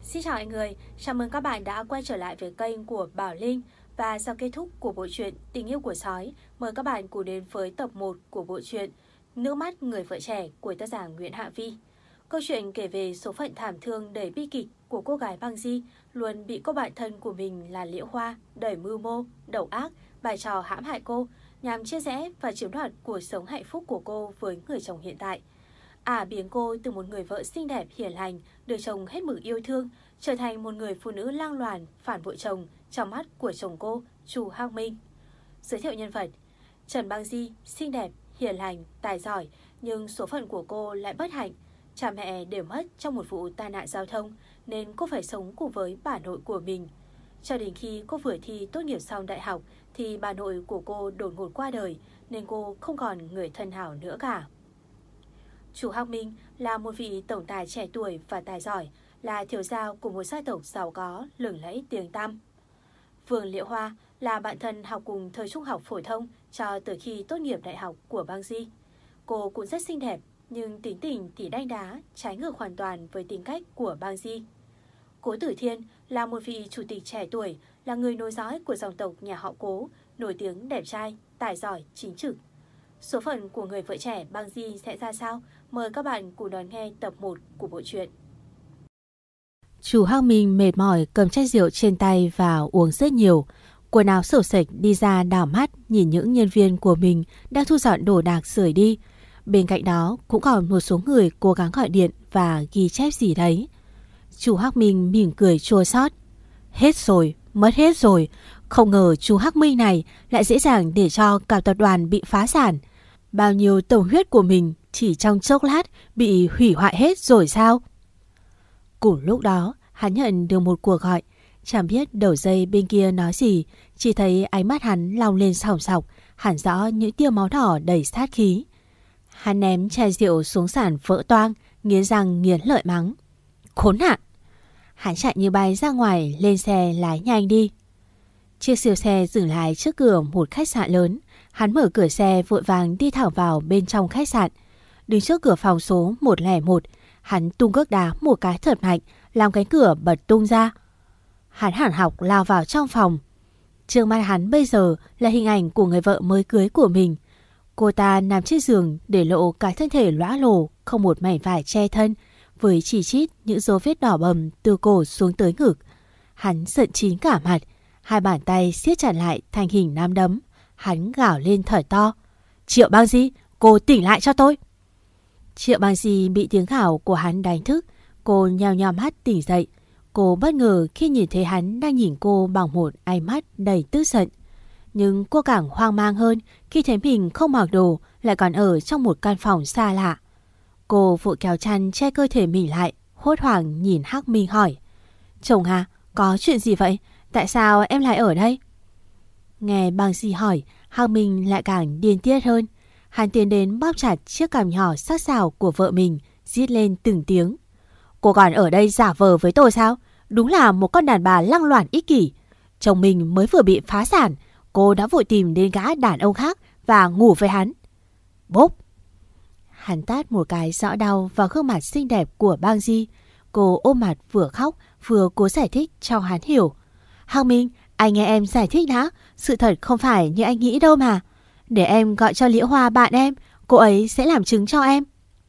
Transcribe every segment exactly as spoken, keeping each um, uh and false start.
Xin chào mọi người, chào mừng các bạn đã quay trở lại với kênh của Bảo Linh. Và sau kết thúc của bộ truyện Tình yêu của sói, mời các bạn cùng đến với tập một của bộ truyện Nước mắt người vợ trẻ của tác giả Nguyễn Hạ Vi. Câu chuyện kể về số phận thảm thương đầy bi kịch của cô gái Băng Di luôn bị cô bạn thân của mình là Liễu Hoa đẩy mưu mô, độc ác, bài trò hãm hại cô, nhằm chia rẽ và chiếm đoạt cuộc sống hạnh phúc của cô với người chồng hiện tại. Ả biến cô từ một người vợ xinh đẹp hiền lành, được chồng hết mực yêu thương, trở thành một người phụ nữ lang loàn, phản bội chồng trong mắt của chồng cô, Chu Hắc Minh. Giới thiệu nhân vật: Trần Băng Di, xinh đẹp, hiền lành, tài giỏi, nhưng số phận của cô lại bất hạnh. Cha mẹ đều mất trong một vụ tai nạn giao thông, nên cô phải sống cùng với bà nội của mình. Cho đến khi cô vừa thi tốt nghiệp xong đại học, thì bà nội của cô đột ngột qua đời, nên cô không còn người thân hảo nữa cả. Chu Hắc Minh là một vị tổng tài trẻ tuổi và tài giỏi, là thiếu gia của một gia tộc giàu có, lừng lẫy tiếng tăm. Vương Liễu Hoa là bạn thân học cùng thời trung học phổ thông cho từ khi tốt nghiệp đại học của Băng Di. Cô cũng rất xinh đẹp, nhưng tính tình thì đanh đá, trái ngược hoàn toàn với tính cách của Băng Di. Cố Tử Thiên là một vị chủ tịch trẻ tuổi, là người nối dõi của dòng tộc nhà họ Cố, nổi tiếng đẹp trai, tài giỏi, chính trực. Số phận của người vợ trẻ Băng Di sẽ ra sao? Mời các bạn cùng đón nghe tập một của bộ truyện. Chu Hắc Minh mệt mỏi cầm chai rượu trên tay và uống rất nhiều. Quần áo xổ xệch đi ra đảo mắt nhìn những nhân viên của mình đang thu dọn đồ đạc rời đi. Bên cạnh đó cũng còn một số người cố gắng gọi điện và ghi chép gì đấy. Chu Hắc Minh mỉm cười chua xót. Hết rồi, mất hết rồi. Không ngờ chú Hắc Minh này lại dễ dàng để cho cả tập đoàn bị phá sản. Bao nhiêu tổng huyết của mình chỉ trong chốc lát bị hủy hoại hết rồi sao? Cùng lúc đó, hắn nhận được một cuộc gọi. Chẳng biết đầu dây bên kia nói gì, chỉ thấy ánh mắt hắn long lên sòng sọc, hẳn rõ những tia máu đỏ đầy sát khí. Hắn ném chai rượu xuống sàn vỡ toang, nghiến răng nghiến lợi mắng. Khốn nạn! Hắn chạy như bay ra ngoài, lên xe lái nhanh đi. Chiếc siêu xe dừng lại trước cửa một khách sạn lớn. Hắn mở cửa xe vội vàng đi thẳng vào bên trong khách sạn. Đứng trước cửa phòng số một không một, hắn tung cước đá một cái thật mạnh, làm cánh cửa bật tung ra. Hắn hẳn học lao vào trong phòng. Trước mắt hắn bây giờ là hình ảnh của người vợ mới cưới của mình. Cô ta nằm trên giường để lộ cái thân thể lõa lồ, không một mảnh vải che thân, với chỉ chít những dấu vết đỏ bầm từ cổ xuống tới ngực. Hắn giận chín cả mặt, hai bàn tay siết chặt lại thành hình nắm đấm. Hắn gào lên thở to. Triệu Băng Di, cô tỉnh lại cho tôi. Triệu Băng Di bị tiếng gào của hắn đánh thức. Cô nheo nheo mắt tỉnh dậy. Cô bất ngờ khi nhìn thấy hắn đang nhìn cô bằng một ánh mắt đầy tức giận. Nhưng cô càng hoang mang hơn khi thấy mình không mặc đồ, lại còn ở trong một căn phòng xa lạ. Cô vội kéo chăn che cơ thể mình lại, hốt hoảng nhìn Hắc Minh hỏi. Chồng à, có chuyện gì vậy? Tại sao em lại ở đây? Nghe Băng Di hỏi, Hắc Minh lại càng điên tiết hơn. Hắn tiến đến bóp chặt chiếc cằm nhỏ sắc sảo của vợ mình, rít lên từng tiếng. Cô còn ở đây giả vờ với tôi sao? Đúng là một con đàn bà lăng loàn ích kỷ. Chồng mình mới vừa bị phá sản, cô đã vội tìm đến gã đàn ông khác và ngủ với hắn. Bốp! Hắn tát một cái rõ đau vào gương mặt xinh đẹp của Băng Di. Cô ôm mặt vừa khóc vừa cố giải thích cho hắn hiểu. Hắc Minh, anh nghe em giải thích đã. Sự thật không phải như anh nghĩ đâu mà. Để em gọi cho Liễu Hoa bạn em, cô ấy sẽ làm chứng cho em.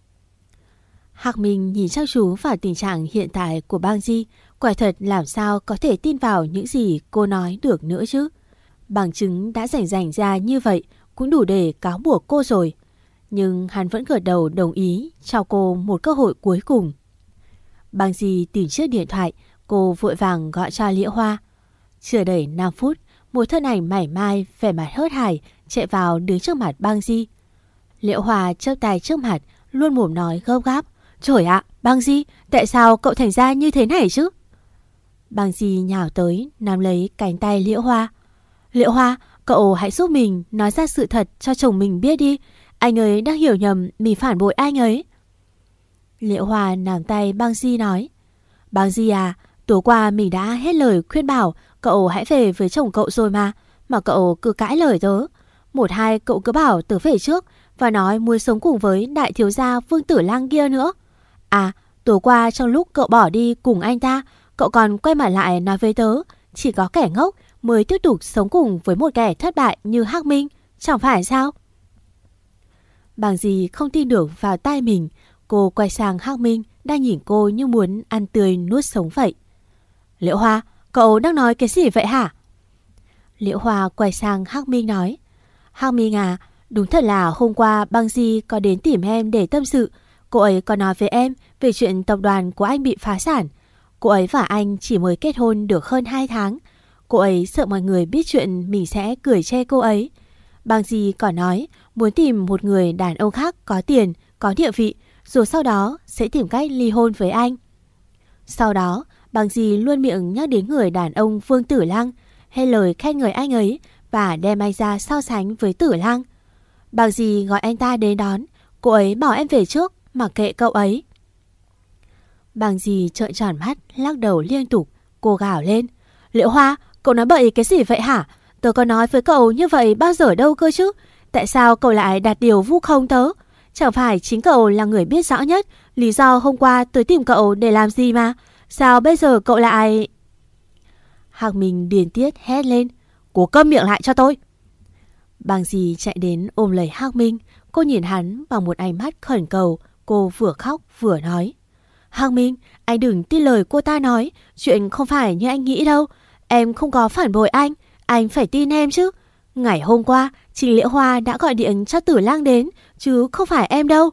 Hắc Minh nhìn chăm chú vào tình trạng hiện tại của Băng Di. Quả thật làm sao có thể tin vào những gì cô nói được nữa chứ. Bằng chứng đã rảnh rảnh ra như vậy cũng đủ để cáo buộc cô rồi. Nhưng hắn vẫn gật đầu đồng ý cho cô một cơ hội cuối cùng. Băng Di tìm chiếc điện thoại, cô vội vàng gọi cho Liễu Hoa. Chưa đầy năm phút, một thân ảnh mảnh mai, vẻ mặt hớt hải chạy vào đứng trước mặt Băng Di. Liễu Hoa chớp tay trước mặt, luôn mồm nói gấp gáp. Trời ạ, Băng Di, tại sao cậu thành ra như thế này chứ? Băng Di nhào tới, nắm lấy cánh tay Liễu Hoa. Liễu Hoa, cậu hãy giúp mình nói ra sự thật cho chồng mình biết đi. Anh ấy đang hiểu nhầm mình phản bội anh ấy. Liễu Hoa nắm tay Băng Di nói. Băng Di à, tối qua mình đã hết lời khuyên bảo cậu hãy về với chồng cậu rồi mà. Mà cậu cứ cãi lời tớ. Một hai cậu cứ bảo tớ về trước và nói muốn sống cùng với đại thiếu gia Vương Tử Lang kia nữa. À, tối qua trong lúc cậu bỏ đi cùng anh ta, cậu còn quay mặt lại nói với tớ, chỉ có kẻ ngốc mới tiếp tục sống cùng với một kẻ thất bại như Hắc Minh, chẳng phải sao? Bằng gì không tin được vào tai mình, cô quay sang Hắc Minh đang nhìn cô như muốn ăn tươi nuốt sống vậy. Liễu Hoa, cậu đang nói cái gì vậy hả? Liễu Hoa quay sang Hắc Minh nói, Hắc Minh à, đúng thật là hôm qua Băng Di có đến tìm em để tâm sự. Cô ấy có nói với em về chuyện tập đoàn của anh bị phá sản. Cô ấy và anh chỉ mới kết hôn được hơn hai tháng. Cô ấy sợ mọi người biết chuyện mình sẽ cười chê cô ấy. Băng Di còn nói muốn tìm một người đàn ông khác có tiền, có địa vị, rồi sau đó sẽ tìm cách ly hôn với anh. Sau đó, Băng Di luôn miệng nhắc đến người đàn ông Vương Tử Lăng, hay lời khen ngợi anh ấy và đem anh ra so sánh với Tử Lăng. Băng Di gọi anh ta đến đón, cô ấy bảo em về trước, mặc kệ cậu ấy. Băng Di trợn tròn mắt, lắc đầu liên tục, cô gào lên. Liễu Hoa, cậu nói bậy cái gì vậy hả? Tớ có nói với cậu như vậy bao giờ đâu cơ chứ? Tại sao cậu lại đặt điều vu khống tớ? Chẳng phải chính cậu là người biết rõ nhất lý do hôm qua tớ tìm cậu để làm gì mà? Sao bây giờ cậu lại... Hạc Minh điên tiết hét lên. Cô câm miệng lại cho tôi. Băng Di chạy đến ôm lấy Hạc Minh. Cô nhìn hắn bằng một ánh mắt khẩn cầu. Cô vừa khóc vừa nói. Hạc Minh, anh đừng tin lời cô ta nói. Chuyện không phải như anh nghĩ đâu. Em không có phản bội anh. Anh phải tin em chứ. Ngày hôm qua Trình Liễu Hoa đã gọi điện cho Tử Lăng đến, chứ không phải em đâu.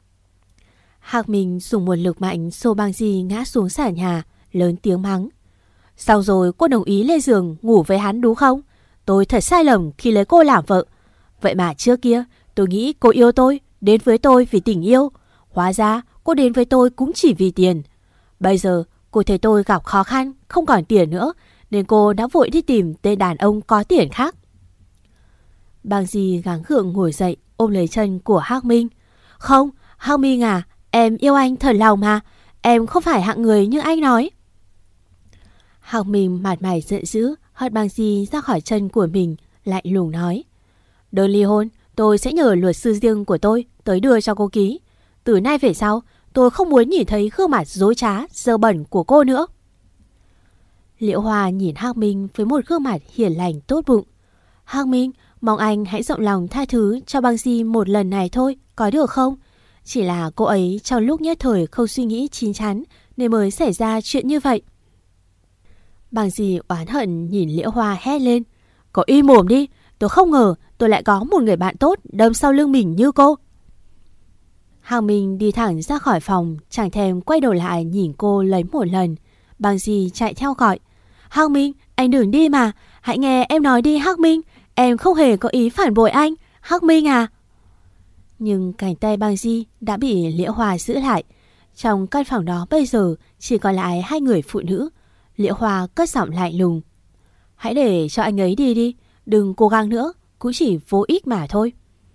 Hạc Minh dùng một lực mạnh xô Băng Di ngã xuống sàn nhà, lớn tiếng mắng. Sau rồi cô đồng ý lên giường ngủ với hắn đúng không? Tôi thật sai lầm khi lấy cô làm vợ. Vậy mà trước kia tôi nghĩ cô yêu tôi, đến với tôi vì tình yêu. Hóa ra cô đến với tôi cũng chỉ vì tiền. Bây giờ cô thấy tôi gặp khó khăn, không còn tiền nữa, nên cô đã vội đi tìm tên đàn ông có tiền khác. Băng Di gắng gượng ngồi dậy, ôm lấy chân của Hạc Minh. Không, Hạc Minh à, em yêu anh thật lòng mà. Em không phải hạng người như anh nói. Hạc Minh mặt mày giận dữ, hất Băng Di ra khỏi chân của mình, lạnh lùng nói. Đơn ly hôn, tôi sẽ nhờ luật sư riêng của tôi tới đưa cho cô ký. Từ nay về sau, tôi không muốn nhìn thấy gương mặt dối trá, dơ bẩn của cô nữa. Liễu Hoa nhìn Hạc Minh với một gương mặt hiền lành tốt bụng. Hạc Minh, mong anh hãy rộng lòng tha thứ cho Băng Di một lần này thôi, có được không? Chỉ là cô ấy trong lúc nhất thời không suy nghĩ chín chắn nên mới xảy ra chuyện như vậy. Băng Di oán hận nhìn Liễu Hoa hét lên. Cậu im mồm đi, tôi không ngờ tôi lại có một người bạn tốt đâm sau lưng mình như cô. Hạc Minh đi thẳng ra khỏi phòng, chẳng thèm quay đầu lại nhìn cô lấy một lần. Băng Di chạy theo gọi. Hạc Minh, anh đừng đi mà, hãy nghe em nói đi Hạc Minh. Em không hề có ý phản bội anh, Hạc Minh à. Nhưng cánh tay Băng Di đã bị Liễu Hoa giữ lại. Trong căn phòng đó bây giờ chỉ còn lại hai người phụ nữ. Liễu Hoa cất giọng lạnh lùng. Hãy để cho anh ấy đi đi, đừng cố gắng nữa, cũng chỉ vô ích mà thôi.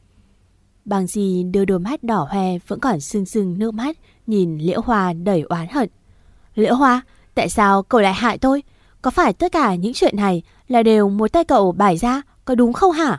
Băng Di đưa đôi mắt đỏ hoe vẫn còn sưng sưng nước mắt, nhìn Liễu Hoa đầy oán hận. Liễu Hoa, tại sao cậu lại hại tôi? Có phải tất cả những chuyện này là đều một tay cậu bày ra, có đúng không hả?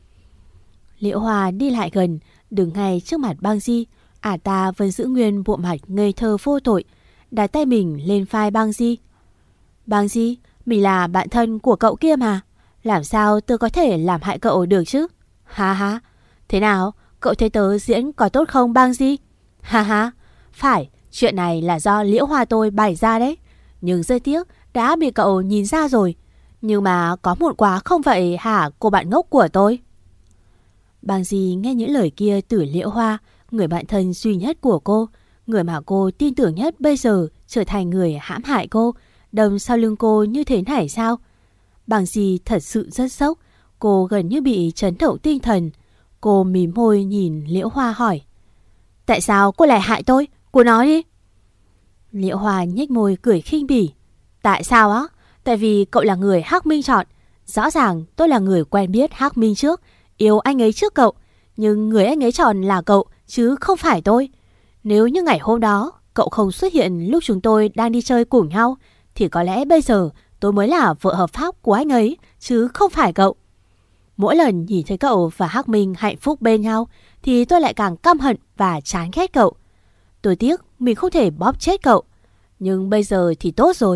Liễu Hoa đi lại gần, đứng ngay trước mặt Băng Di. Ả ta vẫn giữ nguyên bộ mặt ngây thơ vô tội, đặt tay mình lên vai Băng Di. Băng Di, mình là bạn thân của cậu kia mà. Làm sao tôi có thể làm hại cậu được chứ? Ha ha. Thế nào, cậu thấy tớ diễn có tốt không Băng Di? Ha ha. Phải, chuyện này là do Liễu Hoa tôi bày ra đấy. Nhưng rất tiếc đã bị cậu nhìn ra rồi. Nhưng mà có một quá không vậy hả cô bạn ngốc của tôi? Băng Di nghe những lời kia từ Liễu Hoa, người bạn thân duy nhất của cô, người mà cô tin tưởng nhất bây giờ trở thành người hãm hại cô, đâm sau lưng cô như thế này sao? Băng Di thật sự rất sốc, cô gần như bị chấn động tinh thần. Cô mím môi nhìn Liễu Hoa hỏi. Tại sao cô lại hại tôi? Cô nói đi. Liễu Hoa nhếch môi cười khinh bỉ. Tại sao á? Tại vì cậu là người Hắc Minh chọn. Rõ ràng tôi là người quen biết Hắc Minh trước, yêu anh ấy trước cậu. Nhưng người anh ấy chọn là cậu, chứ không phải tôi. Nếu như ngày hôm đó cậu không xuất hiện lúc chúng tôi đang đi chơi cùng nhau, thì có lẽ bây giờ tôi mới là vợ hợp pháp của anh ấy, chứ không phải cậu. Mỗi lần nhìn thấy cậu và Hắc Minh hạnh phúc bên nhau, thì tôi lại càng căm hận và chán ghét cậu. Tôi tiếc mình không thể bóp chết cậu. Nhưng bây giờ thì tốt rồi.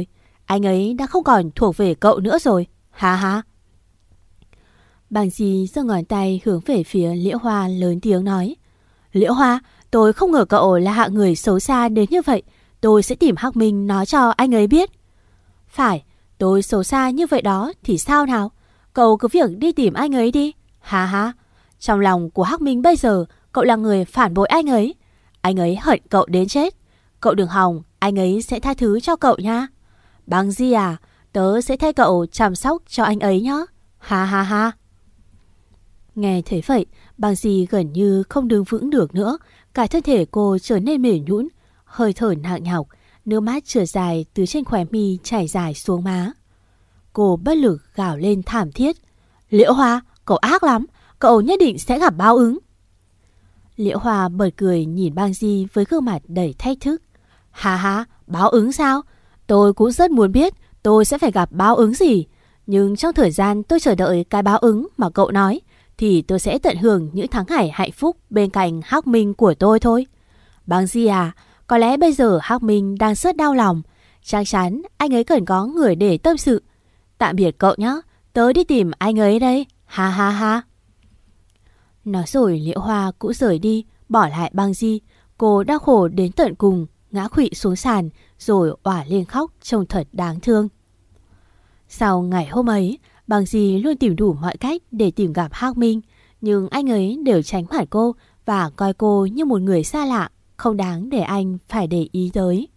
Anh ấy đã không còn thuộc về cậu nữa rồi. Ha ha. Bàng Di giơ ngón tay hướng về phía Liễu Hoa lớn tiếng nói. Liễu Hoa, tôi không ngờ cậu là hạng người xấu xa đến như vậy. Tôi sẽ tìm Hắc Minh nói cho anh ấy biết. Phải, tôi xấu xa như vậy đó thì sao nào? Cậu cứ việc đi tìm anh ấy đi. Ha ha. Trong lòng của Hắc Minh bây giờ, cậu là người phản bội anh ấy. Anh ấy hận cậu đến chết. Cậu đừng hòng, anh ấy sẽ tha thứ cho cậu nha. Bàng Di à, tớ sẽ thay cậu chăm sóc cho anh ấy nhé. Ha ha ha. Nghe thấy vậy, Bàng Di gần như không đứng vững được nữa. Cả thân thể cô trở nên mềm nhũn, hơi thở nặng nhọc, nước mắt trượt dài từ trên khóe mi chảy dài xuống má. Cô bất lực gào lên thảm thiết. Liễu Hoa, cậu ác lắm, cậu nhất định sẽ gặp báo ứng. Liễu Hoa bật cười nhìn Bàng Di với gương mặt đầy thách thức. Ha ha, báo ứng sao? Tôi cũng rất muốn biết tôi sẽ phải gặp báo ứng gì. Nhưng trong thời gian tôi chờ đợi cái báo ứng mà cậu nói, thì tôi sẽ tận hưởng những tháng ngày hạnh phúc bên cạnh Hắc Minh của tôi thôi. Bàng Di à, có lẽ bây giờ Hắc Minh đang rất đau lòng. Chắc chắn anh ấy cần có người để tâm sự. Tạm biệt cậu nhé, tớ đi tìm anh ấy đây. Ha ha ha. Nói rồi Liễu Hoa cũng rời đi, bỏ lại Bàng Di. Cô đau khổ đến tận cùng, ngã khuỵu xuống sàn, rồi òa lên khóc trông thật đáng thương. Sau ngày hôm ấy, Bàng Di luôn tìm đủ mọi cách để tìm gặp Hắc Minh, nhưng anh ấy đều tránh mặt cô và coi cô như một người xa lạ, không đáng để anh phải để ý tới.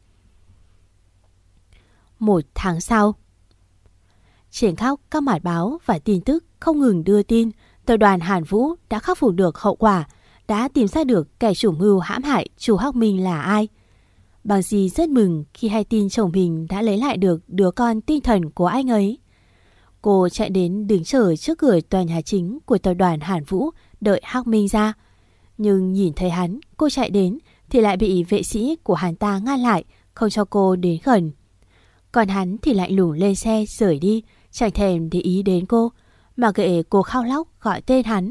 Một tháng sau, trên khắp các mặt báo và tin tức không ngừng đưa tin, tập đoàn Hàn Vũ đã khắc phục được hậu quả, đã tìm ra được kẻ chủ mưu hãm hại chú Hắc Minh là ai. Bàng Di rất mừng khi hay tin chồng mình đã lấy lại được đứa con tinh thần của anh ấy. Cô chạy đến đứng chờ trước cửa tòa nhà chính của tập đoàn Hàn Vũ đợi Hắc Minh ra. Nhưng nhìn thấy hắn, cô chạy đến thì lại bị vệ sĩ của hắn ta ngăn lại, không cho cô đến gần. Còn hắn thì lạnh lùng lên xe rời đi, chẳng thèm để ý đến cô, mà kệ cô khóc lóc gọi tên hắn.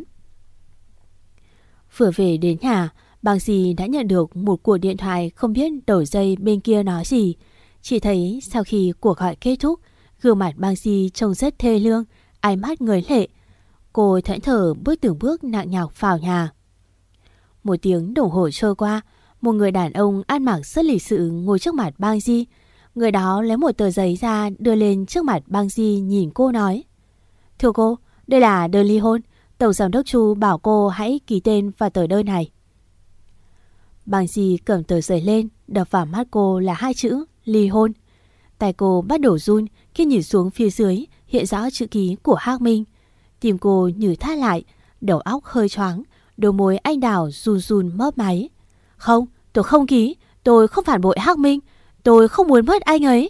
Vừa về đến nhà, Bàng Di đã nhận được một cuộc điện thoại không biết đầu dây bên kia nói gì. Chỉ thấy sau khi cuộc gọi kết thúc, gương mặt Bàng Di trông rất thê lương, ánh mắt ngời lệ. Cô thẫn thờ bước từng bước nặng nhọc vào nhà. Một tiếng đồng hồ trôi qua, một người đàn ông ăn mặc rất lịch sự ngồi trước mặt Bàng Di. Người đó lấy một tờ giấy ra đưa lên trước mặt Bàng Di nhìn cô nói. Thưa cô, đây là đơn ly hôn. Tổng giám đốc Chu bảo cô hãy ký tên vào tờ đơn này. Bàng Di cầm tờ giấy lên, đập vào mắt cô là hai chữ ly hôn. Tay cô bắt đầu run khi nhìn xuống phía dưới hiện rõ chữ ký của Hắc Minh. Tim cô như thắt lại, đầu óc hơi choáng, đôi môi anh đào run run mấp máy. Không, tôi không ký, tôi không phản bội Hắc Minh, tôi không muốn mất anh ấy.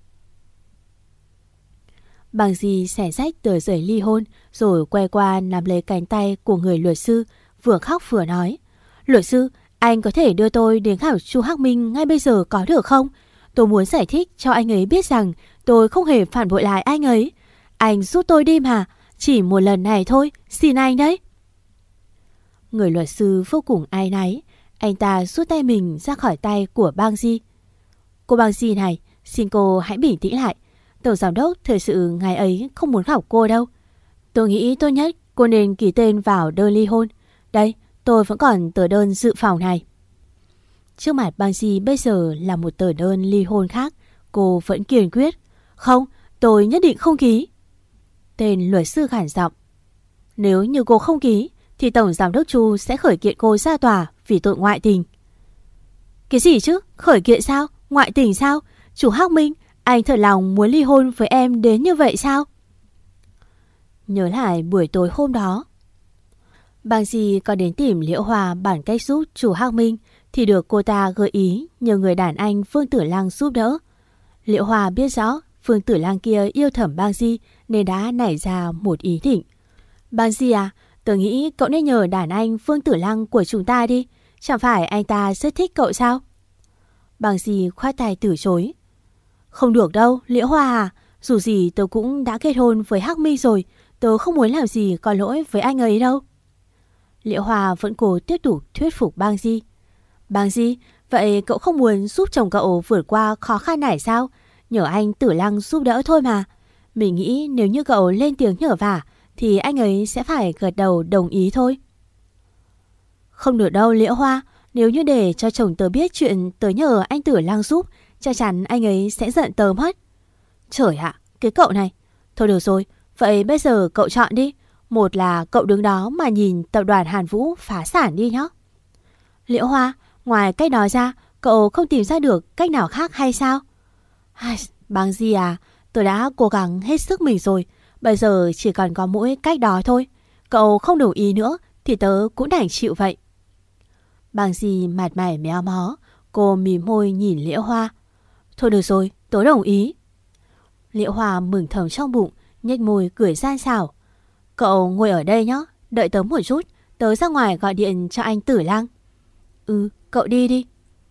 Bàng Di xẻ rách tờ giấy ly hôn rồi quay qua nắm lấy cánh tay của người luật sư, vừa khóc vừa nói. Luật sư, anh có thể đưa tôi đến gặp chú Hắc Minh ngay bây giờ có được không? Tôi muốn giải thích cho anh ấy biết rằng tôi không hề phản bội lại anh ấy. Anh giúp tôi đi mà, chỉ một lần này thôi, xin anh đấy. Người luật sư vô cùng áy náy, anh ta rút tay mình ra khỏi tay của Bàng Di. Cô Bàng Di này, xin cô hãy bình tĩnh lại. Tổng giám đốc thật sự ngày ấy không muốn gặp cô đâu. Tôi nghĩ tốt nhất cô nên ký tên vào đơn ly hôn. Đây, tôi vẫn còn tờ đơn dự phòng này. Trước mặt Bàng Di bây giờ là một tờ đơn ly hôn khác. Cô vẫn kiên quyết. Không, tôi nhất định không ký. Tên luật sư gằn giọng. Nếu như cô không ký thì Tổng giám đốc Chu sẽ khởi kiện cô ra tòa vì tội ngoại tình. Cái gì chứ? Khởi kiện sao? Ngoại tình sao? Chủ Hắc Minh, anh thật lòng muốn ly hôn với em đến như vậy sao? Nhớ lại buổi tối hôm đó, Bàng Di có đến tìm Liễu Hoa bản cách giúp chủ Hắc Minh thì được cô ta gợi ý nhờ người đàn anh Phương Tử Lăng giúp đỡ. Liễu Hoa biết rõ Phương Tử Lăng kia yêu thầm Bàng Di nên đã nảy ra một ý định. Bàng Di à, tôi nghĩ cậu nên nhờ đàn anh Phương Tử Lăng của chúng ta đi. Chẳng phải anh ta rất thích cậu sao? Bàng Di khoát tay từ chối. Không được đâu, Liễu Hoa à. Dù gì tớ cũng đã kết hôn với Hắc Minh rồi. Tớ không muốn làm gì có lỗi với anh ấy đâu. Liễu Hoa vẫn cố tiếp tục thuyết phục Bàng Di. Bàng Di, vậy cậu không muốn giúp chồng cậu vượt qua khó khăn này sao? nhờ anh Tử Lăng giúp đỡ thôi mà. Mình nghĩ nếu như cậu lên tiếng nhờ vả thì anh ấy sẽ phải gật đầu đồng ý thôi. Không được đâu Liễu Hoa, nếu như để cho chồng tớ biết chuyện tớ nhờ anh Tử Lăng giúp, chắc chắn anh ấy sẽ giận tớ mất. Trời ạ, cái cậu này. Thôi được rồi, vậy bây giờ cậu chọn đi. Một là cậu đứng đó mà nhìn tập đoàn Hàn Vũ phá sản đi nhé. Liễu Hoa, ngoài cách đó ra, cậu không tìm ra được cách nào khác hay sao? Bang Di à, tớ đã cố gắng hết sức mình rồi. Bây giờ chỉ còn có mỗi cách đó thôi. Cậu không đồng ý nữa thì tớ cũng đành chịu vậy. Bang Di mặt mày méo mó. Cô mím môi nhìn Liễu Hoa. Thôi được rồi, tớ đồng ý. Liễu Hoa mừng thầm trong bụng, nhếch môi cười gian xảo. Cậu ngồi ở đây nhé, đợi tớ một chút. Tớ ra ngoài gọi điện cho anh Tử Lăng. Ừ, cậu đi đi.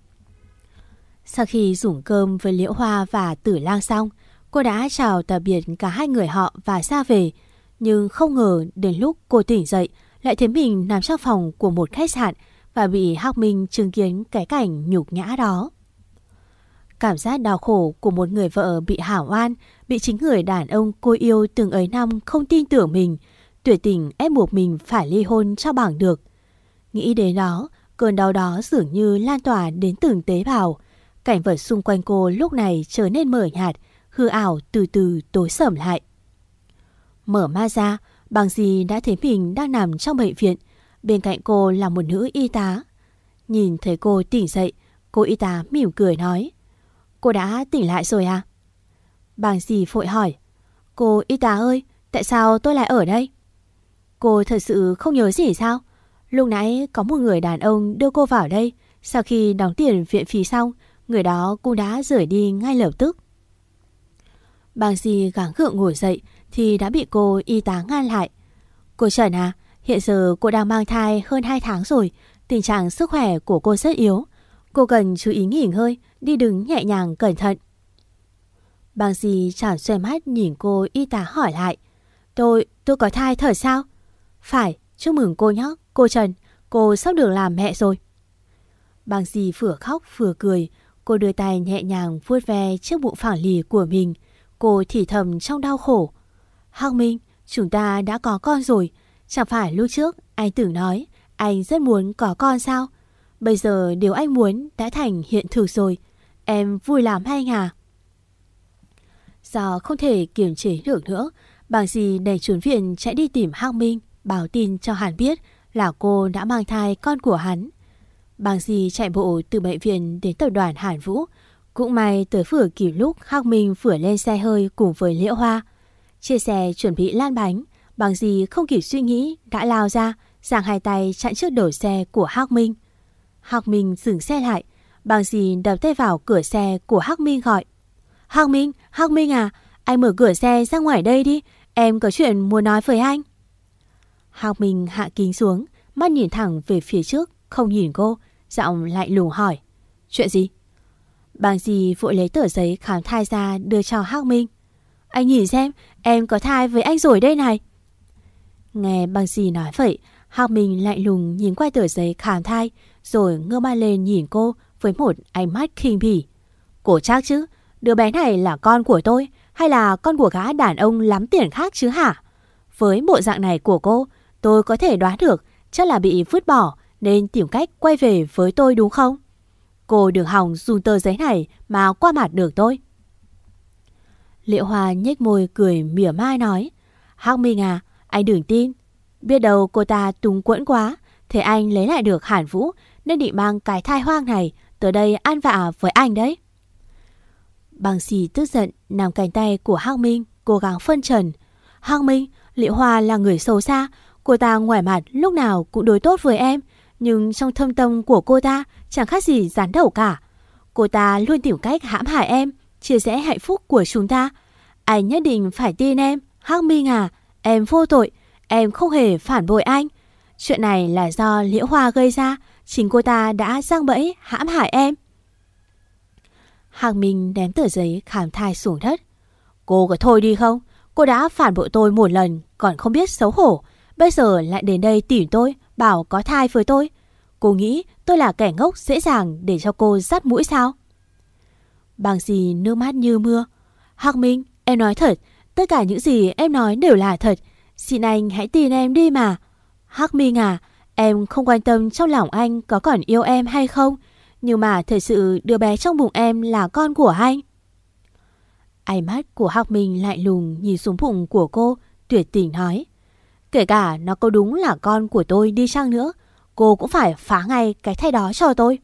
Sau khi dùng cơm với Liễu Hoa và Tử Lang xong, cô đã chào tạm biệt cả hai người họ và ra về. Nhưng không ngờ đến lúc cô tỉnh dậy lại thấy mình nằm trong phòng của một khách sạn và bị Hắc Minh chứng kiến cái cảnh nhục nhã đó. Cảm giác đau khổ của một người vợ bị hảo oan, bị chính người đàn ông cô yêu từng ấy năm không tin tưởng mình, tuyệt tình ép buộc mình phải ly hôn cho bằng được. Nghĩ đến đó, cơn đau đó dường như lan tỏa đến từng tế bào. Cảnh vật xung quanh cô lúc này trở nên mờ nhạt, hư ảo từ từ tối sầm lại. Mở mắt ra, Bang Di đã thấy mình đang nằm trong bệnh viện. Bên cạnh cô là một nữ y tá. Nhìn thấy cô tỉnh dậy, cô y tá mỉm cười nói: Cô đã tỉnh lại rồi à? Bang Di vội hỏi: Cô y tá ơi, tại sao tôi lại ở đây? Cô thật sự không nhớ gì sao? Lúc nãy có một người đàn ông đưa cô vào đây. Sau khi đóng tiền viện phí xong, người đó cũng đã rời đi ngay lập tức. Bang Di gắng gượng ngồi dậy thì đã bị cô y tá ngăn lại. Cô Trần à, hiện giờ cô đang mang thai hơn hai tháng rồi. Tình trạng sức khỏe của cô rất yếu. Cô cần chú ý nghỉ ngơi, đi đứng nhẹ nhàng cẩn thận. Bang Di chẳng xoay mắt nhìn cô y tá hỏi lại: Tôi, tôi có thai thật sao? Phải, chúc mừng cô nhé, cô Trần, cô sắp được làm mẹ rồi. Bang Di vừa khóc vừa cười. Cô đưa tay nhẹ nhàng vuốt ve chiếc bụng phẳng lì của mình. Cô thì thầm trong đau khổ: Hắc Minh, chúng ta đã có con rồi. Chẳng phải lúc trước anh từng nói anh rất muốn có con sao? Bây giờ điều anh muốn đã thành hiện thực rồi. Em vui lắm hay à? Do không thể kiềm chế được nữa, Bang Di đẩy trốn viện chạy đi tìm Hắc Minh, báo tin cho hắn biết là cô đã mang thai con của hắn. Bang Di chạy bộ từ bệnh viện đến tập đoàn Hàn Vũ. Cũng may tới vừa kịp lúc Hắc Minh vừa lên xe hơi cùng với Liễu Hoa. Chia xe chuẩn bị lan bánh, Bang Di không kịp suy nghĩ đã lao ra, giang hai tay chặn trước đầu xe của Hắc Minh. Hắc Minh dừng xe lại. Bang Di đập tay vào cửa xe của Hắc Minh gọi: Hắc Minh, Hắc Minh à, anh mở cửa xe ra ngoài đây đi, em có chuyện muốn nói với anh. Hắc Minh hạ kính xuống, mắt nhìn thẳng về phía trước, không nhìn cô, giọng lạnh lùng hỏi: Chuyện gì? Bang Di vội lấy tờ giấy khám thai ra đưa cho Hắc Minh. Anh nhìn xem, em có thai với anh rồi đây này. Nghe Bang Di nói vậy, Hắc Minh lạnh lùng nhìn qua tờ giấy khám thai, rồi ngơ mắt lên nhìn cô với một ánh mắt khinh bỉ. Cô chắc chứ, đứa bé này là con của tôi hay là con của gã đàn ông lắm tiền khác chứ hả? Với bộ dạng này của cô, tôi có thể đoán được chắc là bị vứt bỏ nên tìm cách quay về với tôi đúng không? Cô đừng hòng dùng tờ giấy này mà qua mặt được tôi. Liễu Hoa nhếch môi cười mỉa mai nói: Hắc Minh à, anh đừng tin. Biết đâu cô ta túng quẫn quá, thế anh lấy lại được Hàn Vũ nên định mang cái thai hoang này tới đây ăn vạ với anh đấy. Bang Di tức giận nắm cánh tay của Hắc Minh, cố gắng phân trần. Hắc Minh, Liễu Hoa là người xấu xa. Cô ta ngoài mặt lúc nào cũng đối tốt với em, nhưng trong thâm tâm của cô ta chẳng khác gì rắn đầu cả. Cô ta luôn tìm cách hãm hại em, chia rẽ hạnh phúc của chúng ta. Anh nhất định phải tin em, Hắc Minh à, em vô tội, em không hề phản bội anh. Chuyện này là do Liễu Hoa gây ra, chính cô ta đã giăng bẫy hãm hại em. Hắc Minh ném tờ giấy khám thai xuống đất. Cô có thôi đi không? Cô đã phản bội tôi một lần còn không biết xấu hổ, bây giờ lại đến đây tìm tôi bảo có thai với tôi. Cô nghĩ tôi là kẻ ngốc dễ dàng để cho cô dắt mũi sao? Bằng Di nước mắt như mưa. Hắc Minh, em nói thật, tất cả những gì em nói đều là thật. Xin anh hãy tin em đi mà. Hắc Minh à, em không quan tâm trong lòng anh có còn yêu em hay không, nhưng mà thật sự đứa bé trong bụng em là con của anh. Ánh mắt của Hắc Minh lạnh lùng nhìn xuống bụng của cô, tuyệt tình nói. Kể cả nó có đúng là con của tôi đi chăng nữa, cô cũng phải phá ngay cái thai đó cho tôi.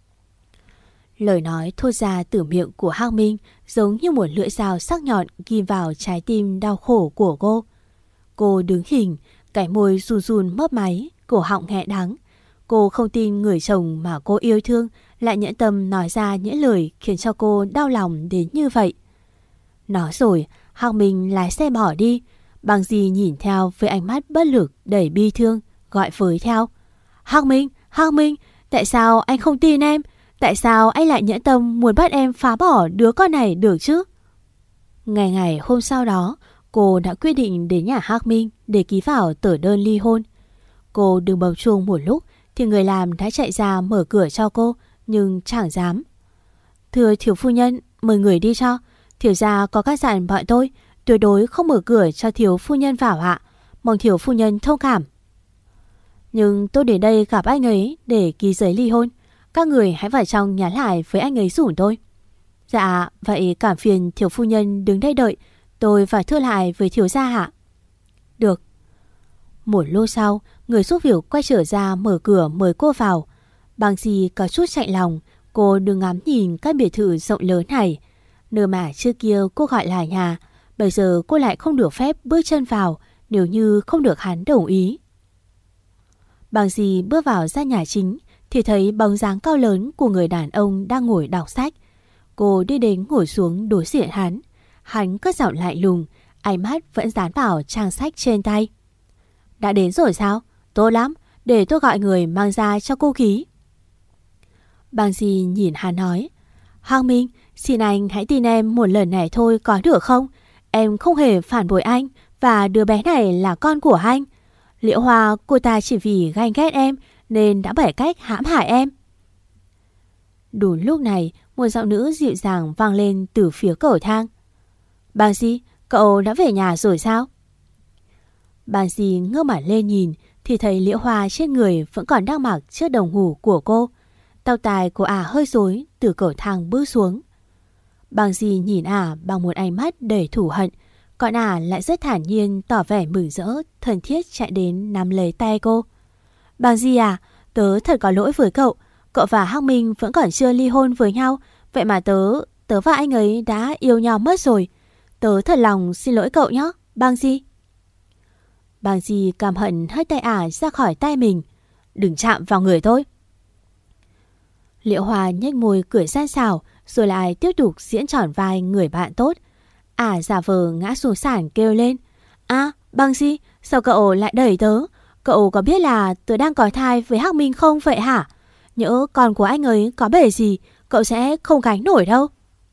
Lời nói thốt ra từ miệng của Hắc Minh giống như một lưỡi dao sắc nhọn ghim vào trái tim đau khổ của cô. Cô đứng hình, cái môi run run mấp máy, cổ họng nghẹn đắng. Cô không tin người chồng mà cô yêu thương lại nhẫn tâm nói ra những lời khiến cho cô đau lòng đến như vậy. Nói rồi, Hắc Minh lái xe bỏ đi. Bằng Di nhìn theo với ánh mắt bất lực đầy bi thương, gọi với theo. Hắc Minh, Hắc Minh, tại sao anh không tin em? Tại sao anh lại nhẫn tâm muốn bắt em phá bỏ đứa con này được chứ? Ngày ngày hôm sau đó, cô đã quyết định đến nhà Hắc Minh để ký vào tờ đơn ly hôn. Cô đứng bấm chuông một lúc thì người làm đã chạy ra mở cửa cho cô, nhưng chẳng dám. Thưa thiếu phu nhân, mời người đi cho. Thiếu gia có các dặn bọn tôi tuyệt đối không mở cửa cho thiếu phu nhân vào ạ. Mong thiếu phu nhân thông cảm. Nhưng tôi đến đây gặp anh ấy để ký giấy ly hôn. Các người hãy vào trong nhắn lại với anh ấy giùm tôi. Dạ, vậy cảm phiền thiếu phu nhân đứng đây đợi. Tôi phải thưa lại với thiếu gia ạ. Được. Một lúc sau, người giúp việc quay trở ra mở cửa mời cô vào. Bằng Di có chút chạnh lòng. Cô đừng ngắm nhìn các biệt thự rộng lớn này. Nơi mà trước kia cô gọi là nhà, bây giờ cô lại không được phép bước chân vào nếu như không được hắn đồng ý. Bằng Di bước vào gian nhà chính thì thấy bóng dáng cao lớn của người đàn ông đang ngồi đọc sách. Cô đi đến ngồi xuống đối diện hắn. Hắn cất giọng lạnh lùng, ánh mắt vẫn dán vào trang sách trên tay. Đã đến rồi sao? Tốt lắm, để tôi gọi người mang ra cho cô ký. Bằng Di nhìn hắn nói. Hắc Minh, xin anh hãy tin em một lần này thôi có được không? Em không hề phản bội anh và đứa bé này là con của anh. Liễu Hoa cô ta chỉ vì ganh ghét em nên đã bẻ cách hãm hại em. Đúng lúc này, một giọng nữ dịu dàng vang lên từ phía cầu thang. Bằng Di, cậu đã về nhà rồi sao? Bằng Di ngước mặt lên nhìn thì thấy Liễu Hoa trên người vẫn còn đang mặc chiếc đồng ngủ của cô. Tóc tai của ả hơi rối từ cầu thang bước xuống. Bằng Di nhìn ả bằng một ánh mắt đầy thù hận, còn ả lại rất thản nhiên tỏ vẻ mừng rỡ, thân thiết chạy đến nắm lấy tay cô. Bằng Di à, tớ thật có lỗi với cậu. Cậu và Hắc Minh vẫn còn chưa ly hôn với nhau, vậy mà tớ, tớ và anh ấy đã yêu nhau mất rồi. Tớ thật lòng xin lỗi cậu nhé, Bằng Di. Bằng Di căm hận hất tay ả ra khỏi tay mình. Đừng chạm vào người tôi. Liễu Hoa nhếch môi cười gian xảo, rồi lại tiếp tục diễn tròn vai người bạn tốt. Ả giả vờ ngã xuống sàn kêu lên. À, Bằng Di, sao cậu lại đẩy tớ? Cậu có biết là tớ đang có thai với Hắc Minh không vậy hả? Nhỡ con của anh ấy có bể gì, cậu sẽ không gánh nổi đâu.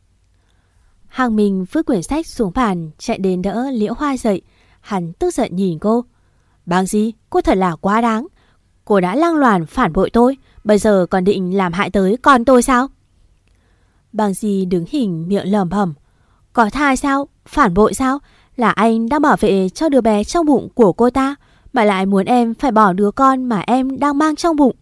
Hắc Minh vứt quyển sách xuống bàn, chạy đến đỡ Liễu Hoa dậy. Hắn tức giận nhìn cô. Bằng Di, cô thật là quá đáng. Cô đã lăng loàn phản bội tôi, bây giờ còn định làm hại tới con tôi sao? Bằng Di đứng hình miệng lẩm bẩm. Có thai sao? Phản bội sao? Là anh đang bảo vệ cho đứa bé trong bụng của cô ta, mà lại muốn em phải bỏ đứa con mà em đang mang trong bụng.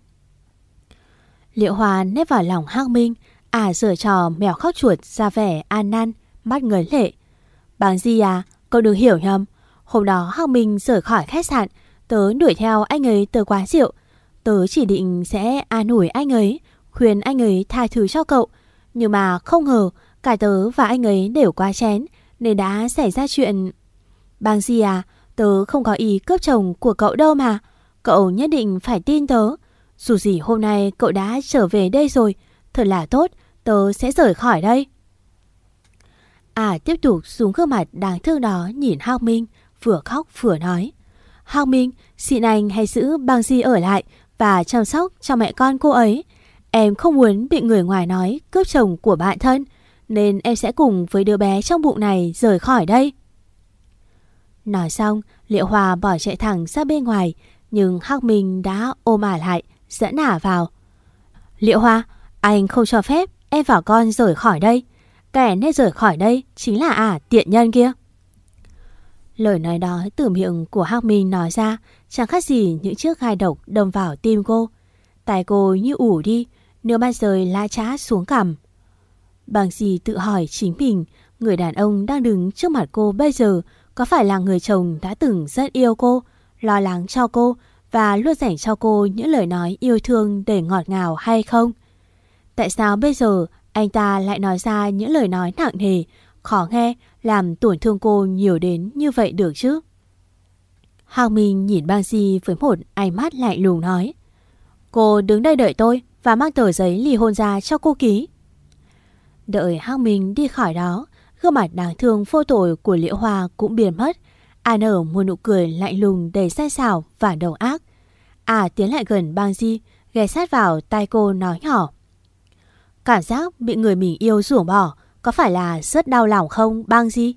Liễu Hoa nép vào lòng Hắc Minh, ả giở trò mèo khóc chuột ra vẻ an năn, mắt ngấn lệ. Bằng Di à, cậu đừng hiểu nhầm. Hôm đó Hắc Minh rời khỏi khách sạn, tớ đuổi theo anh ấy tới quán rượu. Tớ chỉ định sẽ an ủi anh ấy, khuyên anh ấy tha thứ cho cậu. Nhưng mà không ngờ cả tớ và anh ấy đều quá chén nên đã xảy ra chuyện. Bằng Di à, tớ không có ý cướp chồng của cậu đâu mà. Cậu nhất định phải tin tớ. Dù gì hôm nay cậu đã trở về đây rồi, thật là tốt, tớ sẽ rời khỏi đây. À tiếp tục xuống gương mặt đáng thương đó nhìn Hắc Minh, vừa khóc vừa nói. Hắc Minh, xin anh hãy giữ Bằng Di ở lại và chăm sóc cho mẹ con cô ấy. Em không muốn bị người ngoài nói cướp chồng của bạn thân, nên em sẽ cùng với đứa bé trong bụng này rời khỏi đây. Nói xong, Liễu Hoa bỏ chạy thẳng ra bên ngoài, nhưng Hắc Minh đã ôm ả lại, dẫn ả vào. Liễu Hoa, anh không cho phép em và con rời khỏi đây. Kẻ nên rời khỏi đây chính là ả tiện nhân kia. Lời nói đó từ miệng của Hắc Minh nói ra chẳng khác gì những chiếc gai độc đâm vào tim cô. Tai cô như ủ đi, nước mắt rơi lã chã xuống cằm. Bằng gì tự hỏi chính mình, người đàn ông đang đứng trước mặt cô bây giờ có phải là người chồng đã từng rất yêu cô, lo lắng cho cô và luôn dành cho cô những lời nói yêu thương đầy ngọt ngào hay không? Tại sao bây giờ anh ta lại nói ra những lời nói nặng nề, khó nghe, làm tổn thương cô nhiều đến như vậy được chứ? Hạc Minh nhìn Bang Di với một ánh mắt lạnh lùng nói: Cô đứng đây đợi tôi và mang tờ giấy ly hôn ra cho cô ký. Đợi Hạc Minh đi khỏi đó, gương mặt đáng thương vô tội của Liễu Hoa cũng biến mất. À nở một nụ cười lạnh lùng đầy sai xảo và đầu ác. À tiến lại gần Bang Di, ghé sát vào tai cô nói nhỏ: Cảm giác bị người mình yêu ruồng bỏ có phải là rất đau lòng không Bang Di?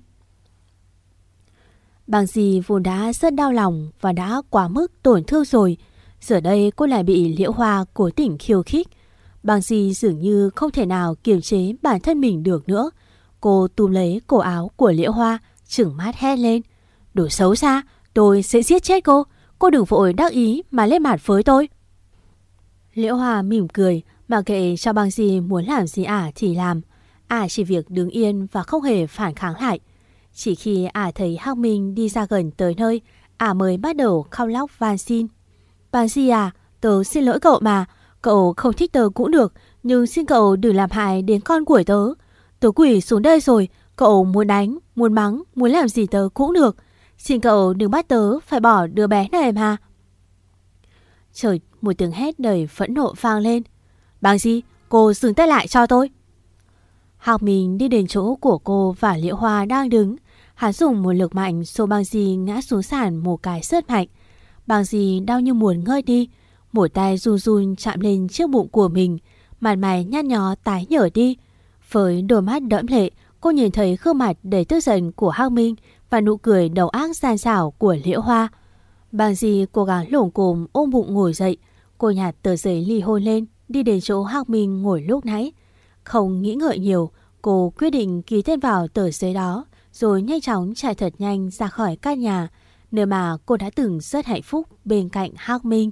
Bang Di vốn đã rất đau lòng và đã quá mức tổn thương rồi. Giờ đây cô lại bị Liễu Hoa cố tình khiêu khích. Bang Di dường như không thể nào kiềm chế bản thân mình được nữa. Cô túm lấy cổ áo của Liễu Hoa, trừng mắt hét lên: Đồ xấu xa, tôi sẽ giết chết cô. Cô đừng vội đắc ý mà lên mặt với tôi. Liễu Hoa mỉm cười, mà kệ cho Bang Di muốn làm gì ả thì làm. Ả chỉ việc đứng yên và không hề phản kháng lại. Chỉ khi ả thấy Hắc Minh đi ra gần tới nơi, ả mới bắt đầu khóc lóc van xin: Bang Di à, tớ xin lỗi cậu mà. Cậu không thích tớ cũng được, nhưng xin cậu đừng làm hại đến con của tớ. Tớ quỳ xuống đây rồi, cậu muốn đánh, muốn mắng, muốn làm gì tớ cũng được. Xin cậu đừng bắt tớ phải bỏ đứa bé này mà. Trời, một tiếng hét đầy phẫn nộ vang lên: Bang Di, cô dừng tay lại cho tôi. Hạc Minh đi đến chỗ của cô và Liễu Hoa đang đứng. Hắn dùng một lực mạnh xô Bang Di ngã xuống sàn một cái rất mạnh. Bang Di đau như muốn ngơi đi. Một tay run run chạm lên chiếc bụng của mình, mặt mày nhăn nhó tái nhở đi. Với đôi mắt đẫm lệ, cô nhìn thấy gương mặt đầy tức giận của Hắc Minh và nụ cười đầu ác gian xảo của Liễu Hoa. Bang Di cố gắng lủng cồm ôm bụng ngồi dậy. Cô nhặt tờ giấy ly hôn lên, đi đến chỗ Hắc Minh ngồi lúc nãy. Không nghĩ ngợi nhiều, cô quyết định ký tên vào tờ giấy đó, rồi nhanh chóng chạy thật nhanh ra khỏi căn nhà, nơi mà cô đã từng rất hạnh phúc bên cạnh Hắc Minh.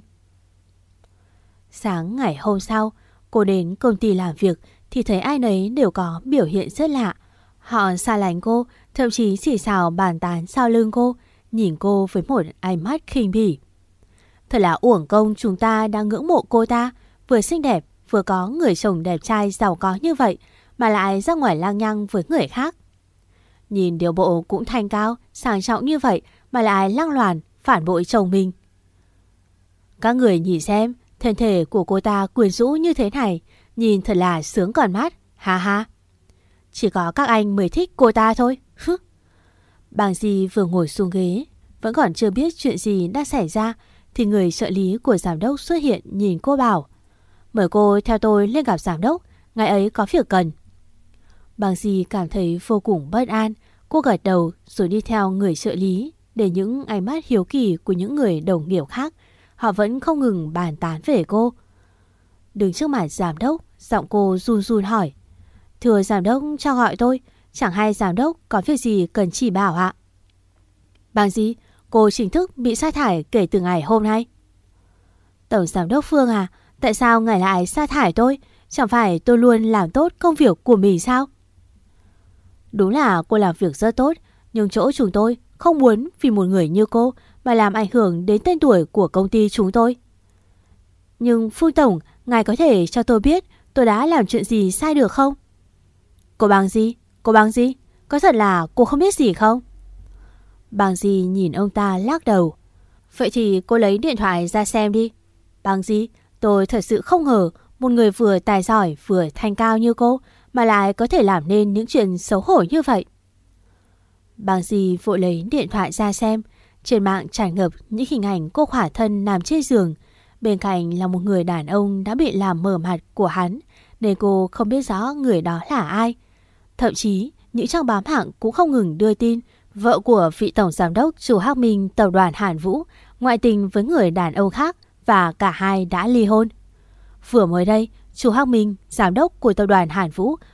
Sáng ngày hôm sau, cô đến công ty làm việc thì thấy ai nấy đều có biểu hiện rất lạ. Họ xa lánh cô, thậm chí chỉ xào bàn tán sau lưng cô, nhìn cô với một ánh mắt khinh bỉ. Thật là uổng công chúng ta đang ngưỡng mộ cô ta, vừa xinh đẹp, vừa có người chồng đẹp trai giàu có như vậy, mà lại ra ngoài lang nhăng với người khác. Nhìn điều bộ cũng thanh cao, sang trọng như vậy mà lại lăng loàn, phản bội chồng mình. Các người nhìn xem, thân thể của cô ta quyến rũ như thế này, nhìn thật là sướng còn mắt, ha ha. Chỉ có các anh mới thích cô ta thôi. Bang Di vừa ngồi xuống ghế, vẫn còn chưa biết chuyện gì đã xảy ra, thì người trợ lý của giám đốc xuất hiện nhìn cô bảo: Mời cô theo tôi lên gặp giám đốc, ngài ấy có việc cần. Bang Di cảm thấy vô cùng bất an. Cô gật đầu rồi đi theo người trợ lý. Để những ánh mắt hiếu kỳ của những người đồng nghiệp khác, họ vẫn không ngừng bàn tán về cô. Đứng trước mặt giám đốc, giọng cô run run hỏi: Thưa giám đốc cho gọi tôi, chẳng hay giám đốc có việc gì cần chỉ bảo ạ? Bang Di, cô chính thức bị sa thải kể từ ngày hôm nay. Tổng giám đốc Phương à, tại sao ngài lại sa thải tôi? Chẳng phải tôi luôn làm tốt công việc của mình sao? Đúng là cô làm việc rất tốt, nhưng chỗ chúng tôi không muốn vì một người như cô mà làm ảnh hưởng đến tên tuổi của công ty chúng tôi. Nhưng Phương Tổng, ngài có thể cho tôi biết tôi đã làm chuyện gì sai được không? Cô Bang Di, cô Bang Di, có thật là cô không biết gì không? Bang Di nhìn ông ta lắc đầu. Vậy thì cô lấy điện thoại ra xem đi. Bang Di, tôi thật sự không ngờ một người vừa tài giỏi vừa thanh cao như cô mà lại có thể làm nên những chuyện xấu hổ như vậy. Bang Di vội lấy điện thoại ra xem. Trên mạng tràn ngập những hình ảnh cô khỏa thân nằm trên giường. Bên cạnh là một người đàn ông đã bị làm mờ mặt của hắn, nên cô không biết rõ người đó là ai. Thậm chí những trang báo mạng cũng không ngừng đưa tin vợ của vị tổng giám đốc chủ Hắc Minh tập đoàn Hàn Vũ ngoại tình với người đàn ông khác và cả hai đã ly hôn. Vừa mới đây, chủ Hắc Minh, giám đốc của tập đoàn Hàn Vũ,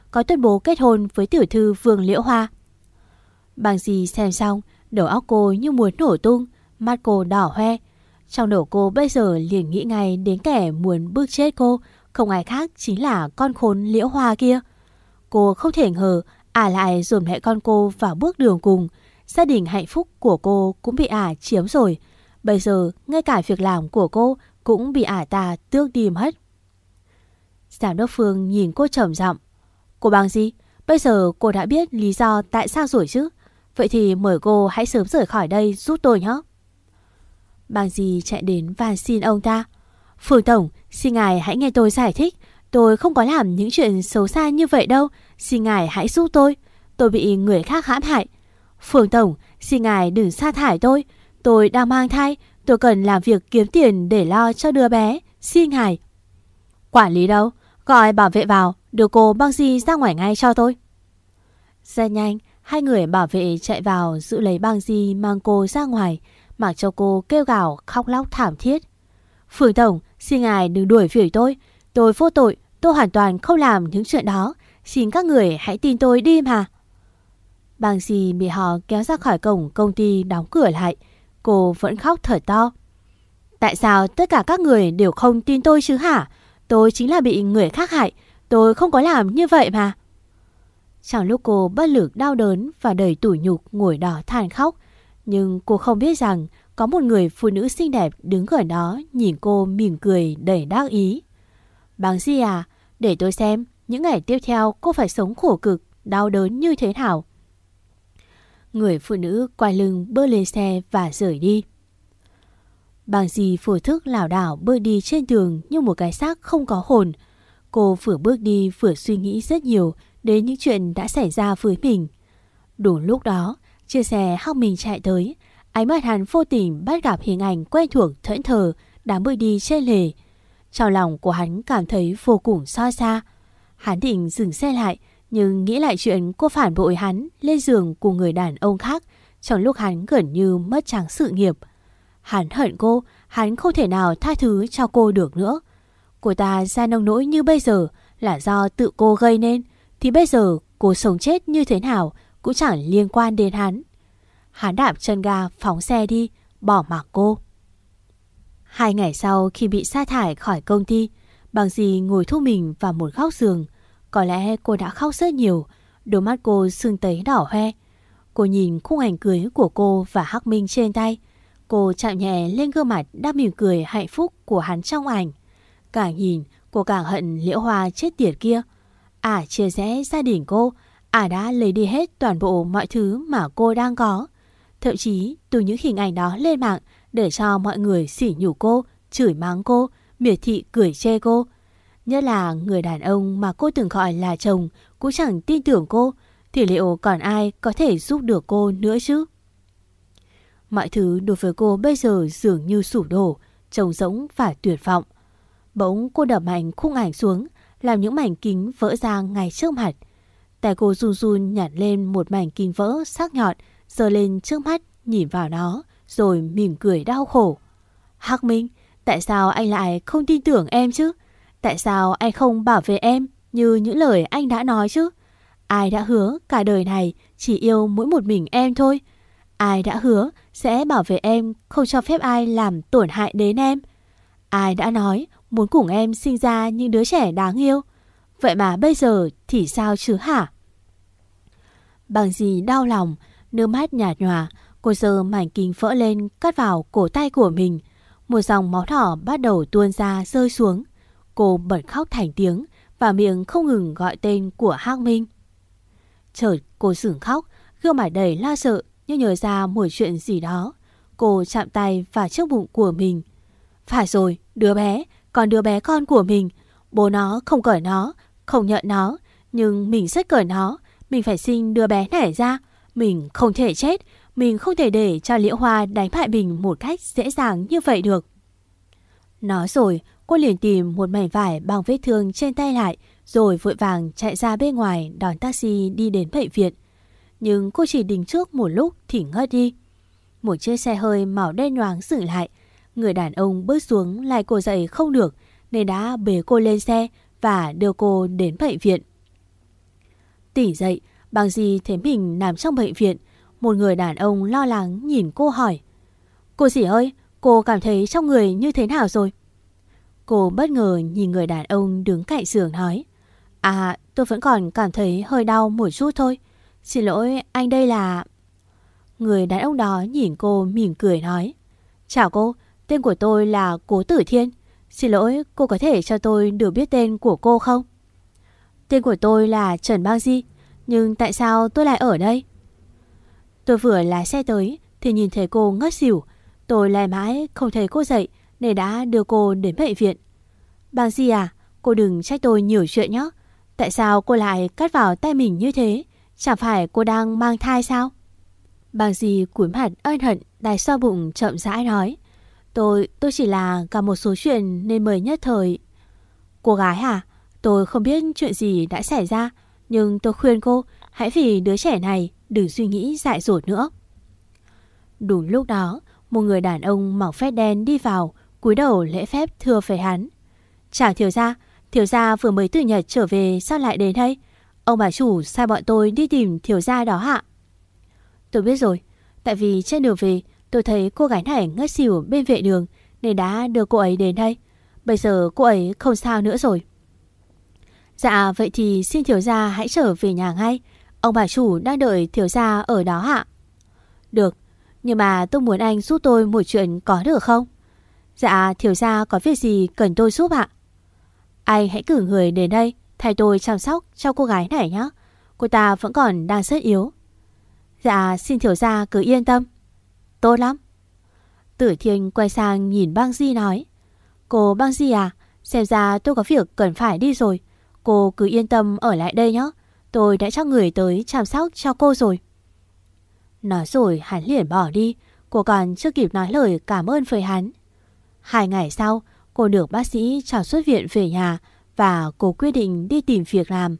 có tuyên bố kết hôn với tiểu thư Vương Liễu Hoa. Bàng Di xem xong, đầu óc cô như muốn nổ tung, mắt cô đỏ hoe. Trong đầu cô bây giờ liền nghĩ ngay đến kẻ muốn bức chết cô, không ai khác chính là con khốn Liễu Hoa kia. Cô không thể ngờ ả lại dồn mẹ con cô vào bước đường cùng. Gia đình hạnh phúc của cô cũng bị ả chiếm rồi. Bây giờ ngay cả việc làm của cô cũng bị ả ta tước đi mất. Giám đốc Phương nhìn cô trầm giọng. Cô Bàng Di, bây giờ cô đã biết lý do tại sao rồi chứ? Vậy thì mời cô hãy sớm rời khỏi đây giúp tôi nhé. Bàng Di chạy đến van xin ông ta. Phương Tổng, xin ngài hãy nghe tôi giải thích. Tôi không có làm những chuyện xấu xa như vậy đâu. Xin ngài hãy giúp tôi. Tôi bị người khác hãm hại. Phương Tổng, xin ngài đừng sa thải tôi. Tôi đang mang thai. Tôi cần làm việc kiếm tiền để lo cho đứa bé. Xin ngài. Quản lý đâu? Gọi bảo vệ vào. Đưa cô Bàng Di ra ngoài ngay cho tôi. Rất nhanh, hai người bảo vệ chạy vào giữ lấy Bàng Di mang cô ra ngoài, mặc cho cô kêu gào khóc lóc thảm thiết. Phương Tổng, xin ngài đừng đuổi việc tôi. Tôi vô tội, tôi hoàn toàn không làm những chuyện đó. Xin các người hãy tin tôi đi mà. Bàng Di bị họ kéo ra khỏi cổng công ty đóng cửa lại. Cô vẫn khóc thở to. Tại sao tất cả các người đều không tin tôi chứ hả? Tôi chính là bị người khác hại. Tôi không có làm như vậy mà. Trong lúc cô bất lực đau đớn và đầy tủi nhục ngồi đó than khóc, nhưng cô không biết rằng có một người phụ nữ xinh đẹp đứng gần đó nhìn cô mỉm cười đầy đắc ý. Bàng Di à, để tôi xem những ngày tiếp theo cô phải sống khổ cực, đau đớn như thế nào. Người phụ nữ quay lưng bước lên xe và rời đi. Bàng Di vô thức lảo đảo bước đi trên đường như một cái xác không có hồn. Cô vừa bước đi vừa suy nghĩ rất nhiều đến những chuyện đã xảy ra với mình. Đúng lúc đó, chiếc xe Hắc Minh chạy tới. Ánh mắt hắn vô tình bắt gặp hình ảnh quen thuộc thẫn thờ đang bước đi trên lề. Trong lòng của hắn cảm thấy vô cùng xót xa. Hắn định dừng xe lại, nhưng nghĩ lại chuyện cô phản bội hắn lên giường cùng người đàn ông khác trong lúc hắn gần như mất trắng sự nghiệp. Hắn hận cô, hắn không thể nào tha thứ cho cô được nữa. Cô ta ra nông nỗi như bây giờ là do tự cô gây nên, thì bây giờ cô sống chết như thế nào cũng chẳng liên quan đến hắn. Hắn đạp chân ga phóng xe đi, bỏ mặc cô. Hai ngày sau khi bị sa thải khỏi công ty, Bàng Di ngồi thu mình vào một góc giường. Có lẽ cô đã khóc rất nhiều, đôi mắt cô sưng tấy đỏ hoe. Cô nhìn khung ảnh cưới của cô và Hắc Minh trên tay. Cô chạm nhẹ lên gương mặt đang mỉm cười hạnh phúc của hắn trong ảnh. Càng nhìn, cô càng hận Liễu Hoa chết tiệt kia. Ả chia rẽ gia đình cô, Ả đã lấy đi hết toàn bộ mọi thứ mà cô đang có. Thậm chí từ những hình ảnh đó lên mạng để cho mọi người sỉ nhục cô, chửi mắng cô, miệt thị cười chê cô. Nhất là người đàn ông mà cô từng gọi là chồng cũng chẳng tin tưởng cô, thì liệu còn ai có thể giúp được cô nữa chứ? Mọi thứ đối với cô bây giờ dường như sụp đổ, trống rỗng và tuyệt vọng. Bỗng cô đập mạnh khung ảnh xuống, làm những mảnh kính vỡ ra ngay trước mặt. Tay cô run run nhặt lên một mảnh kính vỡ sắc nhọn, giơ lên trước mắt nhìn vào nó, rồi mỉm cười đau khổ. Hắc Minh, tại sao anh lại không tin tưởng em chứ? Tại sao anh không bảo vệ em như những lời anh đã nói chứ? Ai đã hứa cả đời này chỉ yêu mỗi một mình em thôi? Ai đã hứa sẽ bảo vệ em, không cho phép ai làm tổn hại đến em? Ai đã nói muốn cùng em sinh ra những đứa trẻ đáng yêu? Vậy mà bây giờ thì sao chứ hả? Bàng Di đau lòng, nước mắt nhạt nhòa. Cô giơ mảnh kính vỡ lên cắt vào cổ tay của mình. Một dòng máu đỏ bắt đầu tuôn ra rơi xuống. Cô bật khóc thành tiếng và miệng không ngừng gọi tên của Hắc Minh. Chợt cô dừng khóc, gương mặt đầy lo sợ như nhớ ra một chuyện gì đó. Cô chạm tay vào chiếc bụng của mình. Phải rồi, đứa bé, còn đứa bé con của mình. Bố nó không cởi nó, không nhận nó, nhưng mình rất cởi nó. Mình phải sinh đứa bé này ra. Mình không thể chết. Mình không thể để cho Liễu Hoa đánh bại mình một cách dễ dàng như vậy được. Nói rồi, cô liền tìm một mảnh vải bằng vết thương trên tay lại, rồi vội vàng chạy ra bên ngoài đón taxi đi đến bệnh viện. Nhưng cô chỉ đứng trước một lúc thì ngất đi. Một chiếc xe hơi màu đen nhoáng dừng lại. Người đàn ông bước xuống lại cô dậy không được, nên đã bế cô lên xe và đưa cô đến bệnh viện. Tỉnh dậy, Bang Di thấy mình nằm trong bệnh viện. Một người đàn ông lo lắng nhìn cô hỏi: Cô dì ơi, cô cảm thấy trong người như thế nào rồi? Cô bất ngờ nhìn người đàn ông đứng cạnh giường nói: À, tôi vẫn còn cảm thấy hơi đau một chút thôi. Xin lỗi, anh đây là... Người đàn ông đó nhìn cô mỉm cười nói: Chào cô, tên của tôi là Cố Tử Thiên. Xin lỗi, cô có thể cho tôi được biết tên của cô không? Tên của tôi là Trần Bang Di. Nhưng tại sao tôi lại ở đây? Tôi vừa lái xe tới thì nhìn thấy cô ngất xỉu. Tôi lại mãi không thấy cô dậy nên đã đưa cô đến bệnh viện. Bang Di à, cô đừng trách tôi nhiều chuyện nhé. Tại sao cô lại cắt vào tay mình như thế? Chẳng phải cô đang mang thai sao? Bang Di cúi mặt ân hận đài xoa bụng chậm rãi nói: Tôi, tôi chỉ là gặp một số chuyện nên mới nhất thời. Cô gái hả? Tôi không biết chuyện gì đã xảy ra, nhưng tôi khuyên cô hãy vì đứa trẻ này đừng suy nghĩ dại dột nữa. Đúng lúc đó, một người đàn ông mặc vest đen đi vào, cúi đầu lễ phép thưa với hắn: Chào thiếu gia, thiếu gia vừa mới từ Nhật trở về sao lại đến đây? Ông bà chủ sai bọn tôi đi tìm thiếu gia đó ạ. Tôi biết rồi, tại vì trên đường về tôi thấy cô gái này ngất xỉu bên vệ đường nên đã đưa cô ấy đến đây. Bây giờ cô ấy không sao nữa rồi. Dạ, vậy thì xin thiếu gia hãy trở về nhà ngay. Ông bà chủ đang đợi thiếu gia ở đó ạ. Được, nhưng mà tôi muốn anh giúp tôi một chuyện có được không? Dạ, thiếu gia có việc gì cần tôi giúp ạ? Anh hãy cử người đến đây thay tôi chăm sóc cho cô gái này nhé. Cô ta vẫn còn đang rất yếu. Dạ, xin thiếu gia cứ yên tâm. Tốt lắm. Tử Thiên quay sang nhìn Bang Di nói: Cô Bang Di à, xem ra tôi có việc cần phải đi rồi. Cô cứ yên tâm ở lại đây nhé. Tôi đã cho người tới chăm sóc cho cô rồi. Nói rồi hắn liền bỏ đi. Cô còn chưa kịp nói lời cảm ơn với hắn. Hai ngày sau, cô được bác sĩ cho xuất viện về nhà và cô quyết định đi tìm việc làm.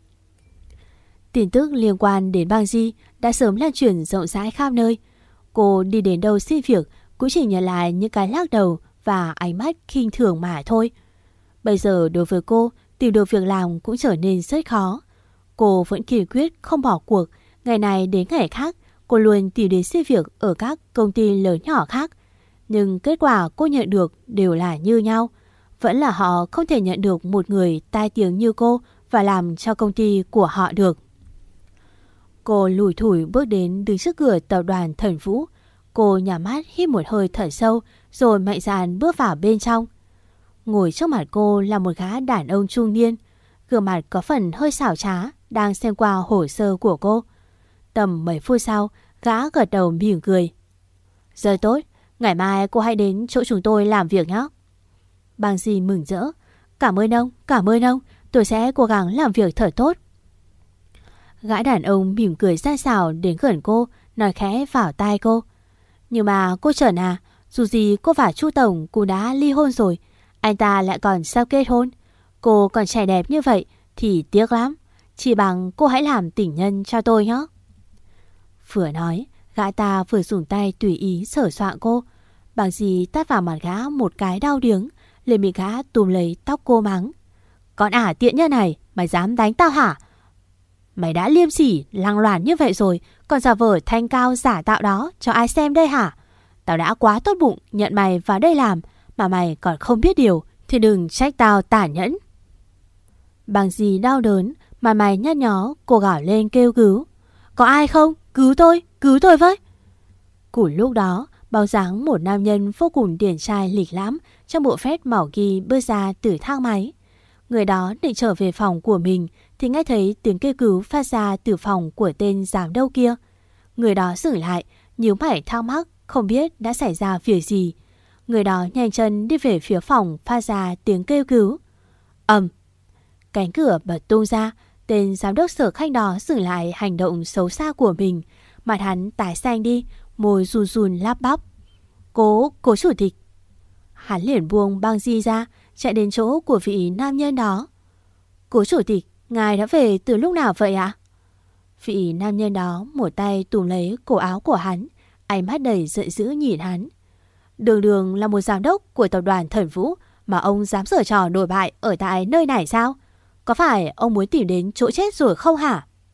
Tin tức liên quan đến Bang Di đã sớm lan truyền rộng rãi khắp nơi. Cô đi đến đâu xin việc cũng chỉ nhận lại những cái lắc đầu và ánh mắt khinh thường mà thôi. Bây giờ đối với cô, tìm được việc làm cũng trở nên rất khó. Cô vẫn kiên quyết không bỏ cuộc. Ngày này đến ngày khác, cô luôn tìm đến xin việc ở các công ty lớn nhỏ khác. Nhưng kết quả cô nhận được đều là như nhau. Vẫn là họ không thể nhận được một người tai tiếng như cô và làm cho công ty của họ được. Cô lủi thủi bước đến đứng trước cửa tập đoàn Thần Vũ. Cô nhắm mắt hít một hơi thở sâu rồi mạnh dạn bước vào bên trong. Ngồi trước mặt cô là một gã đàn ông trung niên. Gương mặt có phần hơi xảo trá đang xem qua hồ sơ của cô. Tầm mấy phút sau, gã gật đầu mỉm cười. Giờ tốt, ngày mai cô hãy đến chỗ chúng tôi làm việc nhé. Bang Di mừng rỡ. Cảm ơn ông, cảm ơn ông, tôi sẽ cố gắng làm việc thật tốt. Gã đàn ông mỉm cười xa xảo đến gần cô, nói khẽ vào tai cô. Nhưng mà cô Trần à, dù gì cô và Chu Tổng cũng đã ly hôn rồi, anh ta lại còn sắp kết hôn. Cô còn trẻ đẹp như vậy thì tiếc lắm. Chỉ bằng cô hãy làm tình nhân cho tôi nhé. Vừa nói, gã ta vừa dùng tay tùy ý sờ soạng cô. Bang Di tát vào mặt gã một cái đau điếng, liền bị gã túm lấy tóc cô mắng. Con ả tiện nhân này, mày dám đánh tao hả? Mày đã liêm sỉ, lăng loàn như vậy rồi, còn giả vờ thanh cao giả tạo đó cho ai xem đây hả? Tao đã quá tốt bụng nhận mày vào đây làm, mà mày còn không biết điều thì đừng trách tao tàn nhẫn. Bang Di đau đớn, mà mày nhăn nhó, cô gào lên kêu cứu. Có ai không? Cứu tôi, cứu tôi với. Cùng lúc đó, bóng dáng một nam nhân vô cùng điển trai lịch lãm trong bộ vest màu ghi bước ra từ thang máy. Người đó định trở về phòng của mình thì nghe thấy tiếng kêu cứu phát ra từ phòng của tên giám đốc kia. Người đó dừng lại, nhíu mày thắc mắc không biết đã xảy ra việc gì. Người đó nhanh chân đi về phía phòng phát ra tiếng kêu cứu. Ầm, cánh cửa bật tung ra. Tên giám đốc Sở Khanh đó dừng lại hành động xấu xa của mình. Mặt hắn tái xanh đi, môi run run lắp bắp. Cố, cố chủ tịch. Hắn liền buông Bang Di ra, chạy đến chỗ của vị nam nhân đó. Cố chủ tịch, ngài đã về từ lúc nào vậy ạ? Vị nam nhân đó một tay túm lấy cổ áo của hắn, ánh mắt đầy giận dữ nhìn hắn. Đường đường là một giám đốc của tập đoàn Thần Vũ mà ông dám giở trò đồi bại ở tại nơi này sao? Có phải ông muốn tìm đến chỗ chết rồi không hả?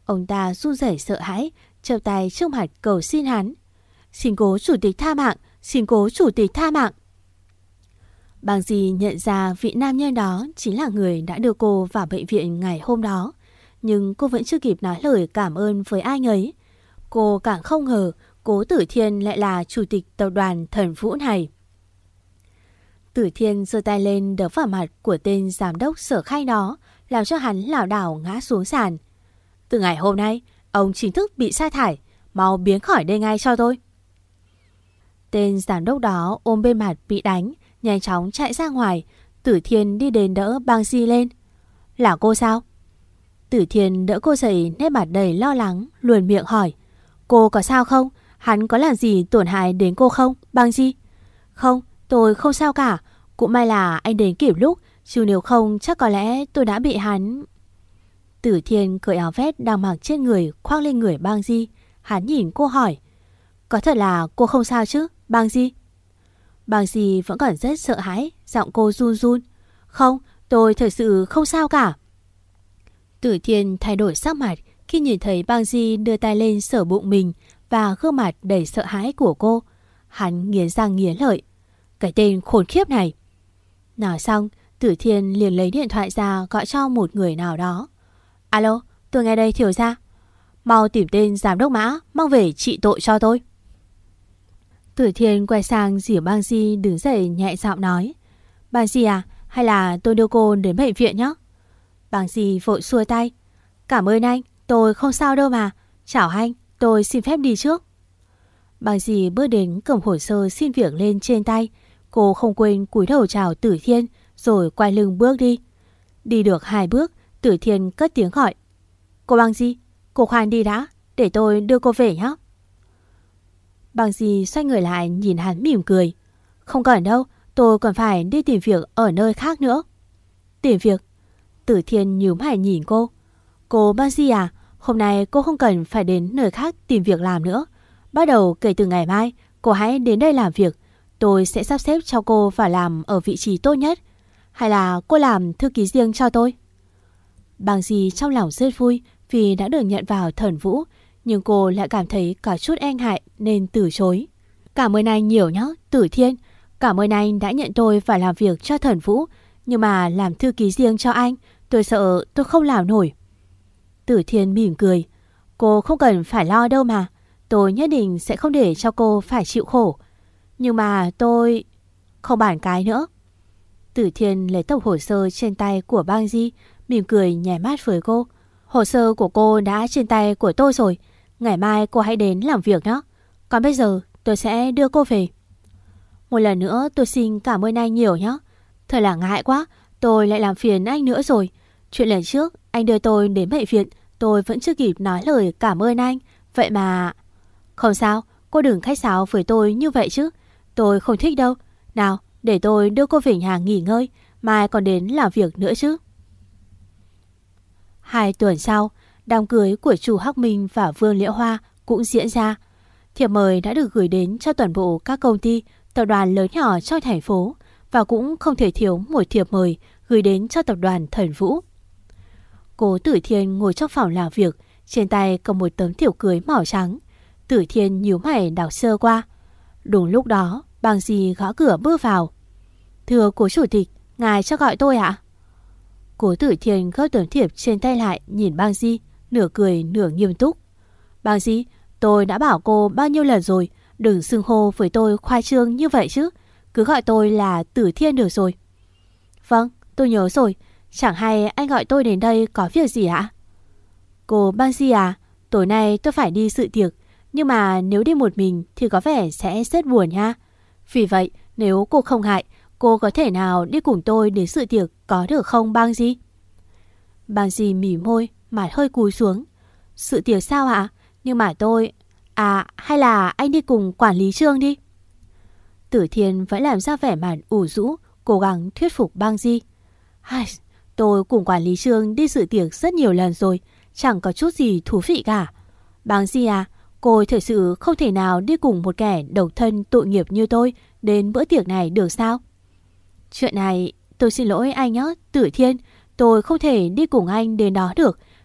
Ông ta run rẩy sợ hãi, chắp tay trước mặt cầu xin hắn. Xin cố chủ tịch tha mạng, xin cố chủ tịch tha mạng. Bang Di nhận ra vị nam nhân đó chính là người đã đưa cô vào bệnh viện ngày hôm đó. Nhưng cô vẫn chưa kịp nói lời cảm ơn với anh ấy. Cô càng không ngờ Cố Tử Thiên lại là chủ tịch tập đoàn Thần Vũ này. Tử Thiên giơ tay lên đập vào mặt của tên giám đốc Sở Khanh đó, làm cho hắn lảo đảo ngã xuống sàn. Từ ngày hôm nay, ông chính thức bị sa thải, mau biến khỏi đây ngay cho tôi. Tên giám đốc đó ôm bên mặt bị đánh, nhanh chóng chạy ra ngoài. Tử Thiên đi đến đỡ Bang Di lên. Là cô sao? Tử Thiên đỡ cô dậy, nét mặt đầy lo lắng, luồn miệng hỏi. Cô có sao không? Hắn có làm gì tổn hại đến cô không, Bang Di? Không, tôi không sao cả. Cũng may là anh đến kịp lúc, chứ nếu không chắc có lẽ tôi đã bị hắn. Tử Thiên cởi áo vest đang mặc trên người khoác lên người Bang Di. Hắn nhìn cô hỏi. Có thật là cô không sao chứ, Bang Di? Bang Di vẫn còn rất sợ hãi, giọng cô run run. Không, tôi thật sự không sao cả. Tử Thiên thay đổi sắc mặt khi nhìn thấy Bang Di đưa tay lên sờ bụng mình và gương mặt đầy sợ hãi của cô. Hắn nghiến răng nghiến lợi. Cái tên khốn khiếp này. Nói xong, Tử Thiên liền lấy điện thoại ra gọi cho một người nào đó. Alo, tôi nghe đây thiếu gia. Mau tìm tên giám đốc Mã, mang về trị tội cho tôi. Tử Thiên quay sang dìu Bang Di đứng dậy nhẹ giọng nói. Bang Di à, hay là tôi đưa cô đến bệnh viện nhé? Bang Di vội xua tay. Cảm ơn anh, tôi không sao đâu mà. Chào anh, tôi xin phép đi trước. Bang Di bước đến cầm hồ sơ xin việc lên trên tay. Cô không quên cúi đầu chào Tử Thiên rồi quay lưng bước đi. Đi được hai bước, Tử Thiên cất tiếng gọi. Cô Bang Di, cô khoan đi đã, để tôi đưa cô về nhé. Bang Di xoay người lại nhìn hắn mỉm cười. Không cần đâu, tôi còn phải đi tìm việc ở nơi khác nữa. Tìm việc? Tử Thiên nhíu mày nhìn cô. Cô Bang Di à, hôm nay cô không cần phải đến nơi khác tìm việc làm nữa. Bắt đầu kể từ ngày mai, cô hãy đến đây làm việc. Tôi sẽ sắp xếp cho cô phải làm ở vị trí tốt nhất. Hay là cô làm thư ký riêng cho tôi? Bang Di trong lòng rất vui vì đã được nhận vào Thần Vũ, nhưng cô lại cảm thấy có chút e ngại nên từ chối. Cảm ơn anh nhiều nhé, Tử Thiên. Cảm ơn anh đã nhận tôi phải làm việc cho Thần Vũ, nhưng mà làm thư ký riêng cho anh, tôi sợ tôi không làm nổi. Tử Thiên mỉm cười. Cô không cần phải lo đâu mà. Tôi nhất định sẽ không để cho cô phải chịu khổ. Nhưng mà tôi... Không bàn cái nữa. Tử Thiên lấy tập hồ sơ trên tay của Bang Di, mỉm cười nhảy mắt với cô. Hồ sơ của cô đã trên tay của tôi rồi. Ngày mai cô hãy đến làm việc đó. Còn bây giờ tôi sẽ đưa cô về. Một lần nữa tôi xin cảm ơn anh nhiều nhé. Thật là ngại quá, tôi lại làm phiền anh nữa rồi. Chuyện lần trước anh đưa tôi đến bệnh viện, tôi vẫn chưa kịp nói lời cảm ơn anh. Vậy mà... Không sao, cô đừng khách sáo với tôi như vậy chứ. Tôi không thích đâu. Nào, để tôi đưa cô về nhà nghỉ ngơi, mai còn đến làm việc nữa chứ. Hai tuần sau, đám cưới của Chu Hắc Minh và Vương Liễu Hoa cũng diễn ra. Thiệp mời đã được gửi đến cho toàn bộ các công ty, tập đoàn lớn nhỏ trong thành phố, và cũng không thể thiếu một thiệp mời gửi đến cho tập đoàn Thần Vũ. Cố Tử Thiên ngồi trong phòng làm việc, trên tay cầm một tấm thiệp cưới màu trắng. Tử Thiên nhíu mày đọc sơ qua. Đúng lúc đó, Bang Di gõ cửa bước vào. Thưa Cố Chủ tịch, ngài cho gọi tôi ạ? Cố Tử Thiên gấp tấm thiệp trên tay lại, nhìn Bang Di, nửa cười nửa nghiêm túc. Bang Di, tôi đã bảo cô bao nhiêu lần rồi, đừng xưng hô với tôi khoa trương như vậy chứ. Cứ gọi tôi là Tử Thiên được rồi. Vâng, tôi nhớ rồi. Chẳng hay anh gọi tôi đến đây có việc gì ạ? Cô Bang Di à, tối nay tôi phải đi dự tiệc, nhưng mà nếu đi một mình thì có vẻ sẽ rất buồn nha. Vì vậy, nếu cô không ngại, cô có thể nào đi cùng tôi đến dự tiệc có được không Bang Di? Bang Di mỉm môi, mặt hơi cúi xuống. Dự tiệc sao ạ? Nhưng mà tôi... À, hay là anh đi cùng quản lý Trương đi? Tử Thiên vẫn làm ra vẻ mặt ủ rũ, cố gắng thuyết phục Bang Di. Hai, tôi cùng quản lý Trương đi dự tiệc rất nhiều lần rồi, chẳng có chút gì thú vị cả. Bang Di à, cô thật sự không thể nào đi cùng một kẻ độc thân tội nghiệp như tôi đến bữa tiệc này được sao? Chuyện này, tôi xin lỗi anh nhé, Tử Thiên, tôi không thể đi cùng anh đến đó được,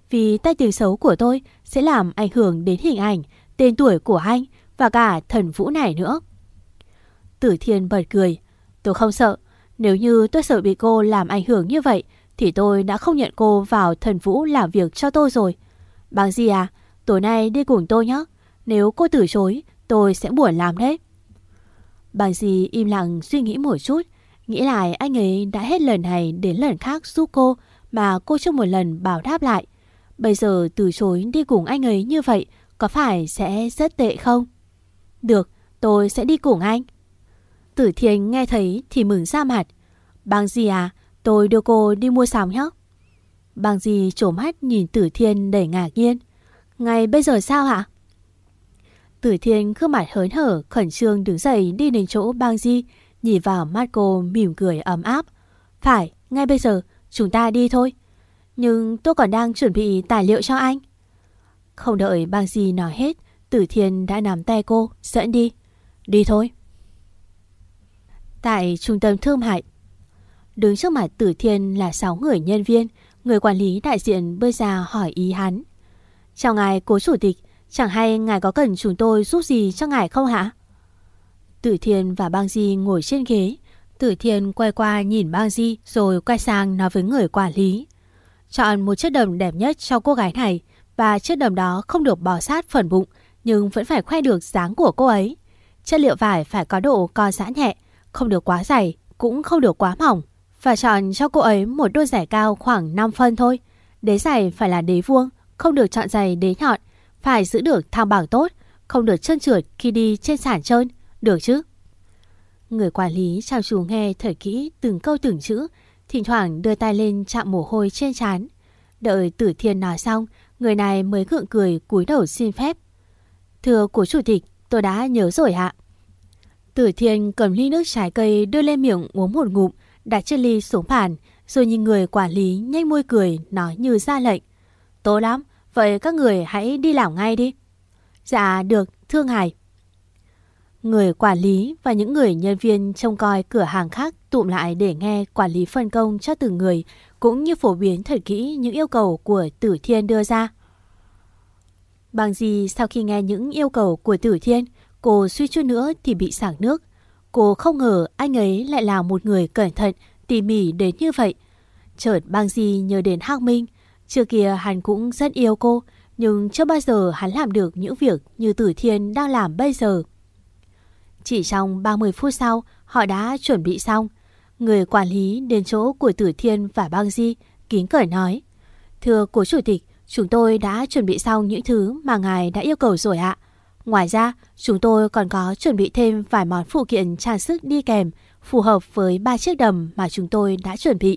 vì tai tiếng xấu của tôi sẽ làm ảnh hưởng đến hình ảnh, tên tuổi của anh và cả thần vũ này nữa. Tử Thiên bật cười. Tôi không sợ. Nếu như tôi sợ bị cô làm ảnh hưởng như vậy thì tôi đã không nhận cô vào thần vũ làm việc cho tôi rồi. Bác Di à, tối nay đi cùng tôi nhé. Nếu cô từ chối, tôi sẽ buồn lắm đấy. Bác Di im lặng suy nghĩ một chút. Nghĩ lại anh ấy đã hết lần này đến lần khác giúp cô mà cô chưa một lần bảo đáp lại. Bây giờ từ chối đi cùng anh ấy như vậy có phải sẽ rất tệ không? Được, tôi sẽ đi cùng anh. Tử Thiên nghe thấy thì mừng ra mặt. Bác Di à, tôi đưa cô đi mua sắm nhé. Bác Di trố mắt nhìn Tử Thiên đầy ngạc nhiên. Ngay bây giờ sao hả? Tử Thiên gương mặt hớn hở khẩn trương đứng dậy đi đến chỗ Bác Di, nhìn vào mắt cô mỉm cười ấm áp. Phải, ngay bây giờ, chúng ta đi thôi. Nhưng tôi còn đang chuẩn bị tài liệu cho anh. Không đợi Bác Di nói hết, Tử Thiên đã nắm tay cô, dẫn đi. Đi thôi. Tại trung tâm thương mại, đứng trước mặt Tử Thiên là sáu người nhân viên. Người quản lý đại diện bước ra hỏi ý hắn. Chào ngài cố chủ tịch, chẳng hay ngài có cần chúng tôi giúp gì cho ngài không hả? Tử Thiên và Bang Di ngồi trên ghế. Tử Thiên quay qua nhìn Bang Di rồi quay sang nói với người quản lý. Chọn một chiếc đầm đẹp nhất cho cô gái này, và chiếc đầm đó không được bò sát phần bụng nhưng vẫn phải khoe được dáng của cô ấy. Chất liệu vải phải có độ co giãn nhẹ, không được quá dày, cũng không được quá mỏng. Và chọn cho cô ấy một đôi giày cao khoảng năm phân thôi. Đế giày phải là đế vuông, không được chọn giày đế nhọn. Phải giữ được thăng bằng tốt, không được trơn trượt khi đi trên sàn trơn, được chứ? Người quản lý chăm chú nghe thật kỹ từng câu từng chữ, thỉnh thoảng đưa tay lên chạm mồ hôi trên trán. Đợi Tử Thiên nói xong, người này mới gượng cười cúi đầu xin phép. Thưa cố chủ tịch, tôi đã nhớ rồi ạ. Tử Thiên cầm ly nước trái cây đưa lên miệng uống một ngụm, đặt chiếc ly xuống bàn, rồi nhìn người quản lý nhếch môi cười nói như ra lệnh. Tốt lắm, vậy các người hãy đi làm ngay đi. Dạ được, thưa ngài. Người quản lý và những người nhân viên trông coi cửa hàng khác tụm lại để nghe quản lý phân công cho từng người, cũng như phổ biến thật kỹ những yêu cầu của Tử Thiên đưa ra. Bang Di sau khi nghe những yêu cầu của Tử Thiên, cô suy chút nữa thì bị sặc nước. Cô không ngờ anh ấy lại là một người cẩn thận, tỉ mỉ đến như vậy. Chợt Bang Di nhớ đến Hắc Minh. Trước kia hắn cũng rất yêu cô, nhưng chưa bao giờ hắn làm được những việc như Tử Thiên đang làm bây giờ. Chỉ trong ba mươi phút sau, họ đã chuẩn bị xong. Người quản lý đến chỗ của Tử Thiên và Bang Di, kính cởi nói. Thưa cố chủ tịch, chúng tôi đã chuẩn bị xong những thứ mà ngài đã yêu cầu rồi ạ. Ngoài ra, chúng tôi còn có chuẩn bị thêm vài món phụ kiện trang sức đi kèm, phù hợp với ba chiếc đầm mà chúng tôi đã chuẩn bị.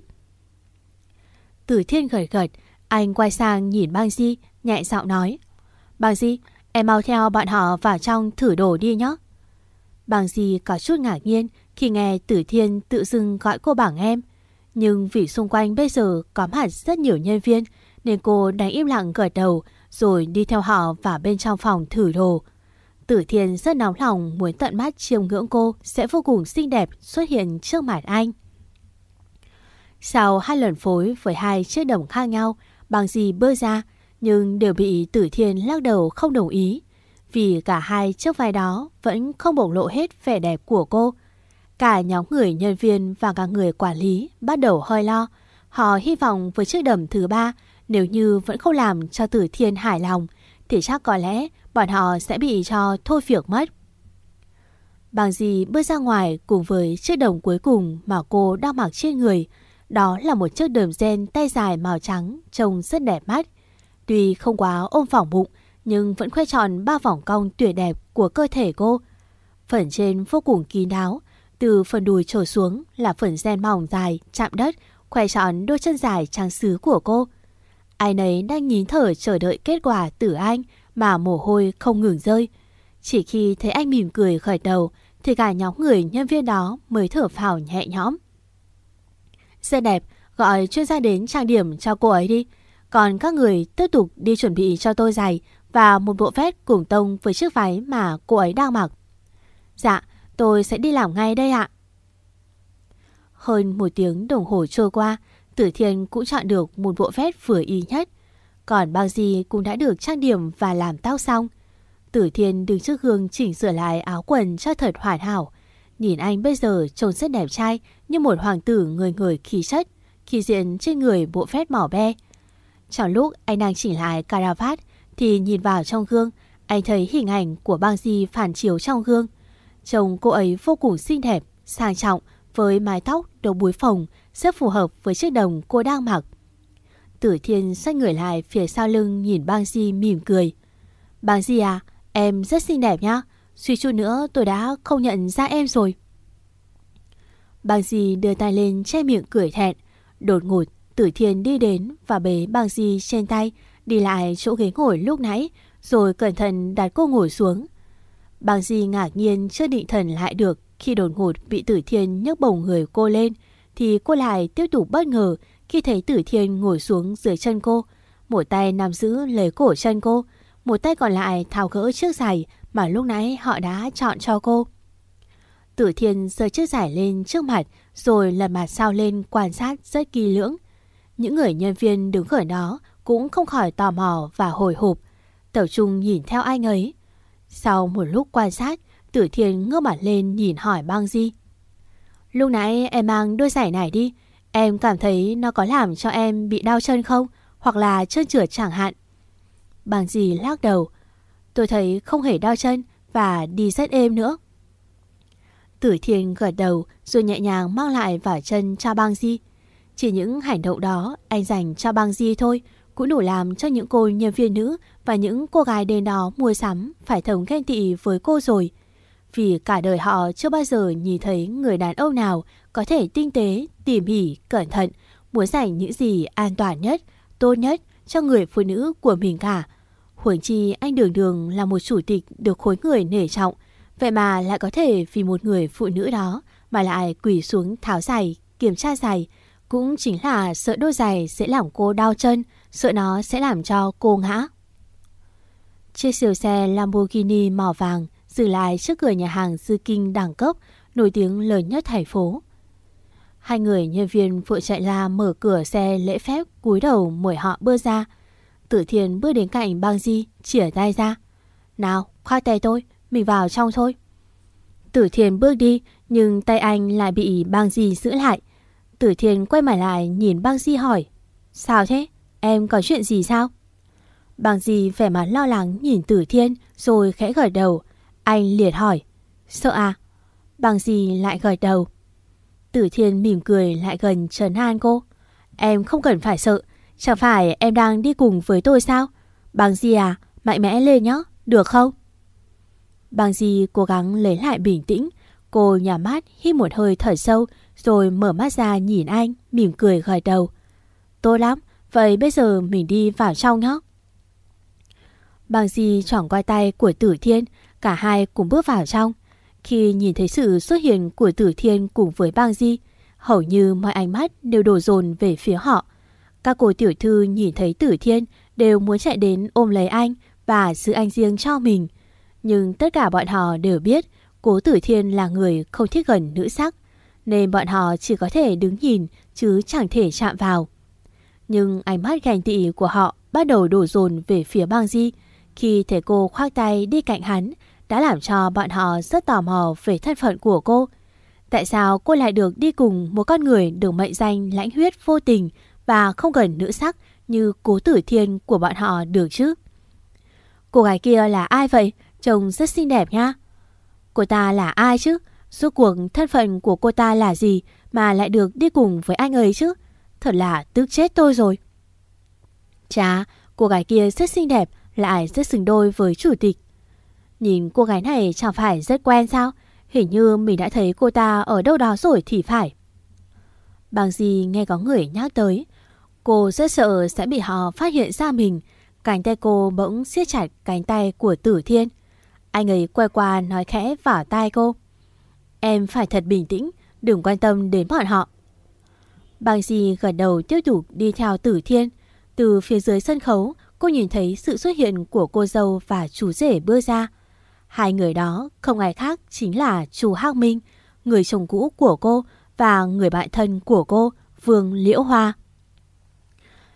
Tử Thiên gật gật, anh quay sang nhìn Bang Di, nhẹ giọng nói. Bang Di, em mau theo bọn họ vào trong thử đồ đi nhé. Bang Di có chút ngạc nhiên khi nghe Tử Thiên tự dưng gọi cô bằng em. Nhưng vì xung quanh bây giờ có mặt rất nhiều nhân viên, nên cô đành im lặng gật đầu rồi đi theo họ vào bên trong phòng thử đồ. Tử Thiên rất nóng lòng muốn tận mắt chiêm ngưỡng cô sẽ vô cùng xinh đẹp xuất hiện trước mặt anh. Sau hai lần phối với hai chiếc đầm khác nhau, Bang Di bước ra nhưng đều bị Tử Thiên lắc đầu không đồng ý. Vì cả hai chiếc váy đó vẫn không bộc lộ hết vẻ đẹp của cô. Cả nhóm người nhân viên và cả người quản lý bắt đầu hơi lo. Họ hy vọng với chiếc đầm thứ ba, nếu như vẫn không làm cho Tử Thiên hài lòng thì chắc có lẽ bọn họ sẽ bị cho thôi việc mất. Bang Di bước ra ngoài cùng với chiếc đầm cuối cùng mà cô đang mặc trên người. Đó là một chiếc đầm ren tay dài màu trắng trông rất đẹp mắt. Tuy không quá ôm phỏng bụng nhưng vẫn khoe tròn ba vòng cong tuyệt đẹp của cơ thể cô. Phần trên vô cùng kín đáo, từ phần đùi trở xuống là phần ren mỏng dài chạm đất, khoe tròn đôi chân dài trắng sứ của cô. Ai nấy đang nín thở chờ đợi kết quả từ anh mà mồ hôi không ngừng rơi. Chỉ khi thấy anh mỉm cười khởi đầu thì cả nhóm người nhân viên đó mới thở phào nhẹ nhõm. Rất đẹp, gọi chuyên gia đến trang điểm cho cô ấy đi. Còn các người tiếp tục đi chuẩn bị cho tôi giày và một bộ vest cùng tông với chiếc váy mà cô ấy đang mặc. Dạ, tôi sẽ đi làm ngay đây ạ. Hơn một tiếng đồng hồ trôi qua, Tử Thiên cũng chọn được một bộ vest vừa ý nhất. Còn Bang Di cũng đã được trang điểm và làm tóc xong. Tử Thiên đứng trước gương chỉnh sửa lại áo quần cho thật hoàn hảo. Nhìn anh bây giờ trông rất đẹp trai, như một hoàng tử người người khí chất, khi diện trên người bộ vest mỏ be. Trong lúc anh đang chỉnh lại caravat thì nhìn vào trong gương, anh thấy hình ảnh của Bang Di phản chiếu trong gương. Trông cô ấy vô cùng xinh đẹp, sang trọng, với mái tóc đầu búi phồng, rất phù hợp với chiếc đồng cô đang mặc. Tử Thiên xoay người lại phía sau lưng nhìn Bang Di mỉm cười. Bang Di à, em rất xinh đẹp nhá. Suy chút nữa tôi đã không nhận ra em rồi. Bang Di đưa tay lên che miệng cười thẹn. Đột ngột Tử Thiên đi đến và bế Bang Di trên tay, đi lại chỗ ghế ngồi lúc nãy, rồi cẩn thận đặt cô ngồi xuống. Bang Di ngạc nhiên chưa định thần lại được khi đột ngột bị Tử Thiên nhấc bổng người cô lên, thì cô lại tiếp tục bất ngờ khi thấy Tử Thiên ngồi xuống dưới chân cô. Một tay nắm giữ lấy cổ chân cô, một tay còn lại tháo gỡ chiếc giày mà lúc nãy họ đã chọn cho cô. Tử Thiên giơ chiếc giày lên trước mặt, rồi lật mặt sau lên quan sát rất kỹ lưỡng. Những người nhân viên đứng ở đó cũng không khỏi tò mò và hồi hộp, tập trung nhìn theo anh ấy. Sau một lúc quan sát, Tử Thiên ngước mặt lên nhìn hỏi Bang Di. Lúc nãy em mang đôi giày này đi, em cảm thấy nó có làm cho em bị đau chân không? Hoặc là trơn trượt chẳng hạn. Bang Di lắc đầu. Tôi thấy không hề đau chân và đi rất êm nữa. Tử Thiên gật đầu rồi nhẹ nhàng mang lại vào chân cho Bang Di. Chỉ những hành động đó anh dành cho Bang Di thôi cũng đủ làm cho những cô nhân viên nữ và những cô gái đến đó mua sắm phải thầm ghen tị với cô rồi. Vì cả đời họ chưa bao giờ nhìn thấy người đàn ông nào có thể tinh tế, tỉ mỉ, cẩn thận, muốn dành những gì an toàn nhất, tốt nhất cho người phụ nữ của mình cả. Huống chi anh đường đường là một chủ tịch được khối người nể trọng, vậy mà lại có thể vì một người phụ nữ đó mà lại quỳ xuống tháo giày, kiểm tra giày. Cũng chính là sợ đôi giày sẽ làm cô đau chân, sợ nó sẽ làm cho cô ngã. Chiếc siêu xe Lamborghini màu vàng dừng lại trước cửa nhà hàng Dư Kinh đẳng cấp, nổi tiếng lớn nhất thành phố. Hai người nhân viên phụ chạy la mở cửa xe lễ phép cúi đầu mời họ bước ra. Tử Thiên bước đến cạnh Bang Di, chìa tay ra. Nào, khoác tay tôi, mình vào trong thôi. Tử Thiên bước đi, nhưng tay anh lại bị Bang Di giữ lại. Tử Thiên quay mặt lại nhìn Bang Di hỏi. Sao thế? Em có chuyện gì sao? Bang Di vẻ mặt lo lắng nhìn Tử Thiên rồi khẽ gật đầu. Anh liền hỏi. Sợ à? Bang Di lại gật đầu. Tử Thiên mỉm cười lại gần trấn an cô. Em không cần phải sợ. Chẳng phải em đang đi cùng với tôi sao? Bang Di à, mạnh mẽ lên nhé, được không? Bang Di cố gắng lấy lại bình tĩnh. Cô nhắm mắt hít một hơi thở sâu, rồi mở mắt ra nhìn anh, mỉm cười gật đầu. Tốt lắm, vậy bây giờ mình đi vào trong nhé. Bang Di choảng qua tay của Tử Thiên, cả hai cùng bước vào trong. Khi nhìn thấy sự xuất hiện của Tử Thiên cùng với Bang Di, hầu như mọi ánh mắt đều đổ dồn về phía họ. Các cô tiểu thư nhìn thấy Tử Thiên đều muốn chạy đến ôm lấy anh và giữ anh riêng cho mình. Nhưng tất cả bọn họ đều biết Cố Tử Thiên là người không thích gần nữ sắc, nên bọn họ chỉ có thể đứng nhìn chứ chẳng thể chạm vào. Nhưng ánh mắt ganh tị của họ bắt đầu đổ dồn về phía Bang Di khi thấy cô khoác tay đi cạnh hắn, đã làm cho bọn họ rất tò mò về thân phận của cô. Tại sao cô lại được đi cùng một con người được mệnh danh lãnh huyết vô tình và không gần nữ sắc như Cố Tử Thiên của bọn họ được chứ? Cô gái kia là ai vậy? Trông rất xinh đẹp nha. Cô ta là ai chứ? Rốt cuộc thân phận của cô ta là gì mà lại được đi cùng với anh ấy chứ? Thật là tức chết tôi rồi. Chà, cô gái kia rất xinh đẹp, lại rất xứng đôi với chủ tịch. Nhìn cô gái này chẳng phải rất quen sao? Hình như mình đã thấy cô ta ở đâu đó rồi thì phải. Bang Di nghe có người nhắc tới. Cô rất sợ sẽ bị họ phát hiện ra mình. Cánh tay cô bỗng siết chặt cánh tay của Tử Thiên. Anh ấy quay qua nói khẽ vào tai cô. Em phải thật bình tĩnh, đừng quan tâm đến bọn họ. Bang Di gật đầu tiếp tục đi theo Tử Thiên. Từ phía dưới sân khấu, cô nhìn thấy sự xuất hiện của cô dâu và chú rể bước ra. Hai người đó không ai khác chính là chú Hắc Minh, người chồng cũ của cô, và người bạn thân của cô, Vương Liễu Hoa.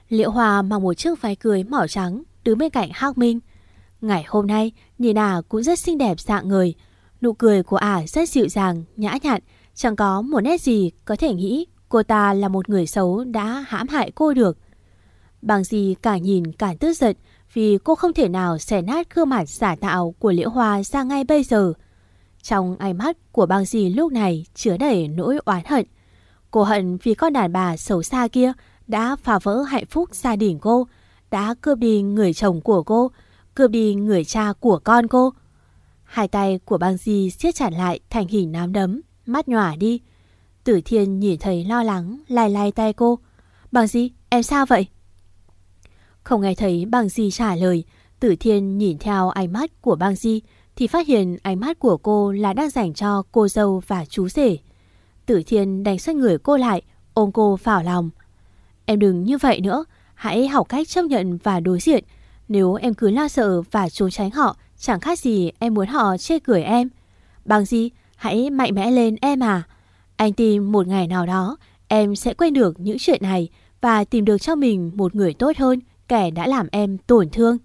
Liễu Hoa mặc một chiếc váy cưới màu trắng đứng bên cạnh Hắc Minh. Ngày hôm nay nhìn ả cũng rất xinh đẹp dạng người. Nụ cười của ả rất dịu dàng, nhã nhặn, chẳng có một nét gì có thể nghĩ cô ta là một người xấu đã hãm hại cô được. Bàng Di càng nhìn càng tức giận vì cô không thể nào xẻ nát gương mặt giả tạo của Liễu Hoa ra ngay bây giờ. Trong ánh mắt của Bàng Di lúc này chứa đầy nỗi oán hận. Cô hận vì con đàn bà xấu xa kia đã phá vỡ hạnh phúc gia đình cô, đã cướp đi người chồng của cô, cướp đi người cha của con cô. Hai tay của Bàng Di siết chặt lại thành hình nắm đấm, mắt nhòa đi. Tử Thiên nhìn thấy lo lắng, lay lay tay cô. Bàng Di, em sao vậy? Không nghe thấy Bàng Di trả lời, Tử Thiên nhìn theo ánh mắt của Bàng Di thì phát hiện ánh mắt của cô là đang dành cho cô dâu và chú rể. Tử Thiên đánh xoay người cô lại, ôm cô vào lòng. Em đừng như vậy nữa, hãy học cách chấp nhận và đối diện. Nếu em cứ lo sợ và trốn tránh họ, chẳng khác gì em muốn họ chê cười em. Bàng Di, hãy mạnh mẽ lên em à. Anh tin một ngày nào đó em sẽ quên được những chuyện này và tìm được cho mình một người tốt hơn kẻ đã làm em tổn thương.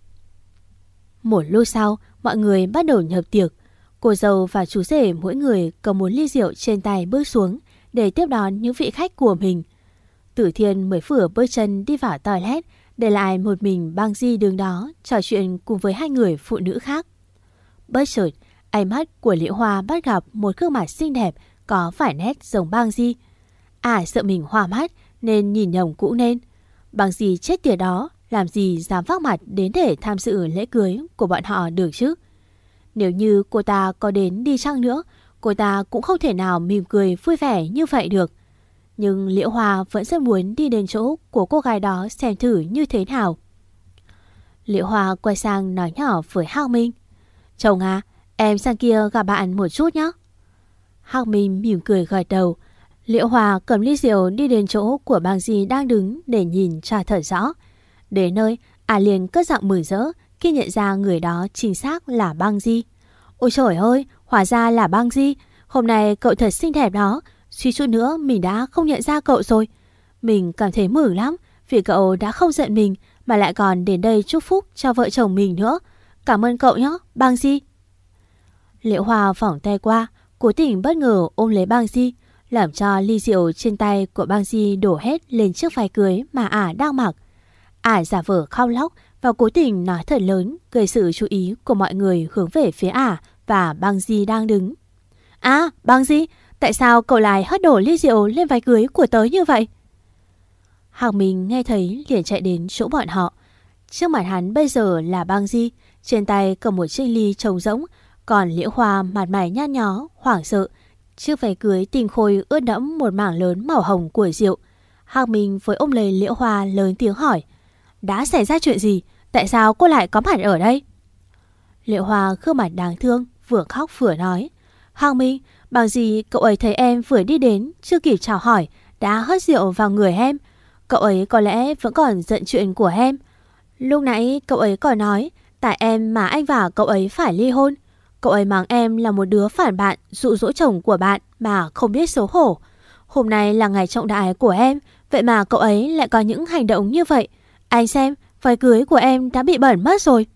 Một lúc sau, mọi người bắt đầu nhập tiệc. Cô dâu và chú rể mỗi người cầm một ly rượu trên tay bước xuống để tiếp đón những vị khách của mình. Tử Thiên mới vừa bước chân đi vào toilet, để lại một mình Bàng Di đứng đó trò chuyện cùng với hai người phụ nữ khác. Bất chợt, ánh mắt của Liễu Hoa bắt gặp một gương mặt xinh đẹp có vài nét giống Bàng Di. À sợ mình hoa mắt nên nhìn nhầm cũng nên. Bàng Di chết tiệt đó, làm gì dám vác mặt đến để tham dự lễ cưới của bọn họ được chứ? Nếu như cô ta có đến đi chăng nữa, cô ta cũng không thể nào mỉm cười vui vẻ như vậy được. Nhưng Liễu Hoa vẫn rất muốn đi đến chỗ của cô gái đó xem thử như thế nào. Liễu Hoa quay sang nói nhỏ với Hắc Minh. Chồng à, em sang kia gặp bạn một chút nhé. Hắc Minh mỉm cười gật đầu. Liễu Hoa cầm ly rượu đi đến chỗ của Bàng Di đang đứng để nhìn cho thật rõ. Đến nơi, ả liền cất giọng mừng rỡ khi nhận ra người đó chính xác là Bàng Di. Ôi trời ơi, hóa ra là Bàng Di. Hôm nay cậu thật xinh đẹp đó. Suy chút nữa mình đã không nhận ra cậu rồi. Mình cảm thấy mừng lắm vì cậu đã không giận mình mà lại còn đến đây chúc phúc cho vợ chồng mình nữa. Cảm ơn cậu nhé, Bàng Di. Liễu Hoa vòng tay qua, cố tình bất ngờ ôm lấy Bàng Di, làm cho ly rượu trên tay của Bàng Di đổ hết lên chiếc váy cưới mà ả đang mặc. Ả giả vờ khóc lóc và cố tình nói thật lớn, gây sự chú ý của mọi người hướng về phía ả và Bàng Di đang đứng. À, Bàng Di, tại sao cậu lại hất đổ ly rượu lên váy cưới của tớ như vậy? Hạc Minh nghe thấy liền chạy đến chỗ bọn họ. Trước mặt hắn bây giờ là Bàng Di, trên tay cầm một chiếc ly trống rỗng, còn Liễu Hoa mặt mày nhăn nhó, hoảng sợ. Chiếc váy cưới tinh khôi ướt đẫm một mảng lớn màu hồng của rượu. Hạc Minh với ôm lấy Liễu Hoa lớn tiếng hỏi. Đã xảy ra chuyện gì? Tại sao cô lại có mặt ở đây? Liễu Hoa gương mặt đáng thương, vừa khóc vừa nói. Hạc Minh, Bàng Di cậu ấy thấy em vừa đi đến, chưa kịp chào hỏi, đã hất rượu vào người em. Cậu ấy có lẽ vẫn còn giận chuyện của em. Lúc nãy cậu ấy còn nói, tại em mà anh và cậu ấy phải ly hôn. Cậu ấy mắng em là một đứa phản bạn, dụ dỗ chồng của bạn mà không biết xấu hổ. Hôm nay là ngày trọng đại của em, vậy mà cậu ấy lại có những hành động như vậy. Anh xem, váy cưới của em đã bị bẩn mất rồi.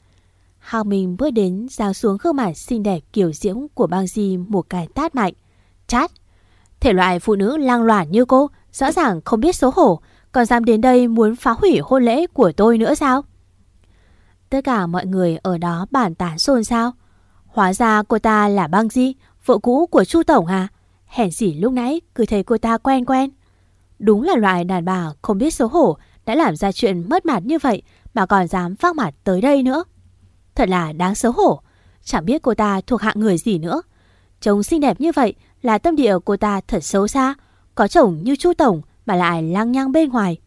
Hạc Minh bước đến giáng xuống gương mặt xinh đẹp kiểu diễm của Bàng Di một cái tát mạnh. Chát! Thể loại phụ nữ lang loàn như cô, rõ ràng không biết xấu hổ, còn dám đến đây muốn phá hủy hôn lễ của tôi nữa sao? Tất cả mọi người ở đó bàn tán xôn xao. Hóa ra cô ta là Bàng Di, vợ cũ của Chu Tổng à? Hèn gì lúc nãy cứ thấy cô ta quen quen. Đúng là loại đàn bà không biết xấu hổ, đã làm ra chuyện mất mặt như vậy mà còn dám vác mặt tới đây nữa. Thật là đáng xấu hổ. Chẳng biết cô ta thuộc hạng người gì nữa. Trông xinh đẹp như vậy là tâm địa cô ta thật xấu xa. Có chồng như Chu Tổng mà lại lăng nhăng bên ngoài.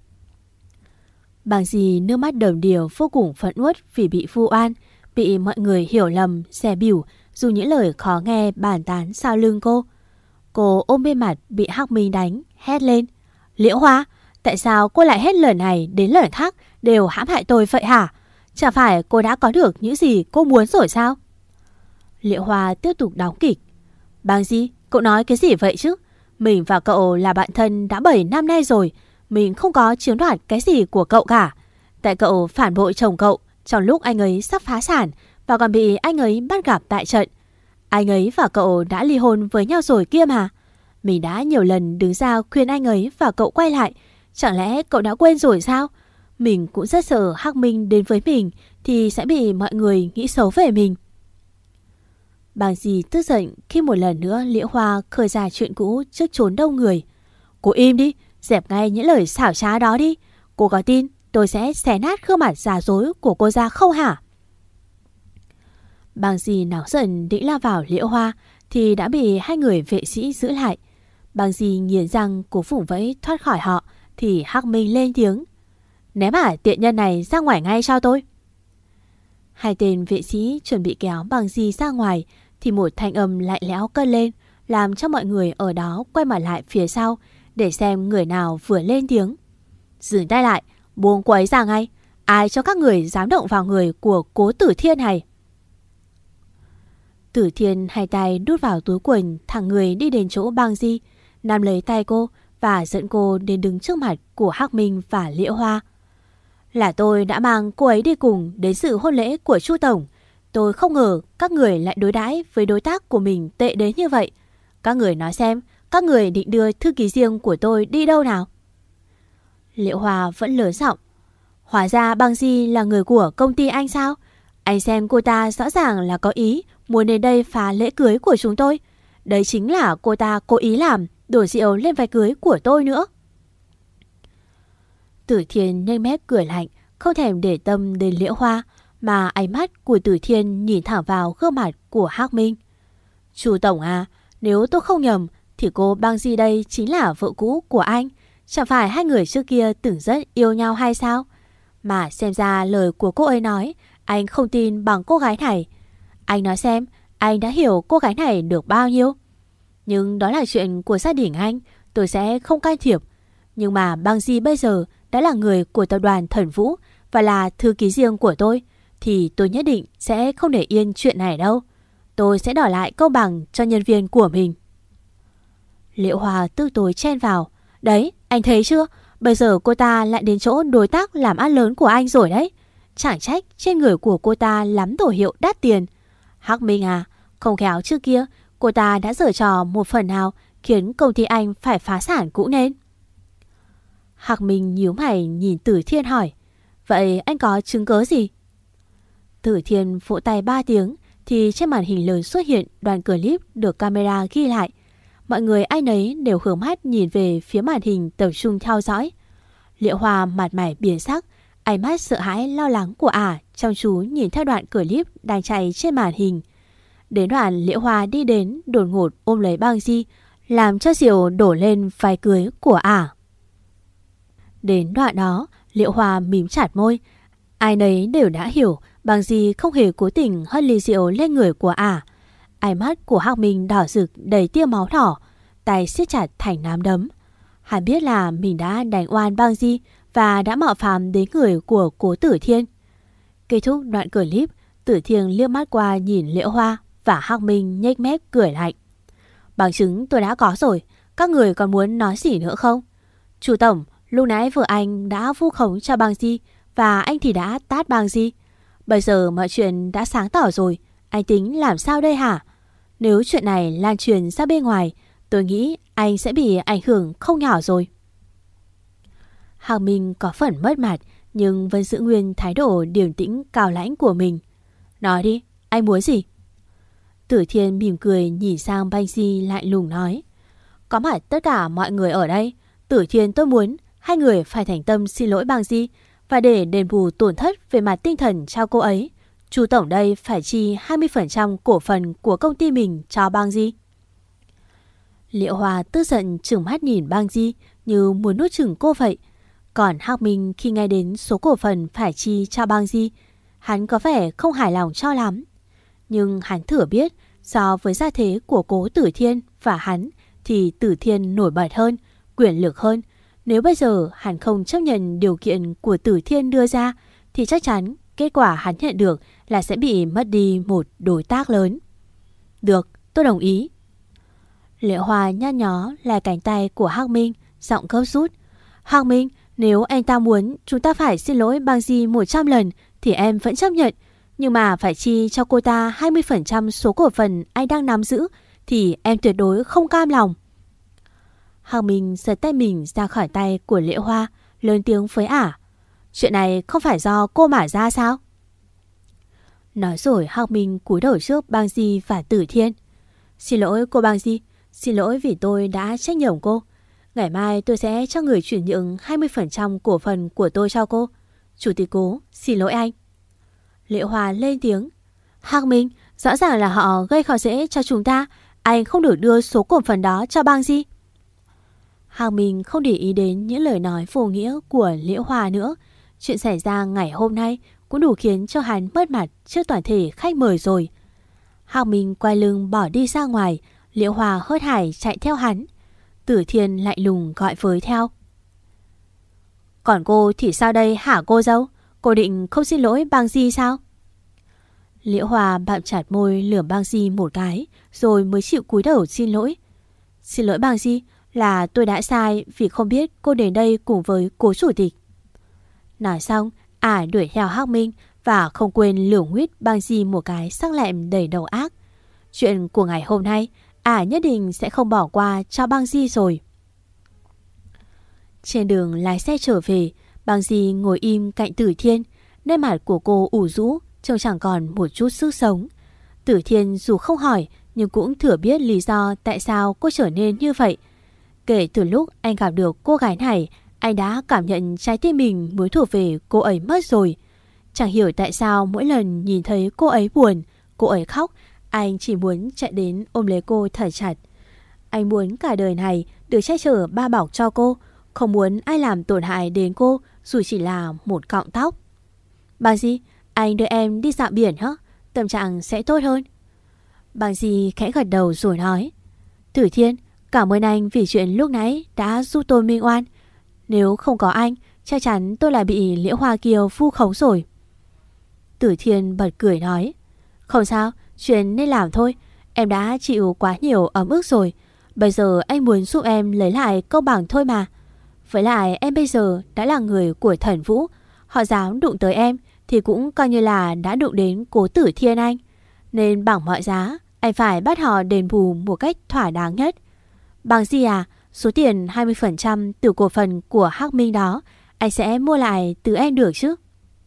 Bàng Di nước mắt đầm đìa vô cùng phẫn uất vì bị vu oan, bị mọi người hiểu lầm, xè bỉu, dù những lời khó nghe bàn tán sau lưng cô. Cô ôm bên mặt bị Hắc Minh đánh, hét lên. Liễu Hoa, tại sao cô lại hết lần này đến lần khác đều hãm hại tôi vậy hả? Chả phải cô đã có được những gì cô muốn rồi sao? Liễu Hoa tiếp tục đóng kịch. Bàng Di, cậu nói cái gì vậy chứ? Mình và cậu là bạn thân đã bảy năm nay rồi. mình không có chiếm đoạt cái gì của cậu cả. Tại cậu phản bội chồng cậu trong lúc anh ấy sắp phá sản và còn bị anh ấy bắt gặp tại trận. Anh ấy và cậu đã ly hôn với nhau rồi kia mà. Mình đã nhiều lần đứng ra khuyên anh ấy và cậu quay lại. Chẳng lẽ cậu đã quên rồi sao? Mình cũng rất sợ Hắc Minh đến với mình thì sẽ bị mọi người nghĩ xấu về mình. Bàng Di tức giận khi một lần nữa Liễu Hoa khơi ra chuyện cũ trước chốn đông người. Cô im đi, dẹp ngay những lời xảo trá đó đi. Cô có tin tôi sẽ xé nát gương mặt giả dối của cô ra không hả? Bàng Di nóng giận định lao vào Liễu Hoa thì đã bị hai người vệ sĩ giữ lại. Bàng Di nghiến răng cố vùng vẫy thoát khỏi họ thì Hắc Minh lên tiếng. Ném hả tiện nhân này ra ngoài ngay cho tôi. Hai tên vệ sĩ chuẩn bị kéo Bàng Di ra ngoài thì một thanh âm lạnh lẽo cất lên, làm cho mọi người ở đó quay mặt lại phía sau để xem người nào vừa lên tiếng. Dừng tay lại, buông cô ấy ra ngay. Ai cho các người dám động vào người của cố Tử Thiên này? Tử Thiên hai tay đút vào túi quần, thẳng người đi đến chỗ Bàng Di, nắm lấy tay cô và dẫn cô đến đứng trước mặt của Hắc Minh và Liễu Hoa. Là tôi đã mang cô ấy đi cùng đến sự hôn lễ của Chu Tổng. Tôi không ngờ các người lại đối đãi với đối tác của mình tệ đến như vậy. Các người nói xem, các người định đưa thư ký riêng của tôi đi đâu nào? Liễu Hoa vẫn lớn giọng. Hóa ra Bàng Di là người của công ty anh sao? Anh xem cô ta rõ ràng là có ý muốn đến đây phá lễ cưới của chúng tôi. Đấy chính là cô ta cố ý làm, đổ rượu lên váy cưới của tôi nữa. Tử Thiên nhếch mép cười lạnh, không thèm để tâm đến Liễu Hoa, mà ánh mắt của Tử Thiên nhìn thẳng vào gương mặt của Hắc Minh. Chu Tổng à, nếu tôi không nhầm thì cô Bàng Di đây chính là vợ cũ của anh. Chẳng phải hai người trước kia từng rất yêu nhau hay sao? Mà xem ra lời của cô ấy nói, anh không tin bằng cô gái này. Anh nói xem, anh đã hiểu cô gái này được bao nhiêu? Nhưng đó là chuyện của gia đình anh, tôi sẽ không can thiệp. Nhưng mà Bàng Di bây giờ đã là người của tập đoàn Thần Vũ và là thư ký riêng của tôi, thì tôi nhất định sẽ không để yên chuyện này đâu. Tôi sẽ đòi lại công bằng cho nhân viên của mình. Liễu Hoa tức tối chen vào. Đấy, anh thấy chưa? Bây giờ cô ta lại đến chỗ đối tác làm ăn lớn của anh rồi đấy. Chẳng trách trên người của cô ta lắm đồ hiệu đắt tiền. Hắc Minh à, không khéo trước kia cô ta đã giở trò một phần nào khiến công ty anh phải phá sản cũng nên. Hắc Minh nhíu mày nhìn Tử Thiên hỏi. Vậy anh có chứng cớ gì? Tử Thiên vỗ tay ba tiếng thì trên màn hình lớn xuất hiện đoạn clip được camera ghi lại. Mọi người ai nấy đều hướng mắt nhìn về phía màn hình tập trung theo dõi. Liễu Hoa mặt mày biến sắc, ánh mắt sợ hãi lo lắng của ả chăm chú nhìn theo đoạn clip đang chạy trên màn hình. Đến đoạn Liễu Hoa đi đến đột ngột ôm lấy Bàng Di, làm cho rượu đổ lên váy cưới của ả. Đến đoạn đó, Liễu Hoa mím chặt môi. Ai nấy đều đã hiểu Bàng Di không hề cố tình hất ly rượu lên người của ả. Ánh mắt của Hắc Minh đỏ rực đầy tia máu đỏ, tay siết chặt thành nắm đấm. Hắn biết là mình đã đánh oan Bàng Di và đã mạo phạm đến người của cố Tử Thiên. Kết thúc đoạn clip, Tử Thiên liếc mắt qua nhìn Liễu Hoa và Hắc Minh nhếch mép cười lạnh. Bằng chứng tôi đã có rồi, các người còn muốn nói gì nữa không? Chủ Tổng, lúc nãy vợ anh đã vu khống cho Bàng Di và anh thì đã tát Bàng Di. Bây giờ mọi chuyện đã sáng tỏ rồi, anh tính làm sao đây hả? Nếu chuyện này lan truyền ra bên ngoài, tôi nghĩ anh sẽ bị ảnh hưởng không nhỏ rồi. Hạc Minh có phần mất mặt nhưng vẫn giữ nguyên thái độ điềm tĩnh cao lãnh của mình. Nói đi, anh muốn gì? Tử Thiên mỉm cười nhìn sang Bàng Di lại lùng nói. Có mặt tất cả mọi người ở đây, Tử Thiên tôi muốn hai người phải thành tâm xin lỗi Bàng Di, và để đền bù tổn thất về mặt tinh thần cho cô ấy, Chu Tổng đây phải chi hai mươi phần trăm cổ phần của công ty mình cho Bàng Di. Liễu Hoa tức giận trừng mắt nhìn Bàng Di như muốn nuốt chửng cô vậy. Còn Hạc Minh khi nghe đến số cổ phần phải chi cho Bàng Di, hắn có vẻ không hài lòng cho lắm. Nhưng hắn thừa biết so với gia thế của cố Tử Thiên và hắn thì Tử Thiên nổi bật hơn, quyền lực hơn. Nếu bây giờ hắn không chấp nhận điều kiện của Tử Thiên đưa ra thì chắc chắn kết quả hắn nhận được là sẽ bị mất đi một đối tác lớn. Được, tôi đồng ý. Liễu Hoa nhăn nhó lại cánh tay của Hạc Minh, giọng gấp rút. Hạc Minh, nếu anh ta muốn chúng ta phải xin lỗi Bang Di một trăm lần thì em vẫn chấp nhận. Nhưng mà phải chi cho cô ta hai mươi phần trăm số cổ phần anh đang nắm giữ thì em tuyệt đối không cam lòng. Hạc Minh giật tay mình ra khỏi tay của Liễu Hoa, lớn tiếng với ả. Chuyện này không phải do cô mà ra sao? Nói rồi Hạc Minh cúi đầu trước Bang Di và Tử Thiên. Xin lỗi cô Bang Di, xin lỗi vì tôi đã trách nhầm cô. Ngày mai tôi sẽ cho người chuyển nhượng hai mươi phần trăm cổ phần của tôi cho cô. Chủ tịch Cố, xin lỗi anh. Liễu Hoa lên tiếng. Hạc Minh, rõ ràng là họ gây khó dễ cho chúng ta. Anh không được đưa số cổ phần đó cho Bang Di. Hạc Minh không để ý đến những lời nói vô nghĩa của Liễu Hoa nữa. Chuyện xảy ra ngày hôm nay cũng đủ khiến cho hắn mất mặt trước toàn thể khách mời rồi. Hạc Minh quay lưng bỏ đi ra ngoài. Liễu Hoa hớt hải chạy theo hắn. Tử Thiên lạnh lùng gọi với theo. Còn cô thì sao đây hả cô dâu? Cô định không xin lỗi Bang Di sao? Liễu Hoa bặm chặt môi lườm Bang Di một cái rồi mới chịu cúi đầu xin lỗi. Xin lỗi Bang Di, là tôi đã sai vì không biết cô đến đây cùng với cố chủ tịch. Nói xong, ả đuổi theo Hạc Minh và không quên lườm huýt Bang Di một cái sắc lẹm đầy đầu ác. Chuyện của ngày hôm nay, ả nhất định sẽ không bỏ qua cho Bang Di rồi. Trên đường lái xe trở về, Bang Di ngồi im cạnh Tử Thiên, nét mặt của cô ủ rũ, trông chẳng còn một chút sức sống. Tử Thiên dù không hỏi nhưng cũng thừa biết lý do tại sao cô trở nên như vậy. Kể từ lúc anh gặp được cô gái này, anh đã cảm nhận trái tim mình muốn thuộc về cô ấy mất rồi. Chẳng hiểu tại sao mỗi lần nhìn thấy cô ấy buồn, cô ấy khóc, anh chỉ muốn chạy đến ôm lấy cô thật chặt. Anh muốn cả đời này được che chở ba bọc cho cô, không muốn ai làm tổn hại đến cô dù chỉ là một cọng tóc. Bang Di, anh đưa em đi dạo biển hả? Tâm trạng sẽ tốt hơn. Bang Di khẽ gật đầu rồi nói. Tử Thiên, cảm ơn anh vì chuyện lúc nãy đã giúp tôi minh oan. Nếu không có anh, chắc chắn tôi lại bị Liễu Hoa Kiều vu khống rồi. Tử Thiên bật cười nói. Không sao, chuyện nên làm thôi. Em đã chịu quá nhiều ấm ức rồi. Bây giờ anh muốn giúp em lấy lại công bằng thôi mà. Với lại em bây giờ đã là người của Thần Vũ. Họ dám đụng tới em thì cũng coi như là đã đụng đến cố Tử Thiên anh. Nên bằng mọi giá, anh phải bắt họ đền bù một cách thỏa đáng nhất. Bằng gì à, số tiền hai mươi phần trăm từ cổ phần của Hạc Minh đó anh sẽ mua lại từ em được chứ?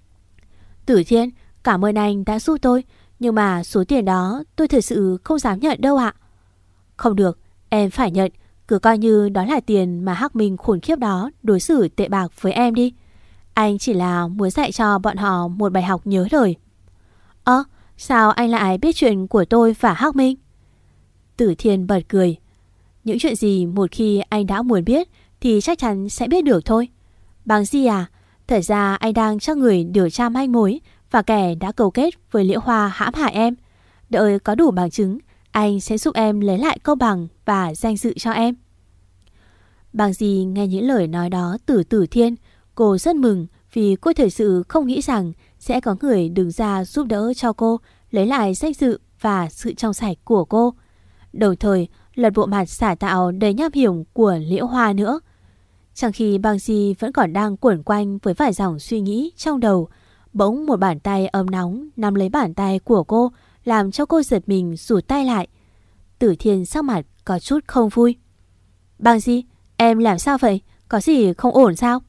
Tử Thiên, cảm ơn anh đã giúp tôi, nhưng mà số tiền đó tôi thực sự không dám nhận đâu ạ. Không được, em phải nhận. Cứ coi như đó là tiền mà Hạc Minh khủng khiếp đó đối xử tệ bạc với em đi. Anh chỉ là muốn dạy cho bọn họ một bài học nhớ đời. Ơ, sao anh lại biết chuyện của tôi và Hạc Minh? Tử Thiên bật cười. Những chuyện gì một khi anh đã muốn biết thì chắc chắn sẽ biết được thôi. Bằng gì à, thật ra anh đang cho người điều tra manh mối và kẻ đã cấu kết với Liễu Hoa hãm hại em. Đợi có đủ bằng chứng, anh sẽ giúp em lấy lại công bằng và danh dự cho em. Bằng gì nghe những lời nói đó từ Tử Thiên, cô rất mừng vì cô thực sự không nghĩ rằng sẽ có người đứng ra giúp đỡ cho cô lấy lại danh dự và sự trong sạch của cô. Đồng thời lật bộ mặt xả tạo đầy nham hiểm của Liễu Hoa nữa. Trong khi Bang Di vẫn còn đang quẩn quanh với vài dòng suy nghĩ trong đầu, bỗng một bàn tay ấm nóng nắm lấy bàn tay của cô, làm cho cô giật mình rụt tay lại. Tử Thiên sắc mặt có chút không vui. Bang Di, em làm sao vậy? Có gì không ổn sao?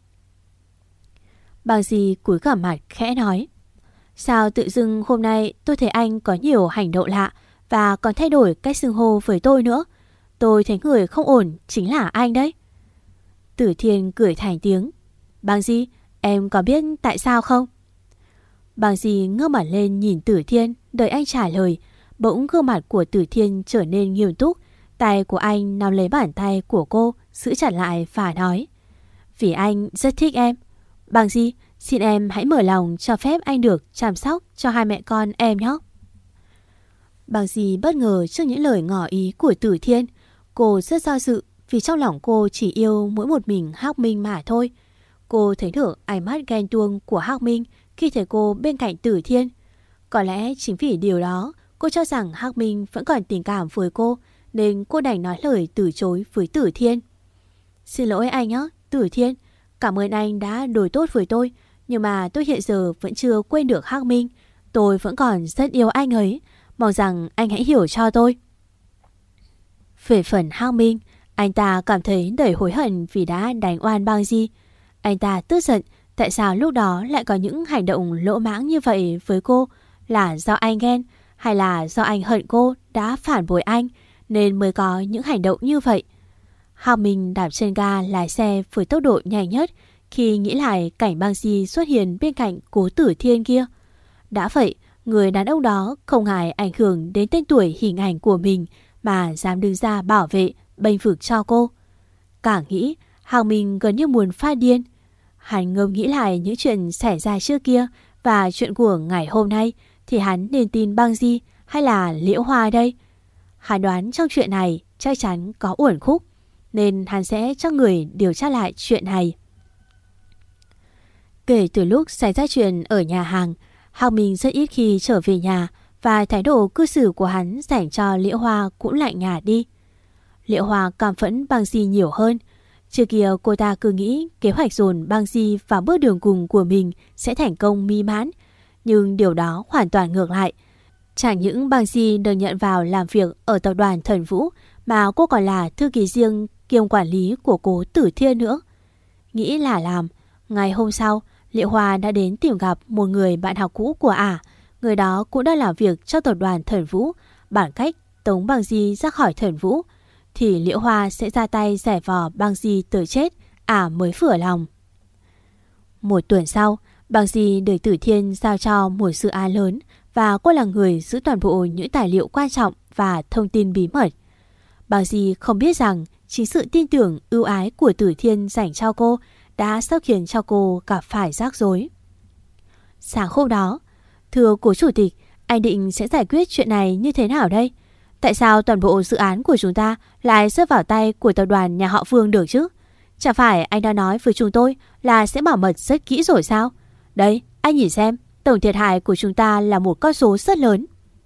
Bang Di cúi gằm mặt khẽ nói. Sao tự dưng hôm nay tôi thấy anh có nhiều hành động lạ và còn thay đổi cách xưng hô với tôi nữa. Tôi thấy người không ổn chính là anh đấy. Tử Thiên cười thành tiếng. Bang Di, em có biết tại sao không? Bang Di ngước mặt lên nhìn Tử Thiên, đợi anh trả lời. Bỗng gương mặt của Tử Thiên trở nên nghiêm túc. Tay của anh nắm lấy bàn tay của cô, giữ chặt lại và nói. Vì anh rất thích em. Bang Di, xin em hãy mở lòng cho phép anh được chăm sóc cho hai mẹ con em nhé. Bang Di bất ngờ trước những lời ngỏ ý của Tử Thiên. Cô rất do dự vì trong lòng cô chỉ yêu mỗi một mình Hạc Minh mà thôi. Cô thấy được ánh mắt ghen tuông của Hạc Minh khi thấy cô bên cạnh Tử Thiên. Có lẽ chính vì điều đó, cô cho rằng Hạc Minh vẫn còn tình cảm với cô, nên cô đành nói lời từ chối với Tử Thiên. Xin lỗi anh nhé, Tử Thiên. Cảm ơn anh đã đối tốt với tôi, nhưng mà tôi hiện giờ vẫn chưa quên được Hắc Minh. Tôi vẫn còn rất yêu anh ấy, mong rằng anh hãy hiểu cho tôi. Về phần Hắc Minh, anh ta cảm thấy đầy hối hận vì đã đánh oan Bang Di. Anh ta tức giận tại sao lúc đó lại có những hành động lỗ mãng như vậy với cô. Là do anh ghen hay là do anh hận cô đã phản bội anh nên mới có những hành động như vậy. Hắc Minh đạp chân ga lái xe với tốc độ nhanh nhất khi nghĩ lại cảnh Bang Di xuất hiện bên cạnh Cố Tử Thiên kia. Đã vậy, người đàn ông đó không ngại ảnh hưởng đến tên tuổi hình ảnh của mình mà dám đứng ra bảo vệ, bênh vực cho cô. Càng nghĩ, Hắc Minh gần như muốn phát điên. Hắn ngẫm nghĩ lại những chuyện xảy ra trước kia và chuyện của ngày hôm nay thì hắn nên tin Bang Di hay là Liễu Hoa đây? Hắn đoán trong chuyện này chắc chắn có uẩn khúc nên hắn sẽ cho người điều tra lại chuyện này. Kể từ lúc xảy ra chuyện ở nhà hàng, Hắc Minh rất ít khi trở về nhà và thái độ cư xử của hắn dành cho Liễu Hoa cũng lạnh nhạt đi. Liễu Hoa cảm phẫn Bang Di nhiều hơn. Trước kia cô ta cứ nghĩ kế hoạch dồn Bang Di vào bước đường cùng của mình sẽ thành công mỹ mãn, nhưng điều đó hoàn toàn ngược lại. Chẳng những Bang Di được nhận vào làm việc ở tập đoàn Thần Vũ mà cô còn là thư ký riêng kiêm quản lý của Cố Tử Thiên nữa. Nghĩ là làm, ngày hôm sau Liễu Hoa đã đến tìm gặp một người bạn học cũ của ả. Người đó cũng đã làm việc cho tập đoàn Thần Vũ, bản cách tống Bang Di ra khỏi Thần Vũ thì Liễu Hoa sẽ ra tay giải vò Bang Di tới chết, ả mới vừa lòng. Một tuần sau, Bang Di được Tử Thiên giao cho một dự án lớn và cô là người giữ toàn bộ những tài liệu quan trọng và thông tin bí mật. Bang Di không biết rằng chính sự tin tưởng ưu ái của Tử Thiên dành cho cô đã sắp khiến cho cô gặp phải rắc rối. Sáng hôm đó, thưa Cố Chủ tịch, anh định sẽ giải quyết chuyện này như thế nào đây? Tại sao toàn bộ dự án của chúng ta lại rơi vào tay của tập đoàn nhà họ Vương được chứ? Chẳng phải anh đã nói với chúng tôi là sẽ bảo mật rất kỹ rồi sao? Đây, anh nhìn xem, tổng thiệt hại của chúng ta là một con số rất lớn.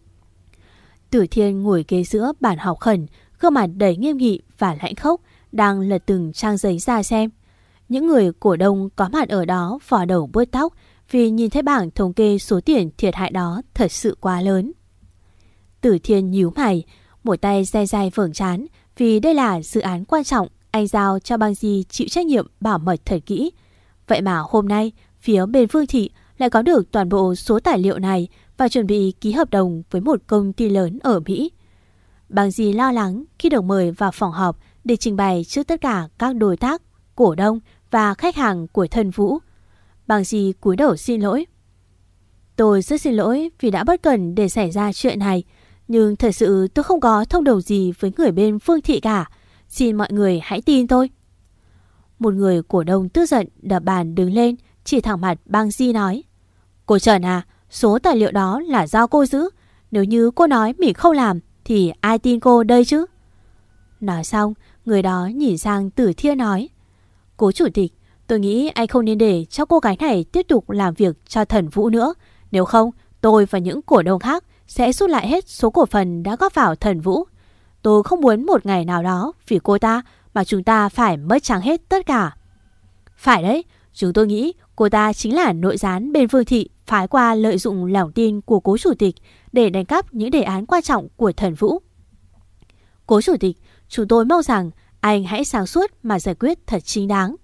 Tử Thiên ngồi kế giữa bàn họp khẩn, gương mặt đầy nghiêm nghị và lãnh khốc, đang lật từng trang giấy ra xem. Những người cổ đông có mặt ở đó vò đầu bứt tóc vì nhìn thấy bảng thống kê số tiền thiệt hại đó thật sự quá lớn. Tử Thiên nhíu mày, một tay day day vầng trán vì đây là dự án quan trọng anh giao cho Bang Di chịu trách nhiệm bảo mật thật kỹ. Vậy mà hôm nay phía bên Vương Thị lại có được toàn bộ số tài liệu này và chuẩn bị ký hợp đồng với một công ty lớn ở Mỹ. Bang Di lo lắng khi được mời vào phòng họp để trình bày trước tất cả các đối tác, cổ đông và khách hàng của Thần Vũ. Bang Di cúi đầu xin lỗi. Tôi rất xin lỗi vì đã bất cẩn để xảy ra chuyện này, nhưng thật sự tôi không có thông đồng gì với người bên Phương Thị cả. Xin mọi người hãy tin tôi. Một người cổ đông tức giận đập bàn đứng lên, chỉ thẳng mặt Bang Di nói: Cô Trần à, số tài liệu đó là do cô giữ. Nếu như cô nói mình không làm thì ai tin cô đây chứ? Nói xong, người đó nhìn sang Tử Thiên nói: Cố Chủ tịch, tôi nghĩ anh không nên để cho cô gái này tiếp tục làm việc cho Thần Vũ nữa. Nếu không, tôi và những cổ đông khác sẽ rút lại hết số cổ phần đã góp vào Thần Vũ. Tôi không muốn một ngày nào đó vì cô ta mà chúng ta phải mất trắng hết tất cả. Phải đấy, chúng tôi nghĩ cô ta chính là nội gián bên Vương Thị phái qua lợi dụng lòng tin của Cố Chủ tịch để đánh cắp những đề án quan trọng của Thần Vũ. Cố Chủ tịch, chúng tôi mong rằng anh hãy sáng suốt mà giải quyết thật chính đáng.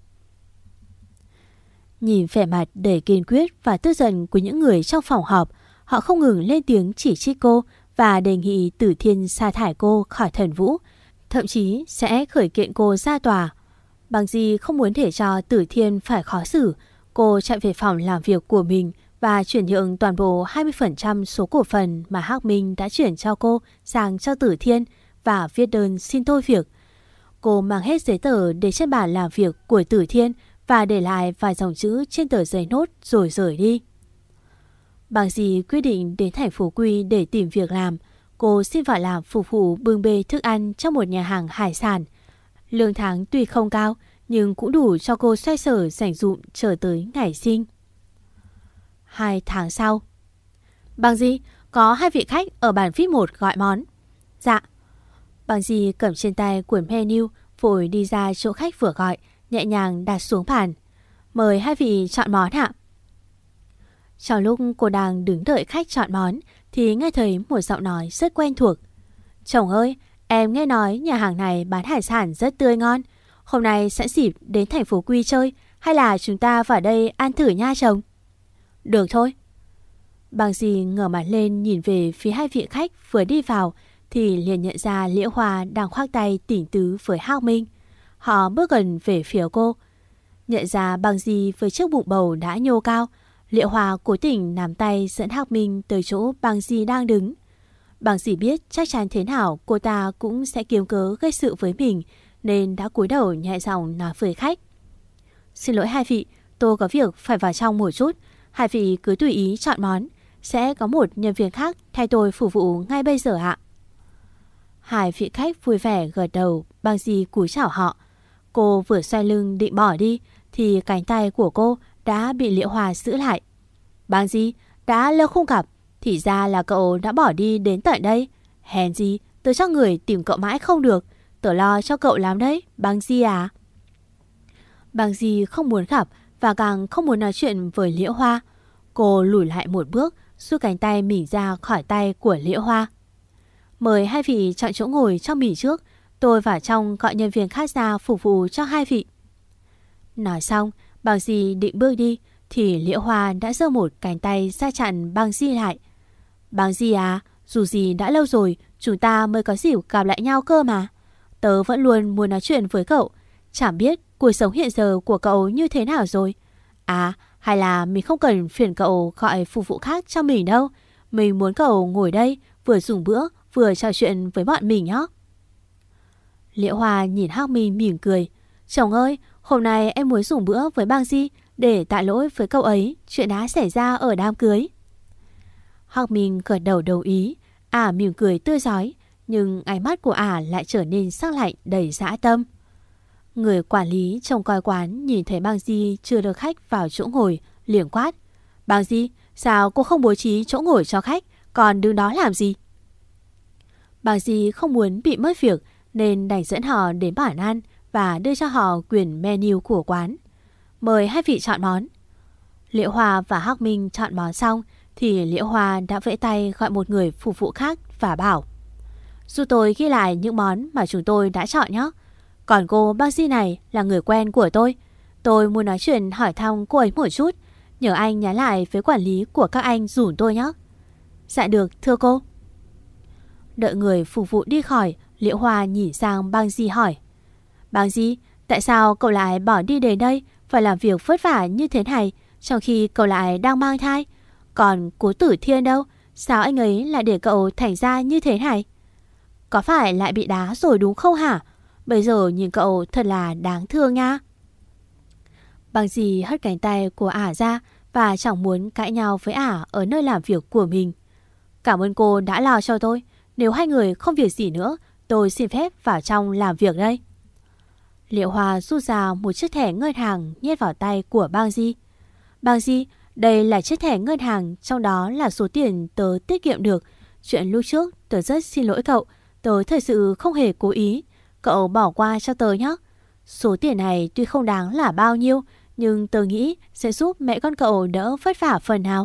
Nhìn vẻ mặt đầy kiên quyết và tức giận của những người trong phòng họp, họ không ngừng lên tiếng chỉ trích cô và đề nghị Tử Thiên sa thải cô khỏi Thần Vũ, thậm chí sẽ khởi kiện cô ra tòa. Bang Di không muốn để cho Tử Thiên phải khó xử, cô chạy về phòng làm việc của mình và chuyển nhượng toàn bộ hai mươi phần trăm số cổ phần mà Hắc Minh đã chuyển cho cô sang cho Tử Thiên và viết đơn xin thôi việc. Cô mang hết giấy tờ để trên bàn làm việc của Tử Thiên và để lại vài dòng chữ trên tờ giấy nốt rồi rời đi. Bang Di quyết định đến thành phố Quy để tìm việc làm. Cô xin vào làm phục vụ bưng bê thức ăn trong một nhà hàng hải sản. Lương tháng tuy không cao nhưng cũng đủ cho cô xoay sở rảnh rụm chờ tới ngày sinh. Hai tháng sau. Bang Di, có hai vị khách ở bàn vê i pê một gọi món. Dạ. Bang Di cầm trên tay cuốn menu vội đi ra chỗ khách vừa gọi, nhẹ nhàng đặt xuống bàn. Mời hai vị chọn món ạ. Trong lúc cô đang đứng đợi khách chọn món thì nghe thấy một giọng nói rất quen thuộc. Chồng ơi, em nghe nói nhà hàng này bán hải sản rất tươi ngon. Hôm nay sẵn dịp đến thành phố Quy chơi, hay là chúng ta vào đây ăn thử nha chồng? Được thôi. Bàng Di ngửa mặt lên nhìn về phía hai vị khách vừa đi vào thì liền nhận ra Liễu Hoa đang khoác tay tỉn tứ với Hắc Minh. Họ bước gần về phía cô. Nhận ra Bàng Di với chiếc bụng bầu đã nhô cao, Liễu Hoa cố tình nắm tay dẫn Hắc Minh tới chỗ Bàng Di đang đứng. Bàng Di biết chắc chắn thế nào cô ta cũng sẽ kiếm cớ gây sự với mình, nên đã cúi đầu nhẹ giọng nói với khách. Xin lỗi hai vị, tôi có việc phải vào trong một chút. Hai vị cứ tùy ý chọn món, sẽ có một nhân viên khác thay tôi phục vụ ngay bây giờ ạ. Hai vị khách vui vẻ gật đầu. Bàng Di cúi chào họ. Cô vừa xoay lưng định bỏ đi thì cánh tay của cô đã bị Liễu Hoa giữ lại. Bàng Di, đã lâu không gặp, thì ra là cậu đã bỏ đi đến tận đây. Hèn gì, tôi cho người tìm cậu mãi không được. Tớ lo cho cậu lắm đấy, Bàng Di à. Bàng Di không muốn gặp và càng không muốn nói chuyện với Liễu Hoa. Cô lùi lại một bước, rút cánh tay mình ra khỏi tay của Liễu Hoa. Mời hai vị chọn chỗ ngồi cho mình trước, tôi vào trong gọi nhân viên khác ra phục vụ cho hai vị. Nói xong, Bàng Di định bước đi thì Liễu Hoa đã giơ một cánh tay ra chặn Bàng Di lại. Bàng Di à, dù gì đã lâu rồi chúng ta mới có dịp gặp lại nhau cơ mà. Tớ vẫn luôn muốn nói chuyện với cậu. Chẳng biết cuộc sống hiện giờ của cậu như thế nào rồi. À, hay là mình không cần phiền cậu gọi phục vụ khác cho mình đâu. Mình muốn cậu ngồi đây vừa dùng bữa vừa trò chuyện với bọn mình nhé. Liễu Hoa nhìn Hắc Minh mỉm cười. Chồng ơi, hôm nay em muốn dùng bữa với Bàng Di để tạ lỗi với cậu ấy chuyện đã xảy ra ở đám cưới. Hắc Minh gật đầu đồng ý. Ả mỉm cười tươi rói, nhưng ánh mắt của Ả lại trở nên sắc lạnh đầy dã tâm. Người quản lý trông coi quán nhìn thấy Bàng Di chưa được khách vào chỗ ngồi, liền quát. Bàng Di, sao cô không bố trí chỗ ngồi cho khách, còn đứng đó làm gì? Bàng Di không muốn bị mất việc nên đành dẫn họ đến bàn ăn và đưa cho họ quyển menu của quán. Mời hai vị chọn món. Liễu Hoa và Hắc Minh chọn món xong thì Liễu Hoa đã vẫy tay gọi một người phục vụ khác và bảo: giúp tôi ghi lại những món mà chúng tôi đã chọn nhé. Còn cô Bàng Di này là người quen của tôi. Tôi muốn nói chuyện hỏi thăm cô ấy một chút. Nhờ anh nhắn lại với quản lý của các anh rủ tôi nhé. Dạ được, thưa cô. Đợi người phục vụ đi khỏi, Liễu Hoa nhìn sang Bàng Di hỏi: Bàng Di, tại sao cậu lại bỏ đi đến đây phải làm việc vất vả như thế này, trong khi cậu lại đang mang thai? Còn Cố Tử Thiên đâu? Sao anh ấy lại để cậu thành ra như thế này? Có phải lại bị đá rồi đúng không hả? Bây giờ nhìn cậu thật là đáng thương nha. Bàng Di hất cánh tay của Ả ra và chẳng muốn cãi nhau với Ả ở nơi làm việc của mình. Cảm ơn cô đã lo cho tôi. Nếu hai người không việc gì nữa, tôi xin phép vào trong làm việc đây. Liễu Hoa rút ra một chiếc thẻ ngân hàng nhét vào tay của Bàng Di. Bàng Di, đây là chiếc thẻ ngân hàng, trong đó là số tiền tớ tiết kiệm được. Chuyện lúc trước tớ rất xin lỗi cậu. Tớ thật sự không hề cố ý. Cậu bỏ qua cho tớ nhé. Số tiền này tuy không đáng là bao nhiêu, nhưng tớ nghĩ sẽ giúp mẹ con cậu đỡ vất vả phần nào.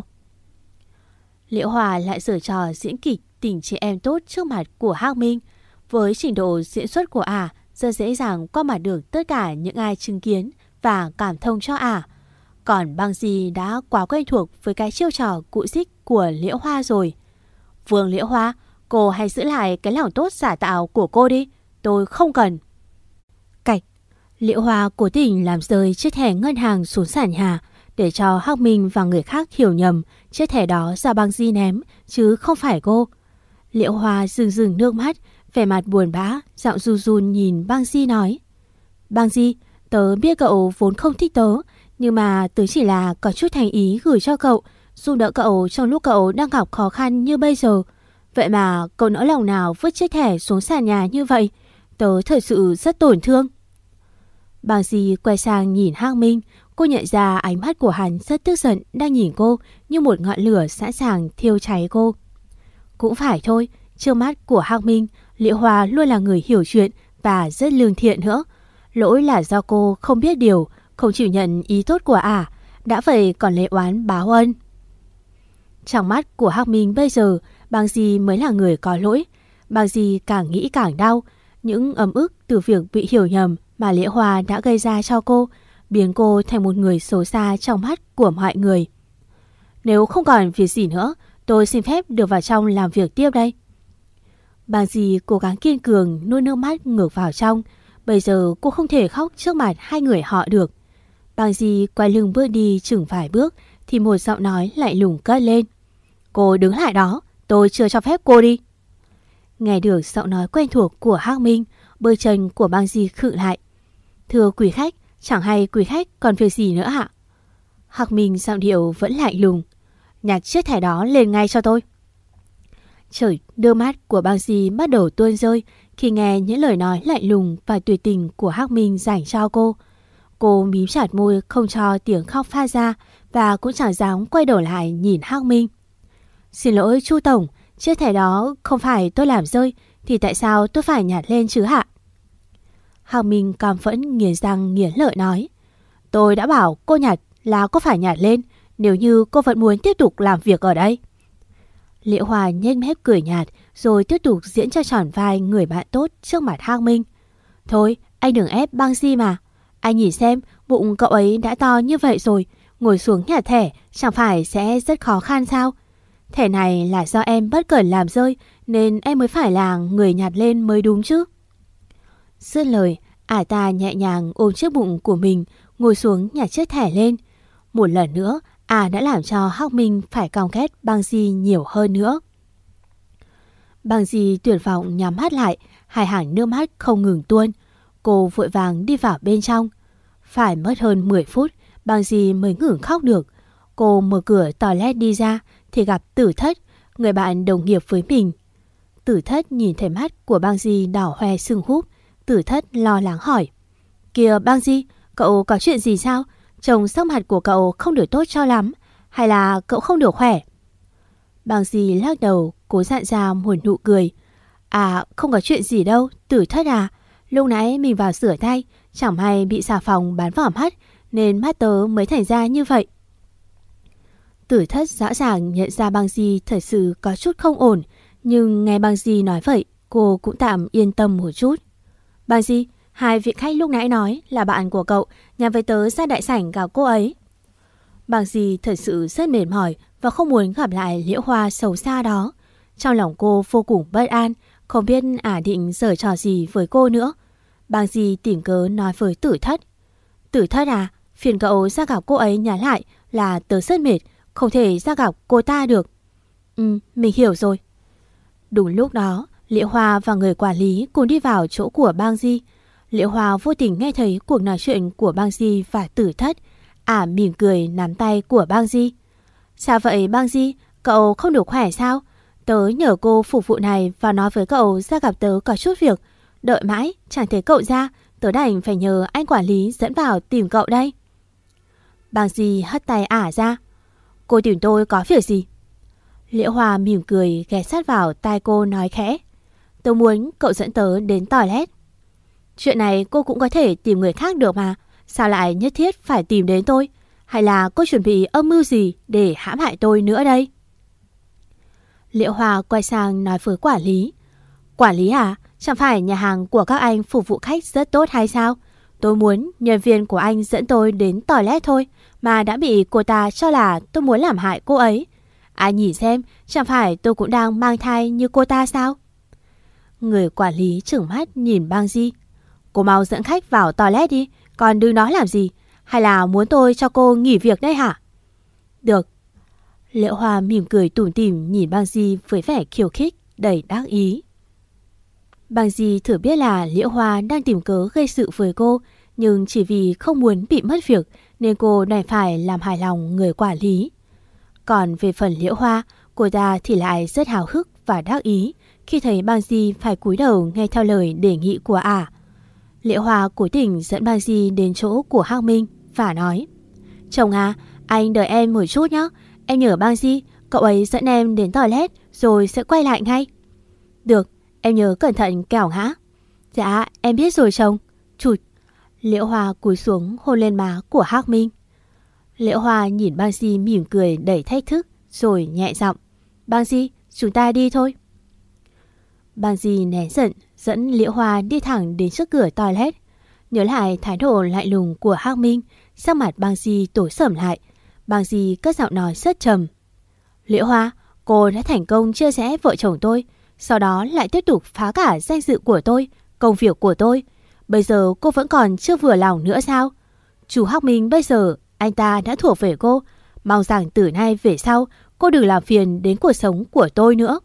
Liễu Hoa lại giở trò diễn kịch tình chị em tốt trước mặt của Hắc Minh. Với trình độ diễn xuất của Ả, rất dễ dàng qua mặt được tất cả những ai chứng kiến và cảm thông cho Ả. Còn Bàng Di đã quá quen thuộc với cái chiêu trò cụ xích của Liễu Hoa rồi. Vương Liễu Hoa, cô hãy giữ lại cái lòng tốt giả tạo của cô đi. Tôi không cần. Cạch. Liễu Hoa cố tình làm rơi chiếc thẻ ngân hàng xuống sàn nhà để cho Hắc Minh và người khác hiểu nhầm chiếc thẻ đó do Bàng Di ném chứ không phải cô. Liễu Hoa rưng rưng nước mắt, vẻ mặt buồn bã, giọng run run nhìn Bàng Di nói: Bàng Di, tớ biết cậu vốn không thích tớ, nhưng mà tớ chỉ là có chút thành ý gửi cho cậu, giúp đỡ cậu trong lúc cậu đang gặp khó khăn như bây giờ. Vậy mà cậu nỡ lòng nào vứt chiếc thẻ xuống sàn nhà như vậy? Tớ thật sự rất tổn thương. Bàng Di quay sang nhìn Hắc Minh. Cô nhận ra ánh mắt của hắn rất tức giận, đang nhìn cô như một ngọn lửa sẵn sàng thiêu cháy cô. Cũng phải thôi, trước mắt của Hắc Minh, Liễu Hoa luôn là người hiểu chuyện và rất lương thiện nữa. Lỗi là do cô không biết điều, không chịu nhận ý tốt của ả, đã vậy còn lệ oán báo ân. Trong mắt của Hắc Minh bây giờ, Bang Di mới là người có lỗi. Bang Di càng nghĩ càng đau. Những ấm ức từ việc bị hiểu nhầm mà Liễu Hoa đã gây ra cho cô, biến cô thành một người xấu xa trong mắt của mọi người. Nếu không còn việc gì nữa, tôi xin phép được vào trong làm việc tiếp đây. Bang Di cố gắng kiên cường nuôi nước mắt ngược vào trong. Bây giờ cô không thể khóc trước mặt hai người họ được. Bang Di quay lưng bước đi chừng vài bước thì một giọng nói lại lùng cất lên. Cô đứng lại đó, tôi chưa cho phép cô đi. Nghe được giọng nói quen thuộc của Hắc Minh, đôi chân của Bang Di khựng lại. Thưa quý khách, chẳng hay quý khách còn việc gì nữa hả? Hắc Minh giọng điệu vẫn lạnh lùng. Nhặt chiếc thẻ đó lên ngay cho tôi. Trời, nước mắt của Bang Di bắt đầu tuôn rơi khi nghe những lời nói lạnh lùng và tuyệt tình của Hắc Minh dành cho cô. Cô mím chặt môi không cho tiếng khóc phát ra và cũng chẳng dám quay đầu lại nhìn Hắc Minh. Xin lỗi Chu Tổng, chiếc thẻ đó không phải tôi làm rơi thì tại sao tôi phải nhặt lên chứ hả? Hắc Minh cam phẫn nghiến răng nghiến lợi nói. Tôi đã bảo cô nhặt là cô phải nhặt lên nếu như cô vẫn muốn tiếp tục làm việc ở đây. Liễu Hoa nhếch mép cười nhạt rồi tiếp tục diễn cho tròn vai người bạn tốt trước mặt Hắc Minh. Thôi, anh đừng ép Bang Di mà. Anh nhìn xem, bụng cậu ấy đã to như vậy rồi, ngồi xuống nhặt thẻ chẳng phải sẽ rất khó khăn sao? Thẻ này là do em bất cẩn làm rơi nên em mới phải là người nhặt lên mới đúng chứ. Dứt lời, ả ta nhẹ nhàng ôm chiếc bụng của mình, ngồi xuống nhặt chiếc thẻ lên. Một lần nữa, ả đã làm cho Hắc Minh phải căm ghét Bang Di nhiều hơn nữa. Bang Di tuyệt vọng nhắm mắt lại, hai hàng nước mắt không ngừng tuôn. Cô vội vàng đi vào bên trong. Phải mất hơn mười phút, Bang Di mới ngừng khóc được. Cô mở cửa toilet đi ra thì gặp Tử Thất, người bạn đồng nghiệp với mình. Tử Thất nhìn thấy mắt của Bang Di đỏ hoe sưng húp. Tử Thất lo lắng hỏi. Kìa Bang Di, cậu có chuyện gì sao? Trông sắc mặt của cậu không được tốt cho lắm. Hay là cậu không được khỏe? Bang Di lắc đầu, cố dặn ra một nụ cười. À, không có chuyện gì đâu, Tử Thất à. Lúc nãy mình vào rửa tay, chẳng may bị xà phòng bắn vào mắt, nên mắt tớ mới thành ra như vậy. Tử Thất rõ ràng nhận ra Bang Di thật sự có chút không ổn, nhưng nghe Bang Di nói vậy, cô cũng tạm yên tâm một chút. Bang Di, hai vị khách lúc nãy nói là bạn của cậu nhằm với tớ ra đại sảnh gặp cô ấy. Bang Di thật sự rất mệt mỏi và không muốn gặp lại Liễu Hoa xấu xa đó. Trong lòng cô vô cùng bất an, không biết ả định giở trò gì với cô nữa. Bang Di tìm cớ nói với Tử Thất. Tử Thất à, phiền cậu ra gặp cô ấy nhắn lại là tớ rất mệt, không thể ra gặp cô ta được. Ừ, mình hiểu rồi. Đúng lúc đó, Liễu Hoa và người quản lý cùng đi vào chỗ của Bang Di. Liễu Hoa vô tình nghe thấy cuộc nói chuyện của Bang Di và Tử Thất. Ả mỉm cười nắm tay của Bang Di. Sao vậy Bang Di, cậu không được khỏe sao? Tớ nhờ cô phục vụ này và nói với cậu ra gặp tớ có chút việc. Đợi mãi, chẳng thấy cậu ra, tớ đành phải nhờ anh quản lý dẫn vào tìm cậu đây. Bang Di hất tay Ả ra. Cô tìm tôi có việc gì? Liễu Hoa mỉm cười ghé sát vào tai cô nói khẽ. Tớ muốn cậu dẫn tớ đến toilet. Chuyện này cô cũng có thể tìm người khác được mà. Sao lại nhất thiết phải tìm đến tôi? Hay là cô chuẩn bị âm mưu gì để hãm hại tôi nữa đây? Liễu Hoa quay sang nói với quản lý. Quản lý à? Chẳng phải nhà hàng của các anh phục vụ khách rất tốt hay sao? Tôi muốn nhân viên của anh dẫn tôi đến toilet thôi mà đã bị cô ta cho là tôi muốn làm hại cô ấy. Anh nhìn xem, chẳng phải tôi cũng đang mang thai như cô ta sao? Người quản lý trừng mắt nhìn Bang Di. Cô mau dẫn khách vào toilet đi, còn đừng nói làm gì. Hay là muốn tôi cho cô nghỉ việc đây hả? Được. Liễu Hoa mỉm cười tủm tỉm nhìn Bang Di với vẻ khiêu khích, đầy đắc ý. Bang Di thử biết là Liễu Hoa đang tìm cớ gây sự với cô, nhưng chỉ vì không muốn bị mất việc nên cô đành phải làm hài lòng người quản lý. Còn về phần Liễu Hoa, cô ta thì lại rất háo hức và đắc ý khi thấy Bang Di phải cúi đầu nghe theo lời đề nghị của ả. Liễu Hoa cố tình dẫn Bang Di đến chỗ của Hắc Minh và nói. Chồng à, anh đợi em một chút nhé. Em nhờ Bang Di, cậu ấy dẫn em đến toilet rồi sẽ quay lại ngay. Được, em nhớ cẩn thận kẻo ngã. Dạ, em biết rồi chồng. Chụt. Liễu Hoa cúi xuống hôn lên má của Hắc Minh. Liễu Hoa nhìn Bang Di mỉm cười đầy thách thức rồi nhẹ giọng: Bang Di, chúng ta đi thôi. Bang Di nén giận dẫn Liễu Hoa đi thẳng đến trước cửa toilet. Nhớ lại thái độ lạnh lùng của Hắc Minh, sắc mặt Bang Di tối sầm lại. Bang Di cất giọng nói rất trầm: Liễu Hoa, cô đã thành công chia rẽ vợ chồng tôi, sau đó lại tiếp tục phá cả danh dự của tôi, công việc của tôi. Bây giờ cô vẫn còn chưa vừa lòng nữa sao? Chú Hắc Minh bây giờ anh ta đã thuộc về cô, mong rằng từ nay về sau cô đừng làm phiền đến cuộc sống của tôi nữa.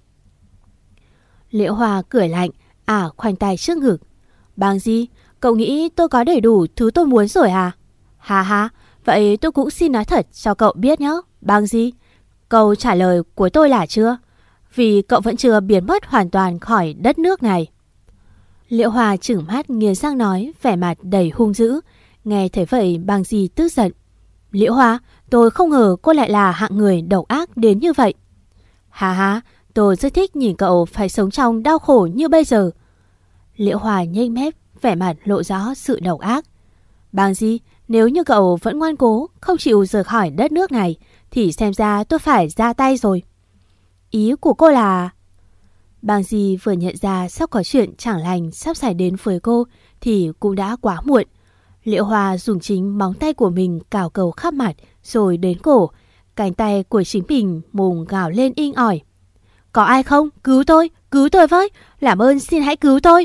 Liễu Hoa cười lạnh, ả khoanh tay trước ngực. Bang Di, cậu nghĩ tôi có đầy đủ thứ tôi muốn rồi à? Hà hà, vậy tôi cũng xin nói thật cho cậu biết nhé, Bang Di. Câu trả lời của tôi là chưa, vì cậu vẫn chưa biến mất hoàn toàn khỏi đất nước này. Liễu Hoa trừng mắt nghiến răng nói, vẻ mặt đầy hung dữ. Nghe thấy vậy Bang Di tức giận. Liễu Hoa, tôi không ngờ cô lại là hạng người độc ác đến như vậy. Hà hà, tôi rất thích nhìn cậu phải sống trong đau khổ như bây giờ. Liễu Hoa nhếch mép, vẻ mặt lộ rõ sự độc ác. Bang Di, nếu như cậu vẫn ngoan cố không chịu rời khỏi đất nước này thì xem ra tôi phải ra tay rồi. Ý của cô là... Bang Di vừa nhận ra sắp có chuyện chẳng lành sắp xảy đến với cô thì cũng đã quá muộn. Liễu Hoa dùng chính móng tay của mình cào cấu khắp mặt rồi đến cổ. Cánh tay của chính mình mồm gào lên inh ỏi. Có ai không? Cứu tôi! Cứu tôi với! Làm ơn xin hãy cứu tôi!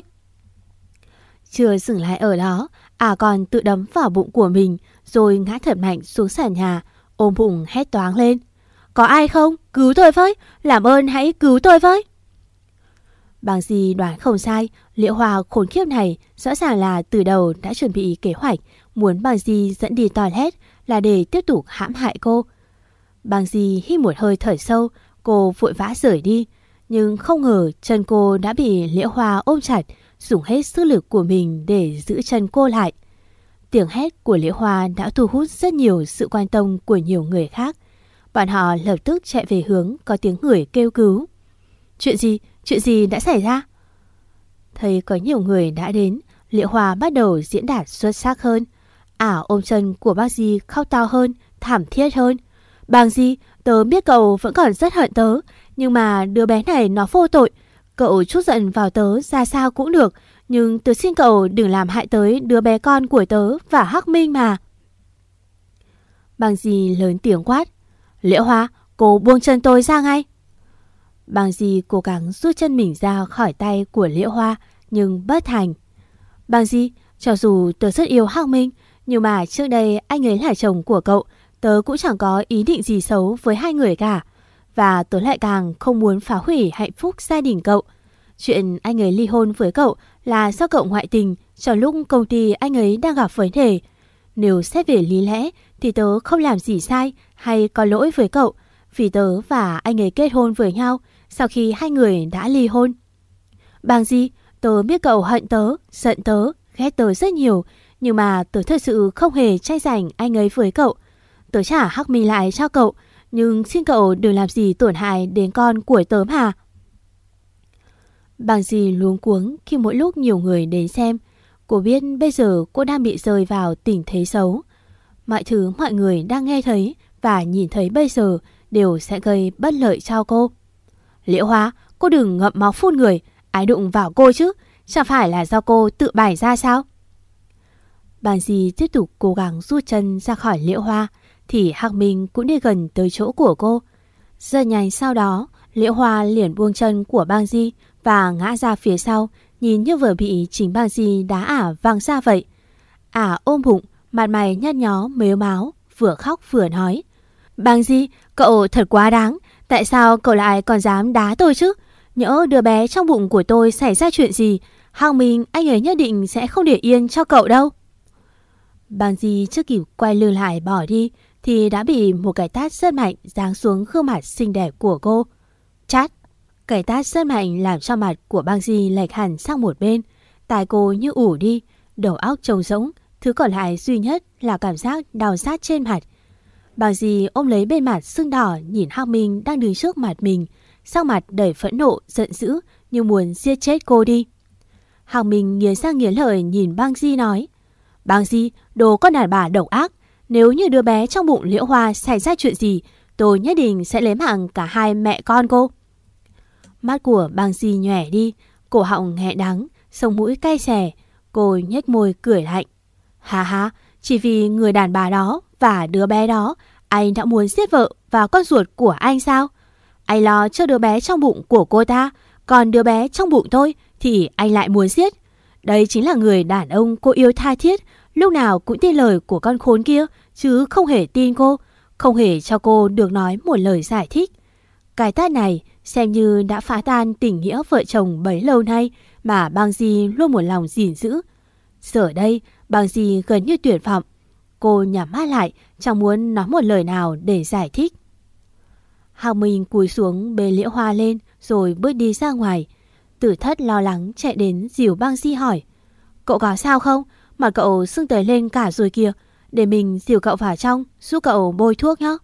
Chưa dừng lại ở đó, à còn tự đấm vào bụng của mình rồi ngã thật mạnh xuống sàn nhà, ôm bụng hét toáng lên. Có ai không? Cứu tôi với! Làm ơn hãy cứu tôi với! Bang Di đoán không sai, Liễu Hoa khốn khiếp này rõ ràng là từ đầu đã chuẩn bị kế hoạch muốn Bang Di dẫn đi toilet là để tiếp tục hãm hại cô. Bang Di hít một hơi thở sâu, cô vội vã rời đi, nhưng không ngờ chân cô đã bị Liễu Hoa ôm chặt, dùng hết sức lực của mình để giữ chân cô lại. Tiếng hét của Liễu Hoa đã thu hút rất nhiều sự quan tâm của nhiều người khác. Bọn họ lập tức chạy về hướng có tiếng người kêu cứu. Chuyện gì? Chuyện gì đã xảy ra? Thấy có nhiều người đã đến, Liễu Hoa bắt đầu diễn đạt xuất sắc hơn. Ả ôm chân của bác Di khóc to hơn, thảm thiết hơn. Bang Di, tớ biết cậu vẫn còn rất hận tớ, nhưng mà đứa bé này nó vô tội. Cậu trút giận vào tớ ra sao cũng được, nhưng tớ xin cậu đừng làm hại tới đứa bé con của tớ và Hắc Minh mà. Bang Di lớn tiếng quát. Liễu Hoa, cô buông chân tôi ra ngay. Bang Di cố gắng rút chân mình ra khỏi tay của Liễu Hoa, nhưng bất thành. Bang Di, cho dù tớ rất yêu Hắc Minh, nhưng mà trước đây anh ấy là chồng của cậu, tớ cũng chẳng có ý định gì xấu với hai người cả. Và tớ lại càng không muốn phá hủy hạnh phúc gia đình cậu. Chuyện anh ấy ly hôn với cậu là do cậu ngoại tình trong lúc công ty anh ấy đang gặp vấn đề. Nếu xét về lý lẽ thì tớ không làm gì sai hay có lỗi với cậu, vì tớ và anh ấy kết hôn với nhau sau khi hai người đã ly hôn. Bang Di, tớ biết cậu hận tớ, giận tớ, ghét tớ rất nhiều, nhưng mà tớ thật sự không hề tranh giành anh ấy với cậu. Tớ trả Hắc Minh lại cho cậu, nhưng xin cậu đừng làm gì tổn hại đến con của tớ mà. Bang Di luống cuống khi mỗi lúc nhiều người đến xem. Cô biết bây giờ cô đang bị rơi vào tình thế xấu. Mọi thứ mọi người đang nghe thấy và nhìn thấy bây giờ đều sẽ gây bất lợi cho cô. Liễu Hoa, cô đừng ngậm máu phun người. Ai đụng vào cô chứ? Chẳng phải là do cô tự bày ra sao? Bang Di tiếp tục cố gắng rút chân ra khỏi Liễu Hoa thì Hắc Minh cũng đi gần tới chỗ của cô. Rất nhanh sau đó, Liễu Hoa liền buông chân của Bang Di và ngã ra phía sau, nhìn như vừa bị chính Bang Di đá ả văng ra vậy. Ả ôm bụng, mặt mày nhăn nhó mếu máo, vừa khóc vừa nói. Bang Di, cậu thật quá đáng. Tại sao cậu lại còn dám đá tôi chứ? Nhỡ đứa bé trong bụng của tôi xảy ra chuyện gì, Hắc Minh anh ấy nhất định sẽ không để yên cho cậu đâu. Bang Di chưa kịp quay lưng lại bỏ đi thì đã bị một cái tát rất mạnh giáng xuống gương mặt xinh đẹp của cô. Chát! Cái tát rất mạnh làm cho mặt của Bang Di lệch hẳn sang một bên. Tai cô như ủ đi, đầu óc trống rỗng, thứ còn lại duy nhất là cảm giác đau rát trên mặt. Bang Di ôm lấy bên mặt sưng đỏ nhìn Hắc Minh đang đứng trước mặt mình, sắc mặt đầy phẫn nộ, giận dữ như muốn giết chết cô đi. Hắc Minh nghiến răng nghiến lợi nhìn Bang Di nói. Bang Di, đồ con đàn bà độc ác. Nếu như đứa bé trong bụng Liễu Hoa xảy ra chuyện gì, tôi nhất định sẽ lấy mạng cả hai mẹ con cô. Mắt của Bang Di nhòe đi, cổ họng nghẹn đắng, sống mũi cay xè. Cô nhếch môi cười lạnh. Hà hà, chỉ vì người đàn bà đó và đứa bé đó, anh đã muốn giết vợ và con ruột của anh sao? Anh lo cho đứa bé trong bụng của cô ta, còn đứa bé trong bụng tôi thì anh lại muốn giết. Đây chính là người đàn ông cô yêu tha thiết, lúc nào cũng tin lời của con khốn kia, chứ không hề tin cô, không hề cho cô được nói một lời giải thích. Cái tát này xem như đã phá tan tình nghĩa vợ chồng bấy lâu nay mà Bang Di luôn một lòng gìn giữ. Giờ đây, Bang Di gần như tuyệt vọng. Cô nhắm mắt lại, chẳng muốn nói một lời nào để giải thích. Hạc Minh cúi xuống bế Liễu Hoa lên rồi bước đi ra ngoài. Tử Thất lo lắng chạy đến dìu Bang Di hỏi. Cậu có sao không? Mặt cậu sưng tấy lên cả rồi kìa. Để mình dìu cậu vào trong, giúp cậu bôi thuốc nhé.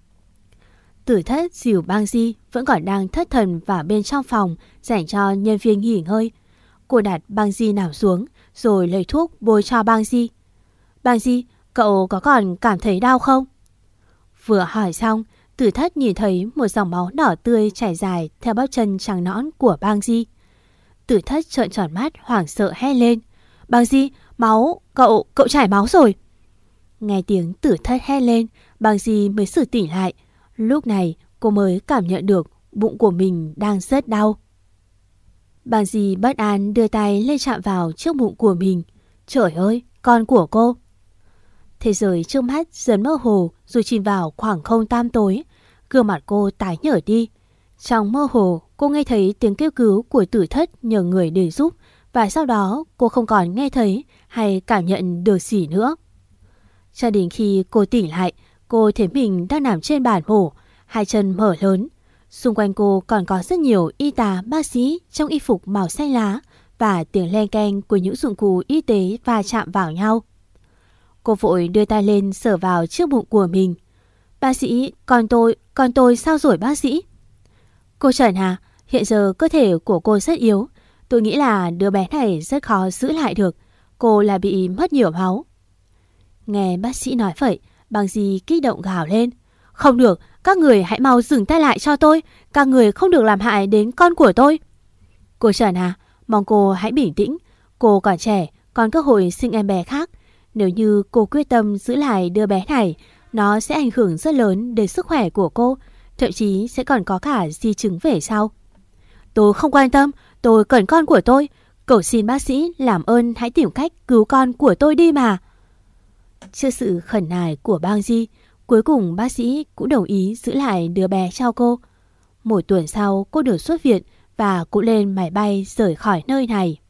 Tử Thất dìu Bang Di vẫn còn đang thất thần vào bên trong phòng dành cho nhân viên nghỉ ngơi. Cô đặt Bang Di nằm xuống rồi lấy thuốc bôi cho Bang Di. Bang Di, cậu có còn cảm thấy đau không? Vừa hỏi xong, Tử Thất nhìn thấy một dòng máu đỏ tươi chảy dài theo bắp chân trắng nõn của Bang Di. Tử Thất trợn tròn mắt hoảng sợ hét lên. Bang Di, máu, cậu, cậu chảy máu rồi. Nghe tiếng Tử Thất hét lên, Bang Di mới sực tỉnh lại. Lúc này cô mới cảm nhận được bụng của mình đang rất đau. Bang Di bất an đưa tay lên chạm vào trước bụng của mình. Trời ơi, con của cô. Thế giới trước mắt dần mơ hồ rồi chìm vào khoảng không tăm tối. Gương mặt cô tái nhợt đi. Trong mơ hồ, cô nghe thấy tiếng kêu cứu của Tử Thất nhờ người để giúp. Và sau đó cô không còn nghe thấy hay cảm nhận được gì nữa. Cho đến khi cô tỉnh lại, cô thấy mình đang nằm trên bàn mổ, hai chân mở lớn. Xung quanh cô còn có rất nhiều y tá, bác sĩ trong y phục màu xanh lá và tiếng len keng của những dụng cụ y tế va chạm vào nhau. Cô vội đưa tay lên sờ vào trước bụng của mình. Bác sĩ, con tôi, con tôi sao rồi bác sĩ? Cô Trần à, hiện giờ cơ thể của cô rất yếu. Tôi nghĩ là đứa bé này rất khó giữ lại được. Cô là bị mất nhiều máu. Nghe bác sĩ nói vậy, Bang Di kích động gào lên. Không được, các người hãy mau dừng tay lại cho tôi. Các người không được làm hại đến con của tôi. Cô Trần à, mong cô hãy bình tĩnh. Cô còn trẻ, còn cơ hội sinh em bé khác. Nếu như cô quyết tâm giữ lại đứa bé này, nó sẽ ảnh hưởng rất lớn đến sức khỏe của cô. Thậm chí sẽ còn có cả di chứng về sau. Tôi không quan tâm, tôi cần con của tôi. Cầu xin bác sĩ làm ơn hãy tìm cách cứu con của tôi đi mà. Trước sự khẩn nài của Bang Di, cuối cùng bác sĩ cũng đồng ý giữ lại đứa bé cho cô. Một tuần sau cô được xuất viện và cũng lên máy bay rời khỏi nơi này.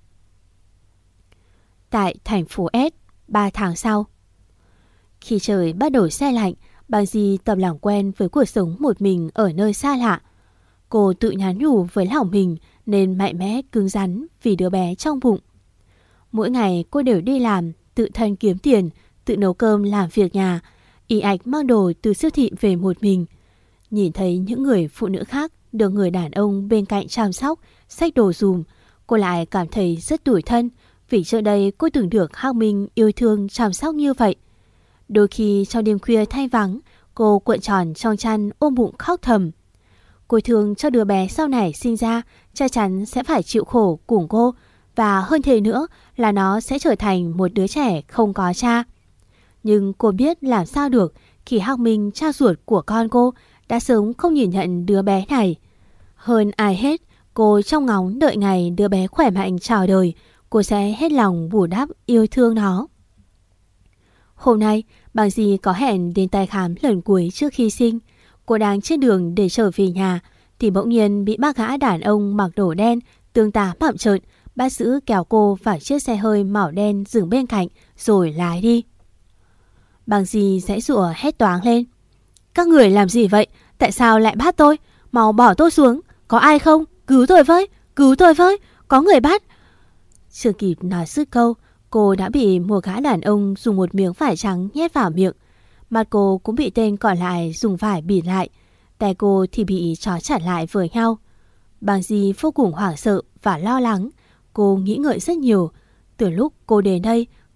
Tại thành phố S, ba tháng sau. Khi trời bắt đầu se lạnh, Bang Di tập làm quen với cuộc sống một mình ở nơi xa lạ. Cô tự nhắn nhủ với lòng mình nên mạnh mẽ cứng rắn vì đứa bé trong bụng. Mỗi ngày cô đều đi làm, tự thân kiếm tiền, tự nấu cơm làm việc nhà, ì ạch mang đồ từ siêu thị về một mình. Nhìn thấy những người phụ nữ khác được người đàn ông bên cạnh chăm sóc, xách đồ dùm, cô lại cảm thấy rất tủi thân vì trước đây cô từng được Hạc Minh yêu thương chăm sóc như vậy. Đôi khi trong đêm khuya thay vắng, cô cuộn tròn trong chăn ôm bụng khóc thầm. Cô thương cho đứa bé sau này sinh ra chắc chắn sẽ phải chịu khổ cùng cô, và hơn thế nữa là nó sẽ trở thành một đứa trẻ không có cha. Nhưng cô biết làm sao được khi Hạc Minh, cha ruột của con cô, đã sớm không nhìn nhận đứa bé này. Hơn ai hết, cô trong ngóng đợi ngày đứa bé khỏe mạnh chào đời, cô sẽ hết lòng bù đắp yêu thương nó. Hôm nay, Bang Di có hẹn đến tái khám lần cuối trước khi sinh. Cô đang trên đường để trở về nhà thì bỗng nhiên bị ba gã đàn ông mặc đồ đen tương tá bặm trợn bắt giữ kéo cô vào chiếc xe hơi màu đen dừng bên cạnh rồi lái đi. Bang Di giãy giụa hét toáng lên. Các người làm gì vậy? Tại sao lại bắt tôi? Mau bỏ tôi xuống. Có ai không? Cứu tôi với! Cứu tôi với! Có người bắt! Chưa kịp nói dứt câu, cô đã bị một gã đàn ông dùng một miếng vải trắng nhét vào miệng. Mặt cô cũng bị tên còn lại dùng vải bịt lại. Tay cô thì bị trói chặt lại với nhau. Bang Di vô cùng hoảng sợ và lo lắng. Cô nghĩ ngợi rất nhiều. Từ lúc cô đến đây,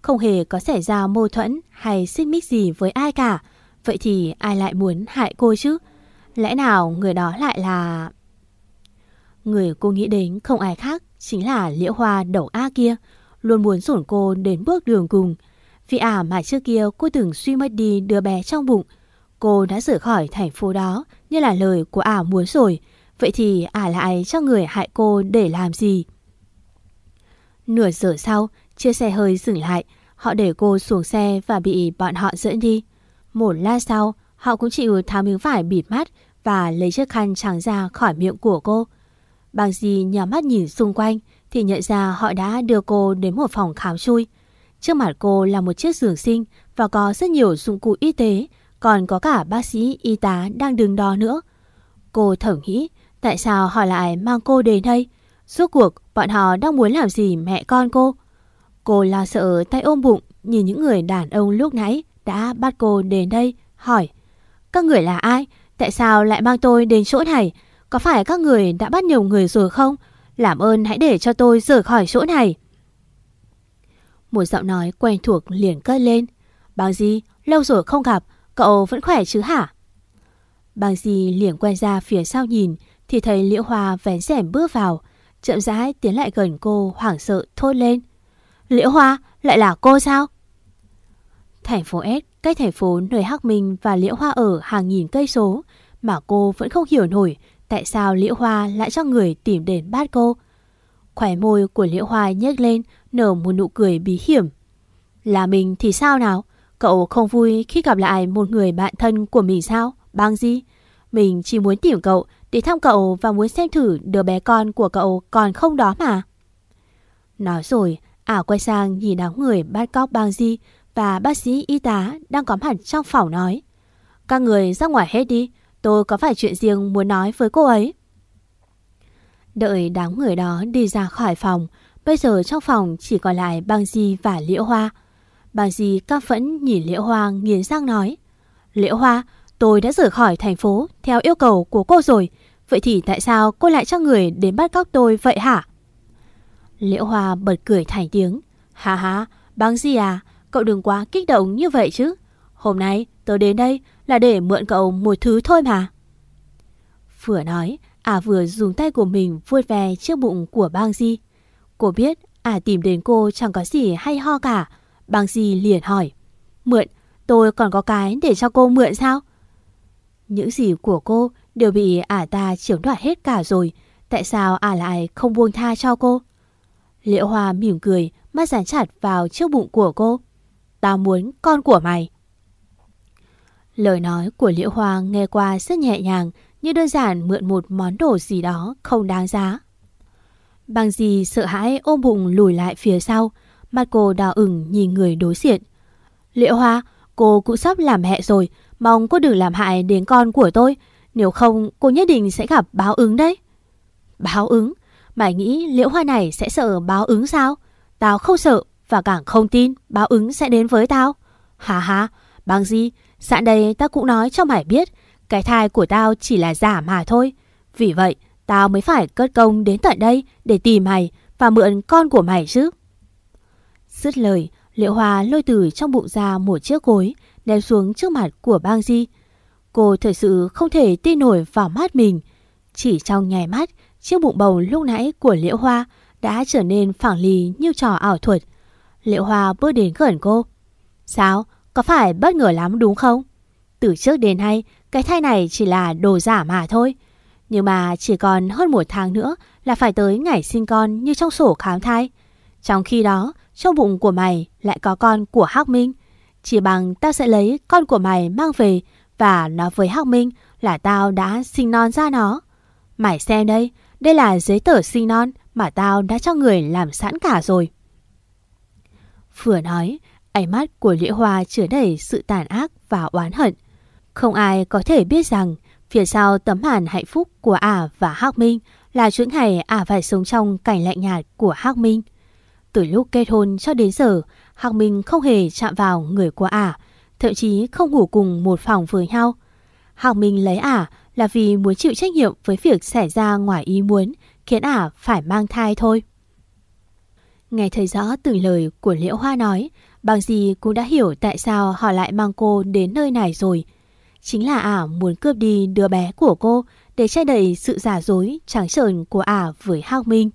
không hề có xảy ra mâu thuẫn hay xích mích gì với ai cả. Vậy thì ai lại muốn hại cô chứ? Lẽ nào người đó lại là... Người cô nghĩ đến không ai khác chính là Liễu Hoa độc ác kia, luôn muốn dồn cô đến bước đường cùng. Vì ả mà trước kia cô từng suy mất đi đứa bé trong bụng. Cô đã rời khỏi thành phố đó như là lời của ả muốn rồi. Vậy thì ả lại cho người hại cô để làm gì? Nửa giờ sau, chiếc xe hơi dừng lại. Họ để cô xuống xe và bị bọn họ dẫn đi. Một lát sau, họ cũng chịu tháo miếng vải bịt mắt và lấy chiếc khăn trắng ra khỏi miệng của cô. Bàng Di nhắm mắt nhìn xung quanh thì nhận ra họ đã đưa cô đến một phòng khám chui. Trước mặt cô là một chiếc giường sinh và có rất nhiều dụng cụ y tế, còn có cả bác sĩ y tá đang đứng đó nữa. Cô thầm nghĩ tại sao họ lại mang cô đến đây? Rốt cuộc bọn họ đang muốn làm gì mẹ con cô? Cô lo sợ tay ôm bụng nhìn những người đàn ông lúc nãy đã bắt cô đến đây, hỏi: các người là ai? Tại sao lại mang tôi đến chỗ này? Có phải các người đã bắt nhiều người rồi không? Làm ơn hãy để cho tôi rời khỏi chỗ này. Một giọng nói quen thuộc liền cất lên: Bàng Di, lâu rồi không gặp, cậu vẫn khỏe chứ hả? Bàng Di liền quay ra phía sau nhìn thì thấy Liễu Hoa vén rèm bước vào, chậm rãi tiến lại gần cô, hoảng sợ thốt lên: Liễu Hoa, lại là cô sao? Thành phố S cách thành phố nơi Hắc Minh và Liễu Hoa ở hàng nghìn cây số, mà cô vẫn không hiểu nổi tại sao Liễu Hoa lại cho người tìm đến bắt cô. Khóe môi của Liễu Hoa nhếch lên, nở một nụ cười bí hiểm. Là mình thì sao nào? Cậu không vui khi gặp lại một người bạn thân của mình sao, Bàng Di? Mình chỉ muốn tìm cậu để thăm cậu và muốn xem thử đứa bé con của cậu còn không đó mà. Nói rồi, ả quay sang nhìn đám người bắt cóc Bàng Di và bác sĩ y tá đang có mặt trong phòng nói: các người ra ngoài hết đi, tôi có vài chuyện riêng muốn nói với cô ấy. Đợi đám người đó đi ra khỏi phòng, bây giờ trong phòng chỉ còn lại Bàng Di và Liễu Hoa. Bàng Di căm phẫn nhìn Liễu Hoa nghiến răng nói: Liễu Hoa, tôi đã rời khỏi thành phố theo yêu cầu của cô rồi. Vậy thì tại sao cô lại cho người đến bắt cóc tôi vậy hả? Liễu Hoa bật cười thành tiếng: Ha ha, Bàng Di à, cậu đừng quá kích động như vậy chứ. Hôm nay tôi đến đây là để mượn cậu một thứ thôi mà. Vừa nói, ả vừa dùng tay của mình vuốt ve chiếc bụng của Bàng Di. Cô biết ả tìm đến cô chẳng có gì hay ho cả. Bàng Di liền hỏi: Mượn? Tôi còn có cái để cho cô mượn sao? Những gì của cô đều bị ả ta chiếm đoạt hết cả rồi. Tại sao ả lại không buông tha cho cô? Liễu Hoa mỉm cười, mắt dán chặt vào chiếc bụng của cô. Tao muốn con của mày. Lời nói của Liễu Hoa nghe qua rất nhẹ nhàng, như đơn giản mượn một món đồ gì đó không đáng giá. Bàng Di sợ hãi ôm bụng lùi lại phía sau, mặt cô đỏ ửng nhìn người đối diện. Liễu Hoa, cô cũng sắp làm mẹ rồi, mong cô đừng làm hại đến con của tôi, nếu không cô nhất định sẽ gặp báo ứng đấy. Báo ứng? Mày nghĩ Liễu Hoa này sẽ sợ báo ứng sao? Tao không sợ và càng không tin báo ứng sẽ đến với tao. Hà hà, Bàng Di, sẵn đây tao cũng nói cho mày biết, cái thai của tao chỉ là giả mà thôi. Vì vậy, tao mới phải cất công đến tận đây để tìm mày và mượn con của mày chứ. Dứt lời, Liễu Hoa lôi từ trong bụng ra một chiếc gối, ném xuống trước mặt của Bàng Di. Cô thật sự không thể tin nổi vào mắt mình. Chỉ trong nháy mắt, chiếc bụng bầu lúc nãy của Liễu Hoa đã trở nên phẳng lì như trò ảo thuật. Liễu Hoa bước đến gần cô. Sao? Có phải bất ngờ lắm đúng không? Từ trước đến nay, cái thai này chỉ là đồ giả mà thôi. Nhưng mà chỉ còn hơn một tháng nữa là phải tới ngày sinh con như trong sổ khám thai. Trong khi đó, trong bụng của mày lại có con của Hắc Minh. Chỉ bằng tao sẽ lấy con của mày mang về và nói với Hắc Minh là tao đã sinh non ra nó. Mày xem đây, đây là giấy tờ sinh non mà tao đã cho người làm sẵn cả rồi. Vừa nói, ánh mắt của Liễu Hoa chứa đầy sự tàn ác và oán hận. Không ai có thể biết rằng phía sau tấm màn hạnh phúc của ả và Hắc Minh là chuỗi ngày ả phải sống trong cảnh lạnh nhạt của Hắc Minh. Từ lúc kết hôn cho đến giờ, Hắc Minh không hề chạm vào người của ả, thậm chí không ngủ cùng một phòng với nhau. Hắc Minh lấy ả là vì muốn chịu trách nhiệm với việc xảy ra ngoài ý muốn, khiến ả phải mang thai thôi. Nghe thấy rõ từng lời của Liễu Hoa nói, Bằng gì cũng đã hiểu tại sao họ lại mang cô đến nơi này rồi. Chính là ả muốn cướp đi đứa bé của cô để che đậy sự giả dối trắng trợn của ả với Hắc Minh.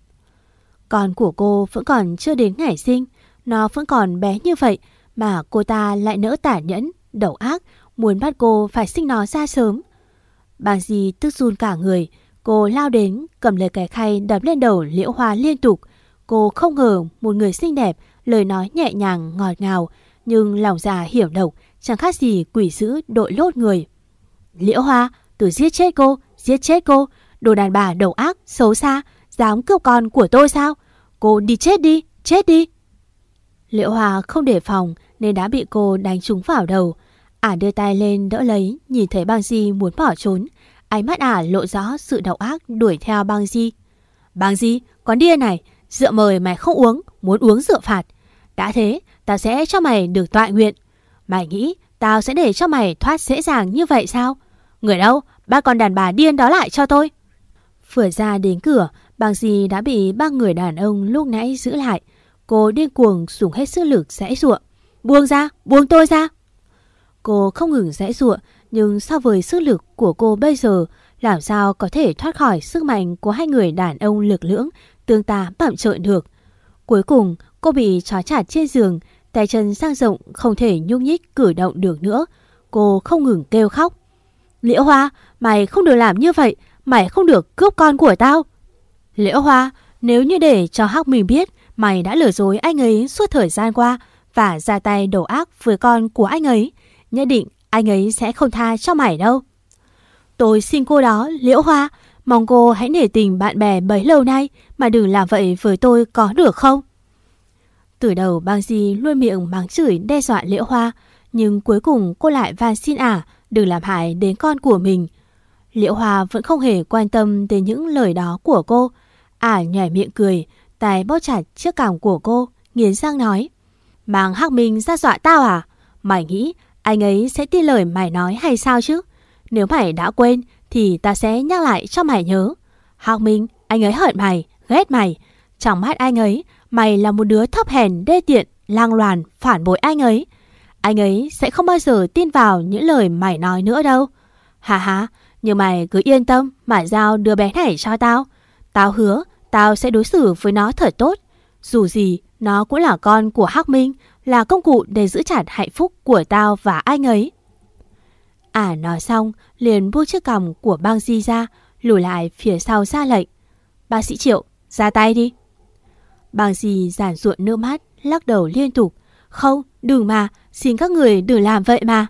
Con của cô vẫn còn chưa đến ngày sinh, nó vẫn còn bé như vậy mà cô ta lại nỡ tàn nhẫn, độc ác, muốn bắt cô phải sinh nó ra sớm. Bằng gì tức run cả người, cô lao đến cầm lấy cái khay đập lên đầu Liễu Hoa liên tục. Cô không ngờ một người xinh đẹp, lời nói nhẹ nhàng ngọt ngào, nhưng lòng dạ hiểm độc, chẳng khác gì quỷ dữ đội lốt người. Liễu Hoa, tôi giết chết cô, giết chết cô, đồ đàn bà độc ác, xấu xa, dám cướp con của tôi sao? Cô đi chết đi, chết đi. Liễu Hoa không đề phòng nên đã bị cô đánh trúng vào đầu. Ả đưa tay lên đỡ lấy, nhìn thấy Bang Di muốn bỏ trốn. Ánh mắt ả lộ rõ sự độc ác đuổi theo Bang Di. Bang Di, con điên này, rượu mời mày không uống, muốn uống rượu phạt. Đã thế, tao sẽ cho mày được tọa nguyện. Mày nghĩ tao sẽ để cho mày thoát dễ dàng như vậy sao? Người đâu, ba con đàn bà điên đó lại cho tôi. Vừa ra đến cửa, Bang Di đã bị ba người đàn ông lúc nãy giữ lại. Cô điên cuồng dùng hết sức lực giãy giụa. Buông ra, buông tôi ra. Cô không ngừng giãy giụa, nhưng so với sức lực của cô bây giờ, làm sao có thể thoát khỏi sức mạnh của hai người đàn ông lực lưỡng tương tá bặm trợn được. Cuối cùng, cô bị trói chặt trên giường, tay chân dang rộng không thể nhúc nhích cử động được nữa. Cô không ngừng kêu khóc. Liễu Hoa, mày không được làm như vậy, mày không được cướp con của tao. Liễu Hoa, nếu như để cho Hắc Minh biết mày đã lừa dối anh ấy suốt thời gian qua và ra tay độc ác với con của anh ấy, nhất định anh ấy sẽ không tha cho mày đâu. Tôi xin cô đó, Liễu Hoa, mong cô hãy nể tình bạn bè bấy lâu nay mà đừng làm vậy với tôi có được không? Từ đầu Bang Di luôn miệng mắng chửi đe dọa Liễu Hoa, nhưng cuối cùng cô lại van xin ả đừng làm hại đến con của mình. Liễu Hoa vẫn không hề quan tâm đến những lời đó của cô. Ả nhảy miệng cười, tay bóp chặt chiếc cằm của cô, nghiến răng nói. Mang Hắc Minh ra dọa tao à? Mày nghĩ anh ấy sẽ tin lời mày nói hay sao chứ? Nếu mày đã quên thì ta sẽ nhắc lại cho mày nhớ. Hắc Minh, anh ấy hận mày, ghét mày. Trong mắt anh ấy, mày là một đứa thấp hèn, đê tiện, lang loàn, phản bội anh ấy. Anh ấy sẽ không bao giờ tin vào những lời mày nói nữa đâu. Hà hà, nhưng mày cứ yên tâm mà giao đứa bé này cho tao. Tao hứa tao sẽ đối xử với nó thật tốt. Dù gì nó cũng là con của Hắc Minh, là công cụ để giữ chặt hạnh phúc của tao và anh ấy. Ả nói xong liền buông chiếc cằm của Bang Di ra, lùi lại phía sau ra lệnh. Bác sĩ Triệu, ra tay đi. Bang Di giàn ruộng nước mắt, lắc đầu liên tục. Không, đừng mà, xin các người đừng làm vậy mà.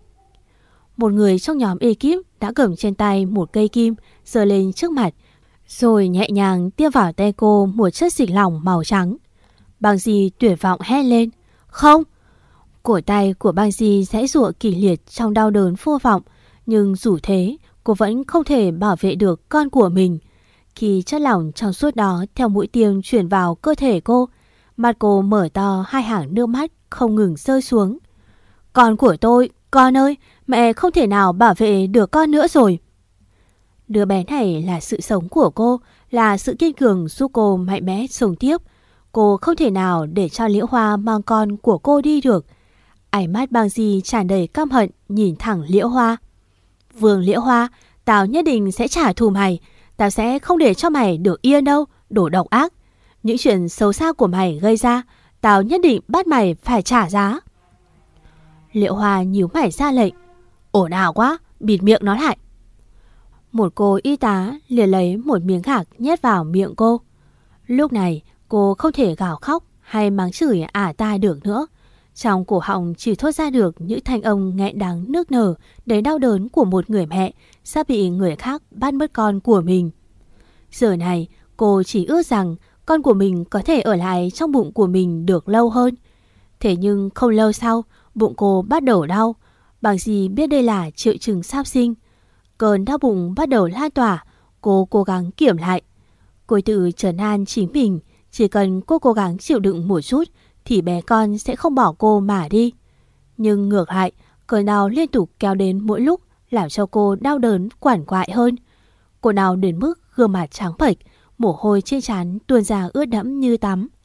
Một người trong nhóm ekip đã cầm trên tay một cây kim, giơ lên trước mặt, rồi nhẹ nhàng tiêm vào tay cô một chất dịch lỏng màu trắng. Bang Di tuyệt vọng hét lên. Không! Cổ tay của Bang Di giãy giụa kịch liệt trong đau đớn vô vọng, nhưng dù thế, cô vẫn không thể bảo vệ được con của mình. Khi chất lỏng trong suốt đó theo mũi tiêm chuyển vào cơ thể cô, mặt cô mở to, hai hàng nước mắt không ngừng rơi xuống. Con của tôi, con ơi, mẹ không thể nào bảo vệ được con nữa rồi. Đứa bé này là sự sống của cô, là sự kiên cường giúp cô mạnh mẽ sống tiếp. Cô không thể nào để cho Liễu Hoa mang con của cô đi được. Ánh mắt Bang Di tràn đầy căm hận nhìn thẳng Liễu Hoa. Vương Liễu Hoa, tao nhất định sẽ trả thù mày. Tao sẽ không để cho mày được yên đâu, đồ độc ác. Những chuyện xấu xa của mày gây ra, tao nhất định bắt mày phải trả giá. Liễu Hoa nhíu mày ra lệnh. Ồn ào quá, bịt miệng nó lại. Một cô y tá liền lấy một miếng gạc nhét vào miệng cô. Lúc này cô không thể gào khóc hay mắng chửi ả ta được nữa. Trong cổ họng chỉ thốt ra được những thanh âm nghẹn đắng nức nở đầy đau đớn của một người mẹ sắp bị người khác bắt mất con của mình. Giờ này cô chỉ ước rằng con của mình có thể ở lại trong bụng của mình được lâu hơn. Thế nhưng không lâu sau, bụng cô bắt đầu đau. Bác sĩ biết đây là triệu chứng sắp sinh. Cơn đau bụng bắt đầu lan tỏa, cô cố gắng kiểm lại. Cô tự trấn an chính mình, chỉ cần cô cố gắng chịu đựng một chút thì bé con sẽ không bỏ cô mà đi. Nhưng ngược lại, cơn đau liên tục kéo đến mỗi lúc làm cho cô đau đớn quằn quại hơn. Cô đau đến mức gương mặt trắng bệch, mồ hôi trên trán tuôn ra ướt đẫm như tắm.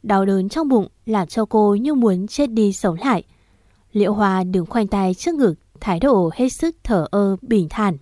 Đau đớn trong bụng làm cho cô như muốn chết đi sống lại. Liễu Hoa đứng khoanh tay trước ngực, thái độ hết sức thờ ơ bình thản.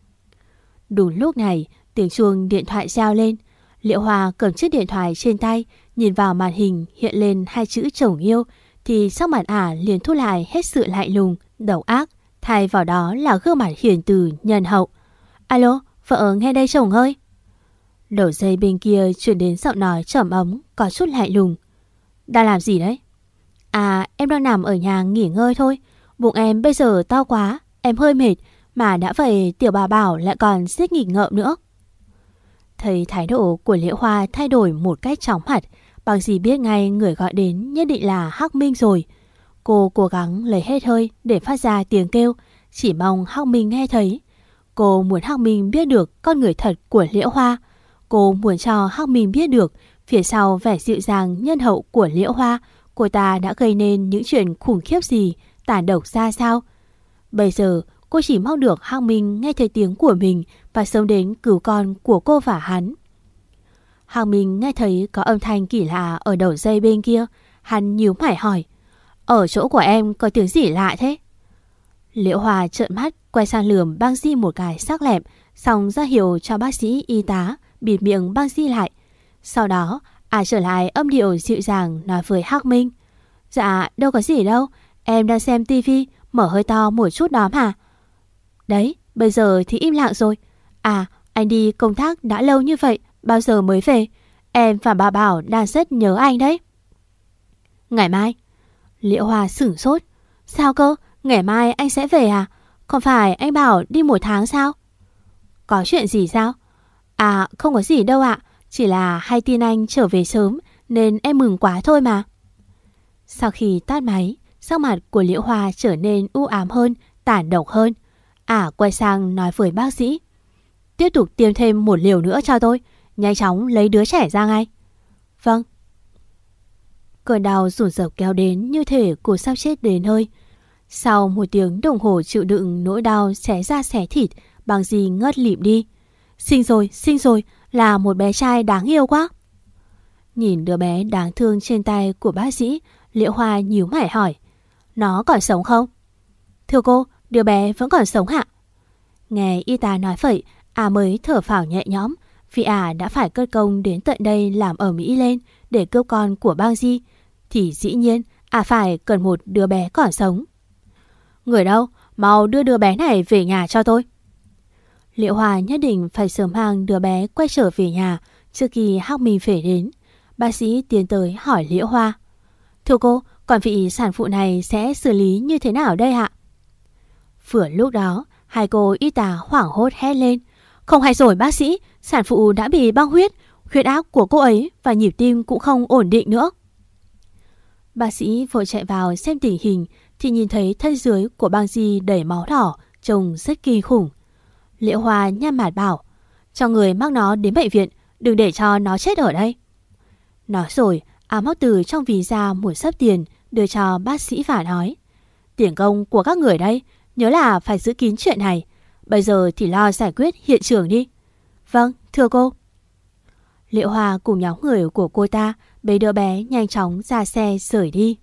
Đúng lúc này, tiếng chuông điện thoại reo lên. Liễu Hoa cầm chiếc điện thoại trên tay, nhìn vào màn hình hiện lên hai chữ chồng yêu, thì sắc mặt ả liền thu lại hết sự lạnh lùng, độc ác, thay vào đó là gương mặt hiền từ, nhân hậu. Alo, vợ nghe đây chồng ơi. Đầu dây bên kia truyền đến giọng nói trầm ấm, có chút lạnh lùng. Đang làm gì đấy? À, em đang nằm ở nhà nghỉ ngơi thôi. Bụng em bây giờ to quá, em hơi mệt. Mà đã vậy tiểu bà Bảo lại còn siết nghịch ngợm nữa. Thấy thái độ của Liễu Hoa thay đổi một cách chóng mặt, bằng gì biết ngay người gọi đến nhất định là Hắc Minh rồi. Cô cố gắng lấy hết hơi để phát ra tiếng kêu, chỉ mong Hắc Minh nghe thấy. Cô muốn Hắc Minh biết được con người thật của Liễu Hoa. Cô muốn cho Hắc Minh biết được phía sau vẻ dịu dàng nhân hậu của Liễu Hoa, cô ta đã gây nên những chuyện khủng khiếp gì, tàn độc ra sao. Bây giờ cô chỉ mong được Hắc Minh nghe thấy tiếng của mình và sớm đến cứu con của cô và hắn. Hắc Minh nghe thấy có âm thanh kỳ lạ ở đầu dây bên kia. Hắn nhíu mày hỏi, ở chỗ của em có tiếng gì lạ thế? Liễu Hoa trợn mắt quay sang lườm Băng Di một cái sắc lẹm, xong ra hiệu cho bác sĩ y tá bịt miệng Băng Di lại. Sau đó à trở lại âm điệu dịu dàng nói với Hắc Minh, dạ đâu có gì đâu, em đang xem tivi, mở hơi to một chút đó mà. Đấy, bây giờ thì im lặng rồi. À, anh đi công tác đã lâu như vậy, bao giờ mới về? Em và bà Bảo đang rất nhớ anh đấy. Ngày mai. Liễu Hoa sửng sốt. Sao cơ? Ngày mai anh sẽ về à? Không phải anh bảo đi một tháng sao? Có chuyện gì sao? À, không có gì đâu ạ. Chỉ là hay tin anh trở về sớm nên em mừng quá thôi mà. Sau khi tắt máy, sắc mặt của Liễu Hoa trở nên u ám hơn, tàn độc hơn. À quay sang nói với bác sĩ, tiếp tục tiêm thêm một liều nữa cho tôi, nhanh chóng lấy đứa trẻ ra ngay. Vâng. Cơn đau rủn rợp kéo đến như thể cô sắp chết đến nơi. Sau một tiếng đồng hồ chịu đựng nỗi đau xé da xé thịt, Băng Di ngất lịm đi. Sinh rồi, sinh rồi, là một bé trai đáng yêu quá. Nhìn đứa bé đáng thương trên tay của bác sĩ, Liễu Hoa nhíu mày hỏi, nó còn sống không? Thưa cô, đứa bé vẫn còn sống ạ. Nghe y tá nói vậy, à mới thở phào nhẹ nhõm, vì à đã phải cất công đến tận đây làm ầm ĩ lên để cướp con của Băng Di, thì dĩ nhiên à phải cần một đứa bé còn sống. Người đâu, mau đưa đứa bé này về nhà cho tôi. Liễu Hoa nhất định phải sớm mang đứa bé quay trở về nhà trước khi Hắc Minh về đến. Bác sĩ tiến tới hỏi Liễu Hoa, thưa cô, còn vị sản phụ này sẽ xử lý như thế nào đây ạ? Vừa lúc đó, hai cô y tá hoảng hốt hét lên, không hay rồi bác sĩ, sản phụ đã bị băng huyết, huyết áp của cô ấy và nhịp tim cũng không ổn định nữa. Bác sĩ vội chạy vào xem tình hình thì nhìn thấy thân dưới của Băng Di đầy máu đỏ, trông rất kinh khủng. Liễu Hoa nhăn mặt bảo, cho người mang nó đến bệnh viện, đừng để cho nó chết ở đây. Nói rồi, à móc từ trong ví ra một xấp tiền đưa cho bác sĩ và nói, tiền công của các người đây, nhớ là phải giữ kín chuyện này. Bây giờ thì lo giải quyết hiện trường đi. Vâng, thưa cô. Liễu Hoa cùng nhóm người của cô ta bế đứa bé nhanh chóng ra xe rời đi.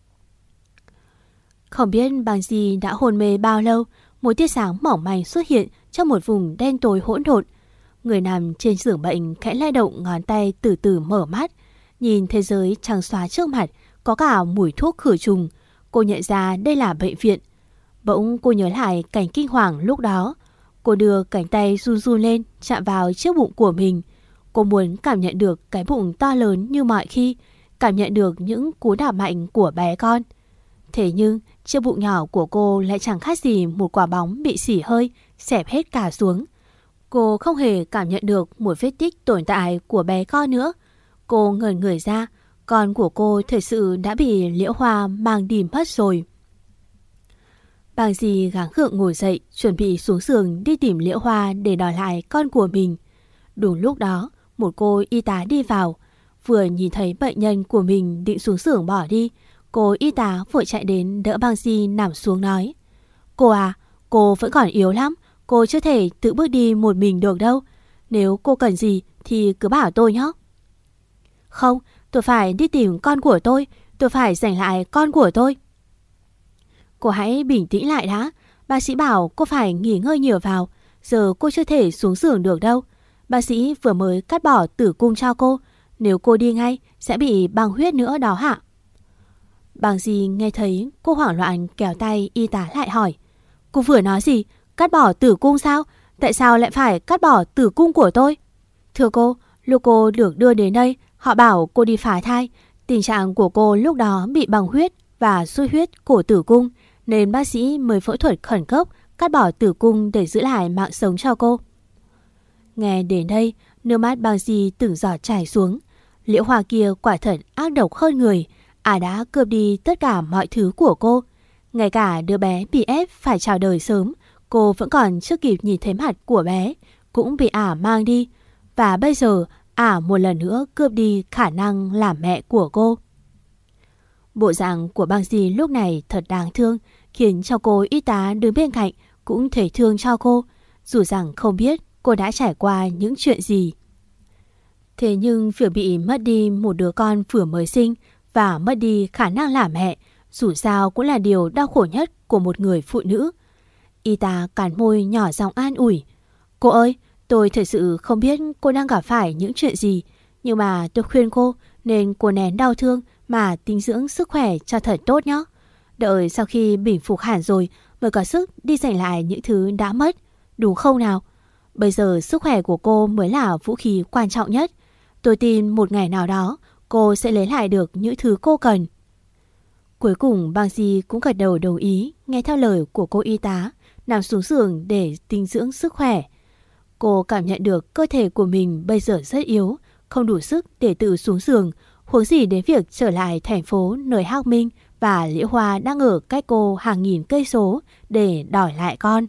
Không biết Băng Di đã hôn mê bao lâu, một tia sáng mỏng manh xuất hiện trong một vùng đen tối hỗn độn. Người nằm trên giường bệnh khẽ lay động ngón tay từ từ mở mắt, nhìn thế giới trắng xóa trước mặt, có cả mùi thuốc khử trùng. Cô nhận ra đây là bệnh viện. Bỗng cô nhớ lại cảnh kinh hoàng lúc đó. Cô đưa cánh tay run run lên chạm vào chiếc bụng của mình. Cô muốn cảm nhận được cái bụng to lớn như mọi khi, cảm nhận được những cú đạp mạnh của bé con. Thế nhưng chiếc bụng nhỏ của cô lại chẳng khác gì một quả bóng bị xỉ hơi, xẹp hết cả xuống. Cô không hề cảm nhận được một vết tích tồn tại của bé con nữa. Cô ngẩn người ra, con của cô thật sự đã bị Liễu Hoa mang đi mất rồi. Băng Di gắng gượng ngồi dậy, chuẩn bị xuống giường đi tìm Liễu Hoa để đòi lại con của mình. Đúng lúc đó, một cô y tá đi vào. Vừa nhìn thấy bệnh nhân của mình định xuống giường bỏ đi, cô y tá vội chạy đến đỡ Băng Di nằm xuống nói, cô à, cô vẫn còn yếu lắm, cô chưa thể tự bước đi một mình được đâu. Nếu cô cần gì thì cứ bảo tôi nhé. Không, Tôi phải đi tìm con của tôi. Tôi phải giành lại con của tôi. Cô hãy bình tĩnh lại đã. Bác sĩ bảo cô phải nghỉ ngơi nhiều vào. Giờ cô chưa thể xuống giường được đâu. Bác sĩ vừa mới cắt bỏ tử cung cho cô. Nếu cô đi ngay sẽ bị băng huyết nữa đó hả? Bàng Di nghe thấy cô hoảng loạn kéo tay y tá lại hỏi. Cô vừa nói gì? Cắt bỏ tử cung sao? Tại sao lại phải cắt bỏ tử cung của tôi? Thưa cô, lúc cô được đưa đến đây, họ bảo cô đi phá thai. Tình trạng của cô lúc đó bị băng huyết và xuất huyết cổ tử cung, nên bác sĩ mới phẫu thuật khẩn cấp cắt bỏ tử cung để giữ lại mạng sống cho cô. Nghe đến đây, nước mắt Bàng Di từng giọt chảy xuống. Liễu Hoa kia quả thật ác độc hơn người. Ả đã cướp đi tất cả mọi thứ của cô. Ngay cả đứa bé bị ép phải chào đời sớm, cô vẫn còn chưa kịp nhìn thấy mặt của bé, cũng bị Ả mang đi. Và bây giờ Ả một lần nữa cướp đi khả năng làm mẹ của cô. Bộ dạng của Bàng Di lúc này thật đáng thương, khiến cho cô y tá đứng bên cạnh cũng thấy thương cho cô, dù rằng không biết cô đã trải qua những chuyện gì. Thế nhưng việc bị mất đi một đứa con vừa mới sinh và mất đi khả năng làm mẹ, dù sao cũng là điều đau khổ nhất của một người phụ nữ. Y tá cắn môi nhỏ giọng an ủi. Cô ơi, tôi thật sự không biết cô đang gặp phải những chuyện gì, nhưng mà tôi khuyên cô nên cô nén đau thương mà tinh dưỡng sức khỏe cho thật tốt nhé. Đợi sau khi bình phục hẳn rồi mới có sức đi giành lại những thứ đã mất, đúng không nào? Bây giờ sức khỏe của cô mới là vũ khí quan trọng nhất. Tôi tin một ngày nào đó cô sẽ lấy lại được những thứ cô cần. Cuối cùng Bàng Di cũng gật đầu đồng ý, nghe theo lời của cô y tá, nằm xuống giường để tinh dưỡng sức khỏe. Cô cảm nhận được cơ thể của mình bây giờ rất yếu, không đủ sức để tự xuống giường, huống gì đến việc trở lại thành phố nơi Hắc Minh và Liễu Hoa đang ở cách cô hàng nghìn cây số để đòi lại con.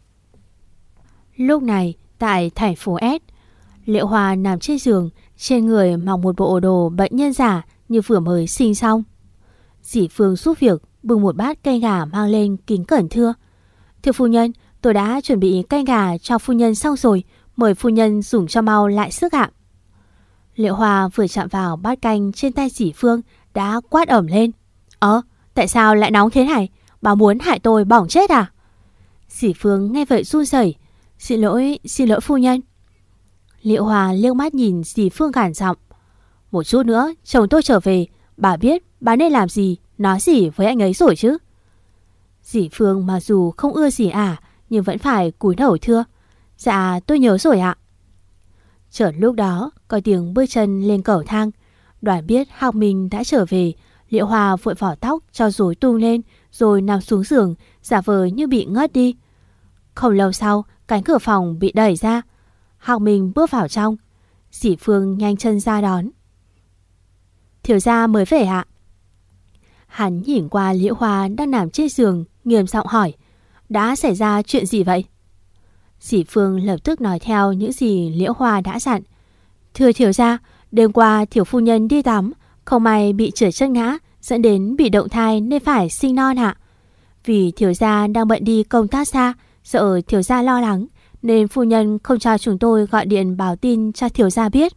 Lúc này, tại thành phố S, Liễu Hoa nằm trên giường, trên người mặc một bộ đồ bệnh nhân giả như vừa mới sinh xong. Dì Phương giúp việc bưng một bát canh gà mang lên kính cẩn thưa. Thưa phu nhân, tôi đã chuẩn bị canh gà cho phu nhân xong rồi, mời phu nhân dùng cho mau lại sức ạ. Liễu Hoa vừa chạm vào bát canh trên tay dì Phương đã quát ẩm lên. Ơ, tại sao lại nóng thế này? Bà muốn hại tôi bỏng chết à? Dì Phương nghe vậy run rẩy. Xin lỗi, xin lỗi phu nhân. Liễu Hoa liếc mắt nhìn dì Phương gằn giọng. Một chút nữa chồng tôi trở về, bà biết bà nên làm gì, nói gì với anh ấy rồi chứ? Dì Phương mặc dù không ưa dì ả, nhưng vẫn phải cúi đầu thưa. Dạ tôi nhớ rồi ạ. Chợt lúc đó có tiếng bước chân lên cầu thang. Đoàn biết Hạc Minh đã trở về. Liễu Hoa vội vỏ tóc cho rối tung lên, rồi nằm xuống giường, giả vờ như bị ngất đi. Không lâu sau, cánh cửa phòng bị đẩy ra. Hạc Minh bước vào trong. Dì Phương nhanh chân ra đón. Thiếu gia mới về ạ. Hắn nhìn qua Liễu Hoa đang nằm trên giường, nghiêm giọng hỏi. Đã xảy ra chuyện gì vậy? Dì Phương lập tức nói theo những gì Liễu Hoa đã dặn. Thưa thiếu gia, đêm qua thiếu phu nhân đi tắm, không may bị trượt chân ngã, dẫn đến bị động thai nên phải sinh non ạ. Vì thiếu gia đang bận đi công tác xa, sợ thiếu gia lo lắng, nên phu nhân không cho chúng tôi gọi điện báo tin cho thiếu gia biết.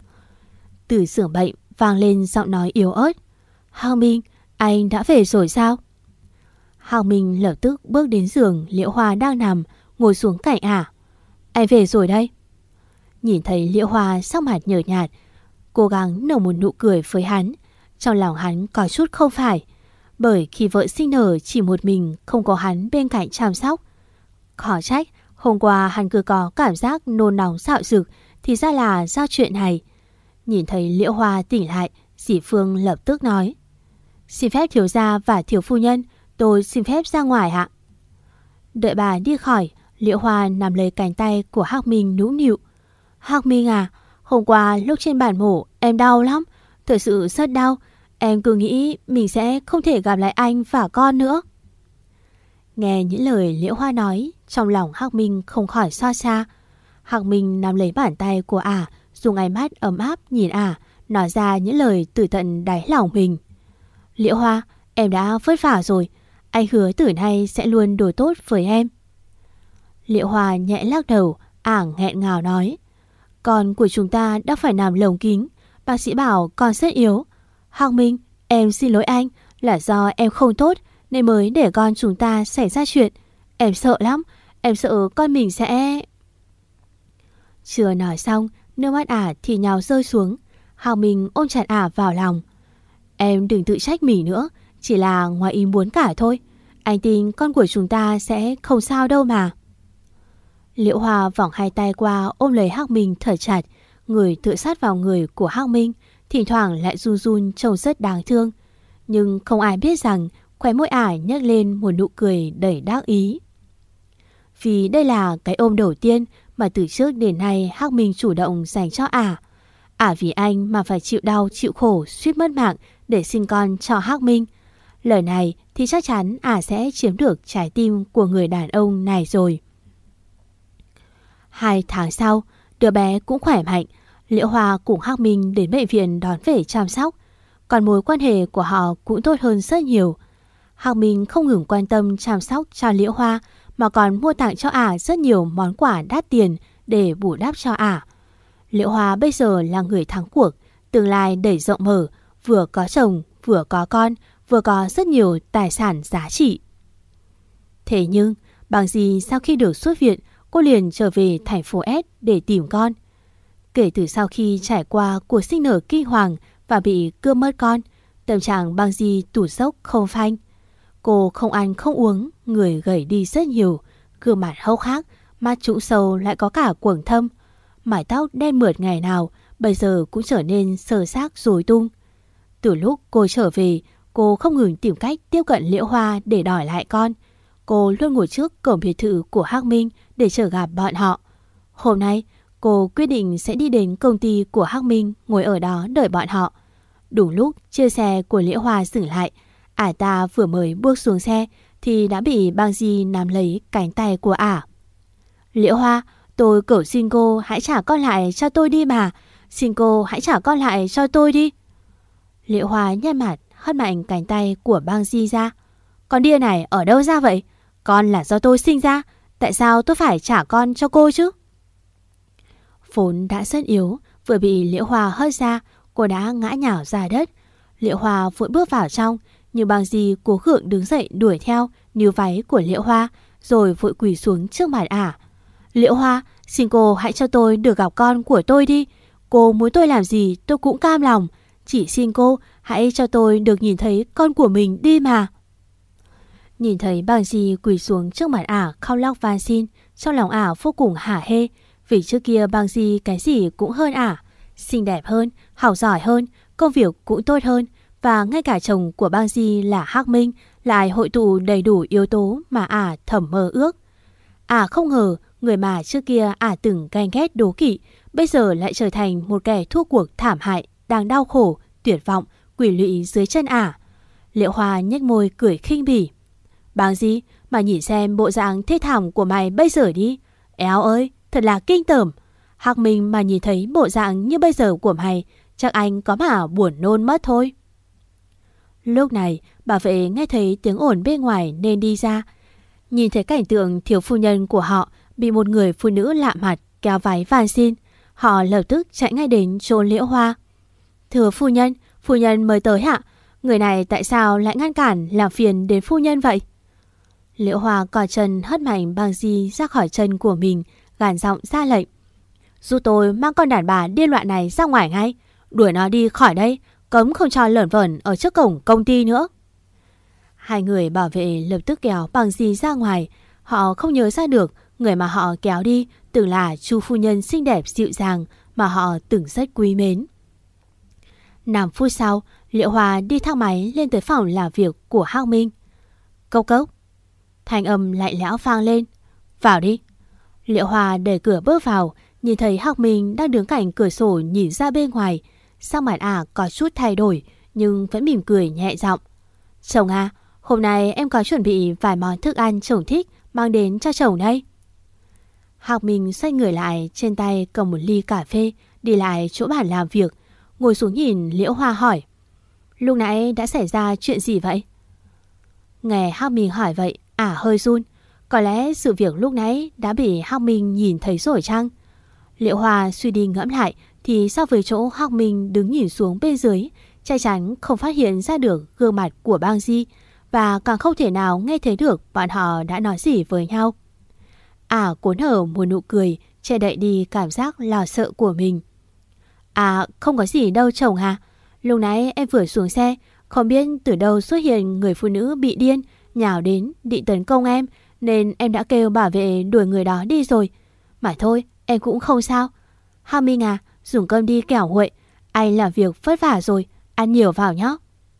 Từ giường bệnh vang lên giọng nói yếu ớt. Hạc Minh, anh đã về rồi sao? Hạc Minh lập tức bước đến giường Liễu Hoa đang nằm, ngồi xuống cạnh ả. Anh về rồi đây. Nhìn thấy Liễu Hoa sắc mặt nhợt nhạt, cố gắng nở một nụ cười với hắn. Trong lòng hắn có chút không phải, bởi khi vợ sinh nở chỉ một mình, không có hắn bên cạnh chăm sóc. Khó trách hôm qua hắn cứ có cảm giác nôn nóng xạo rực, thì ra là do chuyện này. Nhìn thấy Liễu Hoa tỉnh lại, dì Phương lập tức nói. Xin phép thiếu gia và thiếu phu nhân, tôi xin phép ra ngoài ạ. Đợi bà đi khỏi, Liễu Hoa nắm lấy cánh tay của Hạc Minh nũng nịu. Hạc Minh à, hôm qua lúc trên bàn mổ em đau lắm, thật sự rất đau. Em cứ nghĩ mình sẽ không thể gặp lại anh và con nữa. Nghe những lời Liễu Hoa nói, trong lòng Hạc Minh không khỏi xót xa. Hạc Minh nắm lấy bàn tay của ả, dùng ánh mắt ấm áp nhìn ả, nói ra những lời từ tận đáy lòng mình. Liễu Hoa, em đã vất vả rồi, anh hứa từ nay sẽ luôn đối tốt với em. Liễu Hoa nhẹ lắc đầu, ả nghẹn ngào nói. Con của chúng ta đã phải nằm lồng kính, bác sĩ bảo con rất yếu. Hắc Minh, em xin lỗi anh, là do em không tốt nên mới để con chúng ta xảy ra chuyện. Em sợ lắm, em sợ con mình sẽ... Chưa nói xong, nước mắt ả thì nhào rơi xuống. Hắc Minh ôm chặt ả vào lòng. Em đừng tự trách mình nữa, chỉ là ngoài ý muốn cả thôi. Anh tin con của chúng ta sẽ không sao đâu mà. Liễu Hoa vòng hai tay qua ôm lấy Hắc Minh thật chặt, người tựa sát vào người của Hắc Minh, thỉnh thoảng lại run run trông rất đáng thương. Nhưng không ai biết rằng khóe môi ả nhếch lên một nụ cười đầy đắc ý. Vì đây là cái ôm đầu tiên mà từ trước đến nay Hắc Minh chủ động dành cho ả. Ả vì anh mà phải chịu đau chịu khổ suýt mất mạng để sinh con cho Hắc Minh. Lời này thì chắc chắn ả sẽ chiếm được trái tim của người đàn ông này rồi. Hai tháng sau, đứa bé cũng khỏe mạnh. Liễu Hoa cùng Hắc Minh đến bệnh viện đón về chăm sóc. Còn mối quan hệ của họ cũng tốt hơn rất nhiều. Hắc Minh không ngừng quan tâm chăm sóc cho Liễu Hoa, mà còn mua tặng cho ả rất nhiều món quà đắt tiền để bù đắp cho ả. Liễu Hoa bây giờ là người thắng cuộc, tương lai đầy rộng mở, vừa có chồng, vừa có con, vừa có rất nhiều tài sản giá trị. Thế nhưng, bằng gì sau khi được xuất viện, cô liền trở về thành phố S để tìm con. Kể từ sau khi trải qua cuộc sinh nở kinh hoàng và bị cướp mất con, tâm trạng Băng Di tụt dốc không phanh. Cô không ăn không uống, người gầy đi rất nhiều, gương mặt hốc hác, mắt trũng sâu lại có cả quầng thâm. Mái tóc đen mượt ngày nào bây giờ cũng trở nên sờ xác rối tung. Từ lúc cô trở về, cô không ngừng tìm cách tiếp cận Liễu Hoa để đòi lại con. Cô luôn ngồi trước cổng biệt thự của Hắc Minh để chờ gặp bọn họ. Hôm nay, cô quyết định sẽ đi đến công ty của Hắc Minh, ngồi ở đó đợi bọn họ. Đúng lúc chiếc xe của Liễu Hoa dừng lại, ả ta vừa mới bước xuống xe thì đã bị Băng Di nắm lấy cánh tay của ả. Liễu Hoa, tôi cầu xin cô hãy trả con lại cho tôi đi mà. Xin cô hãy trả con lại cho tôi đi. Liễu Hoa nhăn mặt hất mạnh cánh tay của Băng Di ra. Con đĩa này ở đâu ra vậy? Con là do tôi sinh ra, tại sao tôi phải trả con cho cô chứ? Vốn đã rất yếu, vừa bị Liễu Hoa hất ra, cô đã ngã nhào ra đất. Liễu Hoa vội bước vào trong, nhưng Băng Di cố gượng đứng dậy đuổi theo, níu váy của Liễu Hoa, rồi vội quỳ xuống trước mặt ả. Liễu Hoa, xin cô hãy cho tôi được gặp con của tôi đi. Cô muốn tôi làm gì tôi cũng cam lòng. Chỉ xin cô hãy cho tôi được nhìn thấy con của mình đi mà. Nhìn thấy Băng Di quỳ xuống trước mặt ả khóc lóc van xin, trong lòng ả vô cùng hả hê. Vì trước kia Băng Di cái gì cũng hơn ả, xinh đẹp hơn, học giỏi hơn, công việc cũng tốt hơn. Và ngay cả chồng của Băng Di là Hắc Minh lại hội tụ đầy đủ yếu tố mà ả thầm mơ ước. Ả không ngờ người mà trước kia ả từng ganh ghét đố kỵ bây giờ lại trở thành một kẻ thua cuộc thảm hại, đang đau khổ, tuyệt vọng, quỷ lụy dưới chân ả. Liễu Hoa nhếch môi cười khinh bỉ. Băng Di, mà nhìn xem bộ dạng thê thảm của mày bây giờ đi. Éo ơi, thật là kinh tởm. Hắc Minh mà nhìn thấy bộ dạng như bây giờ của mày, chắc anh có mà buồn nôn mất thôi. Lúc này, bảo vệ nghe thấy tiếng ồn bên ngoài nên đi ra. Nhìn thấy cảnh tượng thiếu phu nhân của họ bị một người phụ nữ lạ mặt kéo váy van xin, họ lập tức chạy ngay đến chỗ Liễu Hoa. Thưa phu nhân, phu nhân mời tới ạ. Người này tại sao lại ngăn cản làm phiền đến phu nhân vậy? Liễu Hoa cò chân hất mạnh Băng Di ra khỏi chân của mình, gằn giọng ra lệnh. Giúp tôi mang con đàn bà điên loạn này ra ngoài ngay, đuổi nó đi khỏi đây, cấm không cho lởn vởn ở trước cổng công ty nữa. Hai người bảo vệ lập tức kéo Băng Di ra ngoài. Họ không nhớ ra được người mà họ kéo đi từng là chu phu nhân xinh đẹp dịu dàng mà họ từng rất quý mến. Năm phút sau, Liễu Hoa đi thang máy lên tới phòng làm việc của Hắc Minh. Cốc cốc. Thanh âm lạnh lẽo vang lên. Vào đi. Liễu Hoa đẩy cửa bước vào, nhìn thấy Hắc Minh đang đứng cạnh cửa sổ nhìn ra bên ngoài. Sắc mặt ả có chút thay đổi nhưng vẫn mỉm cười nhẹ giọng. Chồng à, hôm nay em có chuẩn bị vài món thức ăn chồng thích mang đến cho chồng đây. Hắc Minh xoay người lại, trên tay cầm một ly cà phê, đi lại chỗ bàn làm việc, ngồi xuống nhìn Liễu Hoa hỏi. Lúc nãy đã xảy ra chuyện gì vậy? Nghe Hắc Minh hỏi vậy, ả hơi run. Có lẽ sự việc lúc nãy đã bị Hắc Minh nhìn thấy rồi chăng? Liễu Hoa suy đi ngẫm lại thì so với chỗ Hắc Minh đứng nhìn xuống bên dưới, chắc chắn không phát hiện ra được gương mặt của Bang Di, và càng không thể nào nghe thấy được bọn họ đã nói gì với nhau. À cố nở một nụ cười, che đậy đi cảm giác lo sợ của mình. À không có gì đâu chồng à. Lúc nãy em vừa xuống xe, không biết từ đâu xuất hiện người phụ nữ bị điên, nhào đến định tấn công em, nên em đã kêu bảo vệ đuổi người đó đi rồi. Mà thôi, em cũng không sao. Hà Minh à, dùng cơm đi kẻo nguội. Anh làm việc vất vả rồi, ăn nhiều vào nhé.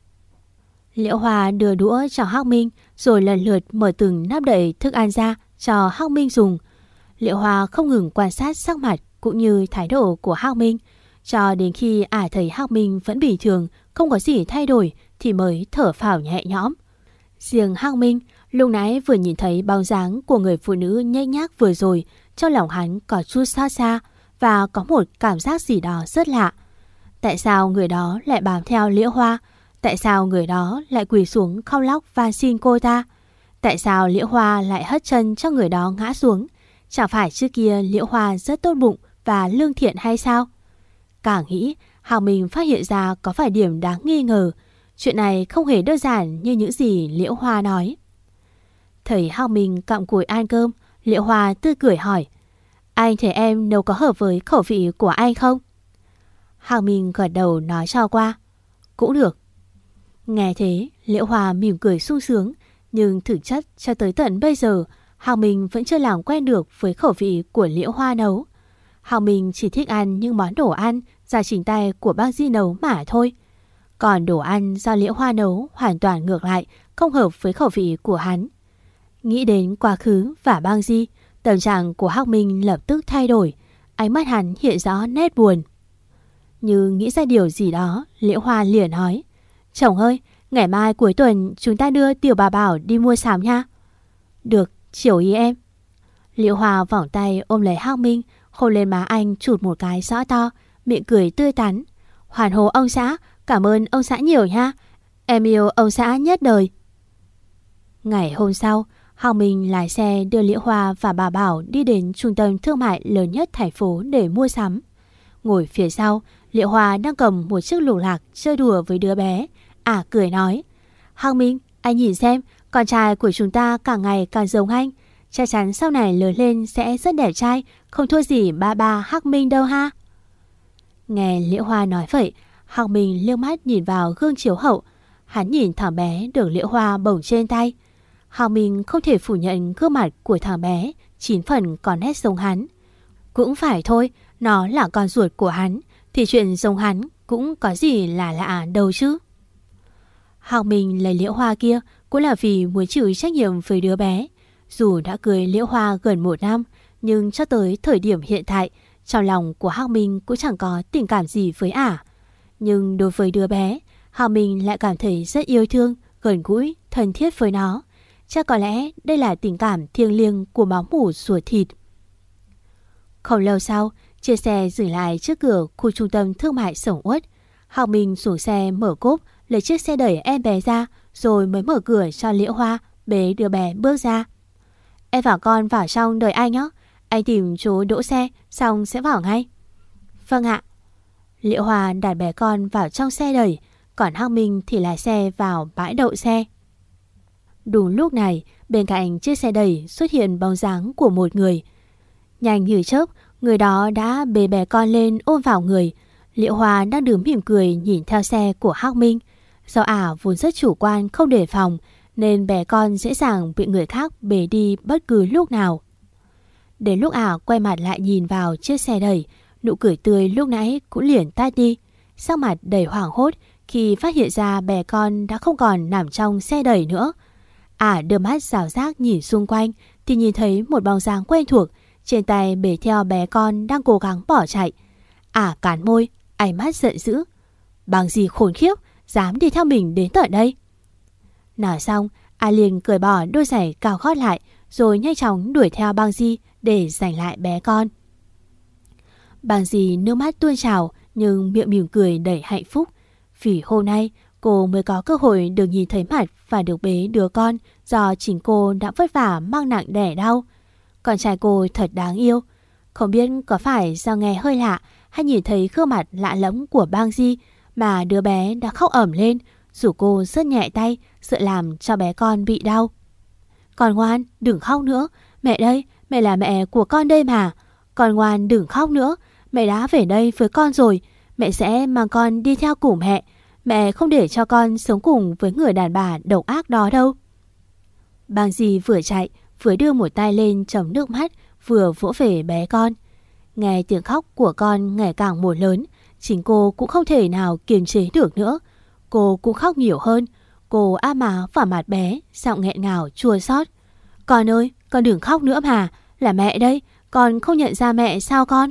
Liễu Hoa đưa đũa cho Hắc Minh, rồi lần lượt mở từng nắp đậy thức ăn ra cho Hắc Minh dùng. Liễu Hoa không ngừng quan sát sắc mặt cũng như thái độ của Hắc Minh, cho đến khi ả thấy Hắc Minh vẫn bình thường, không có gì thay đổi thì mới thở phào nhẹ nhõm. Riêng Hắc Minh, lúc nãy vừa nhìn thấy bóng dáng của người phụ nữ nhếch nhác vừa rồi, trong lòng hắn có chút xót xa và có một cảm giác gì đó rất lạ. Tại sao người đó lại bám theo Liễu Hoa? Tại sao người đó lại quỳ xuống khóc lóc van xin cô ta? Tại sao Liễu Hoa lại hất chân cho người đó ngã xuống? Chẳng phải trước kia Liễu Hoa rất tốt bụng và lương thiện hay sao? Càng nghĩ, Hào Minh phát hiện ra có phải điểm đáng nghi ngờ. Chuyện này không hề đơn giản như những gì Liễu Hoa nói. Thấy Hào Minh cặm cụi ăn cơm, Liễu Hoa tươi cười hỏi: Anh thấy em nấu có hợp với khẩu vị của anh không? Hào Minh gật đầu nói cho qua: Cũng được. Nghe thế, Liễu Hoa mỉm cười sung sướng, nhưng thực chất cho tới tận bây giờ, Hào Minh vẫn chưa làm quen được với khẩu vị của Liễu Hoa nấu. Hào Minh chỉ thích ăn những món đồ ăn do chính tay của bác Di nấu mà thôi. Còn đồ ăn do Liễu Hoa nấu hoàn toàn ngược lại, không hợp với khẩu vị của hắn. Nghĩ đến quá khứ và bác Di, tâm trạng của Hắc Minh lập tức thay đổi, ánh mắt hắn hiện rõ nét buồn. Như nghĩ ra điều gì đó, Liễu Hoa liền nói: Chồng ơi, ngày mai cuối tuần chúng ta đưa Tiểu Bà Bảo đi mua sắm nha. Được, chiều ý em. Liễu Hoa vòng tay ôm lấy Hắc Minh, hôn lên má anh chụt một cái rõ to, miệng cười tươi tắn. Hoàn hô ông xã, cảm ơn ông xã nhiều nha. Em yêu ông xã nhất đời. Ngày hôm sau, Hắc Minh lái xe đưa Liễu Hoa và Bà Bảo đi đến trung tâm thương mại lớn nhất thành phố để mua sắm. Ngồi phía sau, Liễu Hoa đang cầm một chiếc lục lạc chơi đùa với đứa bé. À cười nói: Hắc Minh, anh nhìn xem, con trai của chúng ta càng ngày càng giống anh. Chắc chắn sau này lớn lên sẽ rất đẹp trai, không thua gì ba ba Hắc Minh đâu ha. Nghe Liễu Hoa nói vậy, Hắc Minh liếc mắt nhìn vào gương chiếu hậu. Hắn nhìn thằng bé được Liễu Hoa bồng trên tay. Hắc Minh không thể phủ nhận gương mặt của thằng bé chín phần có nét giống hắn. Cũng phải thôi, nó là con ruột của hắn, thì chuyện giống hắn cũng có gì là lạ đâu chứ. Hắc Minh lấy Liễu Hoa kia cũng là vì muốn chịu trách nhiệm với đứa bé. Dù đã cưới Liễu Hoa gần một năm, nhưng cho tới thời điểm hiện tại, trong lòng của Hắc Minh cũng chẳng có tình cảm gì với ả. Nhưng đối với đứa bé, Hắc Minh lại cảm thấy rất yêu thương, gần gũi, thân thiết với nó. Chắc có lẽ đây là tình cảm thiêng liêng của máu mủ ruột thịt. Không lâu sau, chiếc xe dừng lại trước cửa khu trung tâm thương mại Sổng Uất. Hắc Minh xuống xe mở cốp, lấy chiếc xe đẩy em bé ra, rồi mới mở cửa cho Liễu Hoa bế đứa bé bước ra. Em và con vào trong đợi anh nhé. Anh tìm chỗ đỗ xe xong sẽ vào ngay. Vâng ạ. Liễu Hoa đặt bé con vào trong xe đẩy, còn Hắc Minh thì lái xe vào bãi đậu xe. Đúng lúc này, bên cạnh chiếc xe đẩy xuất hiện bóng dáng của một người. Nhanh như chớp, người đó đã bế bé con lên ôm vào người. Liễu Hoa đang đứng mỉm cười nhìn theo xe của Hắc Minh. Do ả vốn rất chủ quan không đề phòng, nên bé con dễ dàng bị người khác bế đi bất cứ lúc nào. Đến lúc ả quay mặt lại nhìn vào chiếc xe đẩy, nụ cười tươi lúc nãy cũng liền tắt đi. Sắc mặt đầy hoảng hốt khi phát hiện ra bé con đã không còn nằm trong xe đẩy nữa. Ả đưa mắt rảo rác nhìn xung quanh thì nhìn thấy một bóng dáng quen thuộc, trên tay bế theo bé con đang cố gắng bỏ chạy. Ả cắn môi, ánh mắt giận dữ. Bằng gì khốn khiếp, dám đi theo mình đến tận đây. Nói xong, Ả liền cởi bỏ đôi giày cao gót lại, rồi nhanh chóng đuổi theo Bang Di để giành lại bé con. Bang Di nước mắt tuôn trào nhưng miệng mỉm cười đầy hạnh phúc. Vì hôm nay cô mới có cơ hội được nhìn thấy mặt và được bế đứa con do chính cô đã vất vả mang nặng đẻ đau. Con trai cô thật đáng yêu. Không biết có phải do nghe hơi lạ hay nhìn thấy gương mặt lạ lẫm của Bang Di mà đứa bé đã khóc ẩm lên, dù cô rất nhẹ tay, sợ làm cho bé con bị đau. Con ngoan, đừng khóc nữa. Mẹ đây, mẹ là mẹ của con đây mà. Con ngoan, đừng khóc nữa. Mẹ đã về đây với con rồi. Mẹ sẽ mang con đi theo cùng mẹ. Mẹ không để cho con sống cùng với người đàn bà độc ác đó đâu. Bang Di vừa chạy, vừa đưa một tay lên chấm nước mắt, vừa vỗ về bé con. Nghe tiếng khóc của con ngày càng một lớn, chính cô cũng không thể nào kiềm chế được nữa. Cô cũng khóc nhiều hơn. Cô áp má vào mặt bé, giọng nghẹn ngào chua xót. Con ơi, con đừng khóc nữa mà. Là mẹ đây, con không nhận ra mẹ sao con?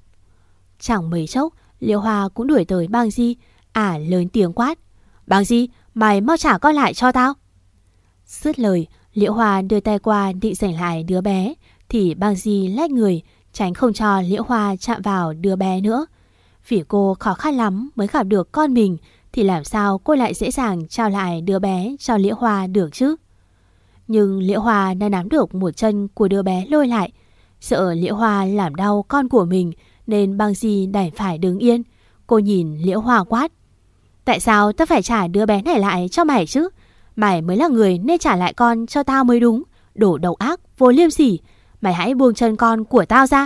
Chẳng mấy chốc, Liễu Hoa cũng đuổi tới Bang Di. Ả lớn tiếng quát. Bang Di, mày mau trả con lại cho tao. Dứt lời, Liễu Hoa đưa tay qua định giành lại đứa bé, thì Bang Di lách người, tránh không cho Liễu Hoa chạm vào đứa bé nữa. Vì cô khó khăn lắm mới gặp được con mình, thì làm sao cô lại dễ dàng trao lại đứa bé cho Liễu Hoa được chứ? Nhưng Liễu Hoa đã nắm được một chân của đứa bé lôi lại. Sợ Liễu Hoa làm đau con của mình nên Bang Di đành phải đứng yên. Cô nhìn Liễu Hoa quát. Tại sao tao phải trả đứa bé này lại cho mày chứ? Mày mới là người nên trả lại con cho tao mới đúng. Đồ độc ác, vô liêm sỉ. Mày hãy buông chân con của tao ra.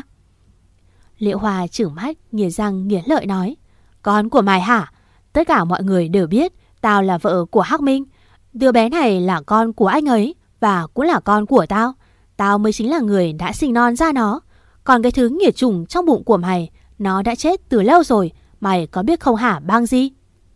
Liễu Hoa trừng mắt, nghiến răng nghiến lợi nói. Con của mày hả? Tất cả mọi người đều biết tao là vợ của Hắc Minh. Đứa bé này là con của anh ấy và cũng là con của tao. Tao mới chính là người đã sinh non ra nó. Còn cái thứ nghiệt chủng trong bụng của mày, nó đã chết từ lâu rồi. Mày có biết không hả Bang Di?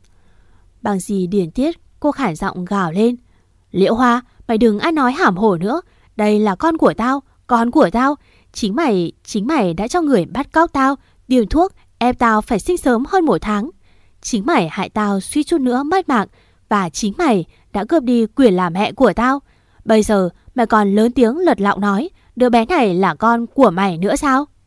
Bang Di điên tiết, cô khản giọng gào lên. Liễu Hoa, mày đừng ăn nói hàm hồ nữa. Đây là con của tao, con của tao. Chính mày, chính mày đã cho người bắt cóc tao, điều thuốc, ép tao phải sinh sớm hơn một tháng. Chính mày hại tao suýt chút nữa mất mạng. Và chính mày đã cướp đi quyền làm mẹ của tao. Bây giờ mày còn lớn tiếng lật lọng nói đứa bé này là con của mày nữa sao?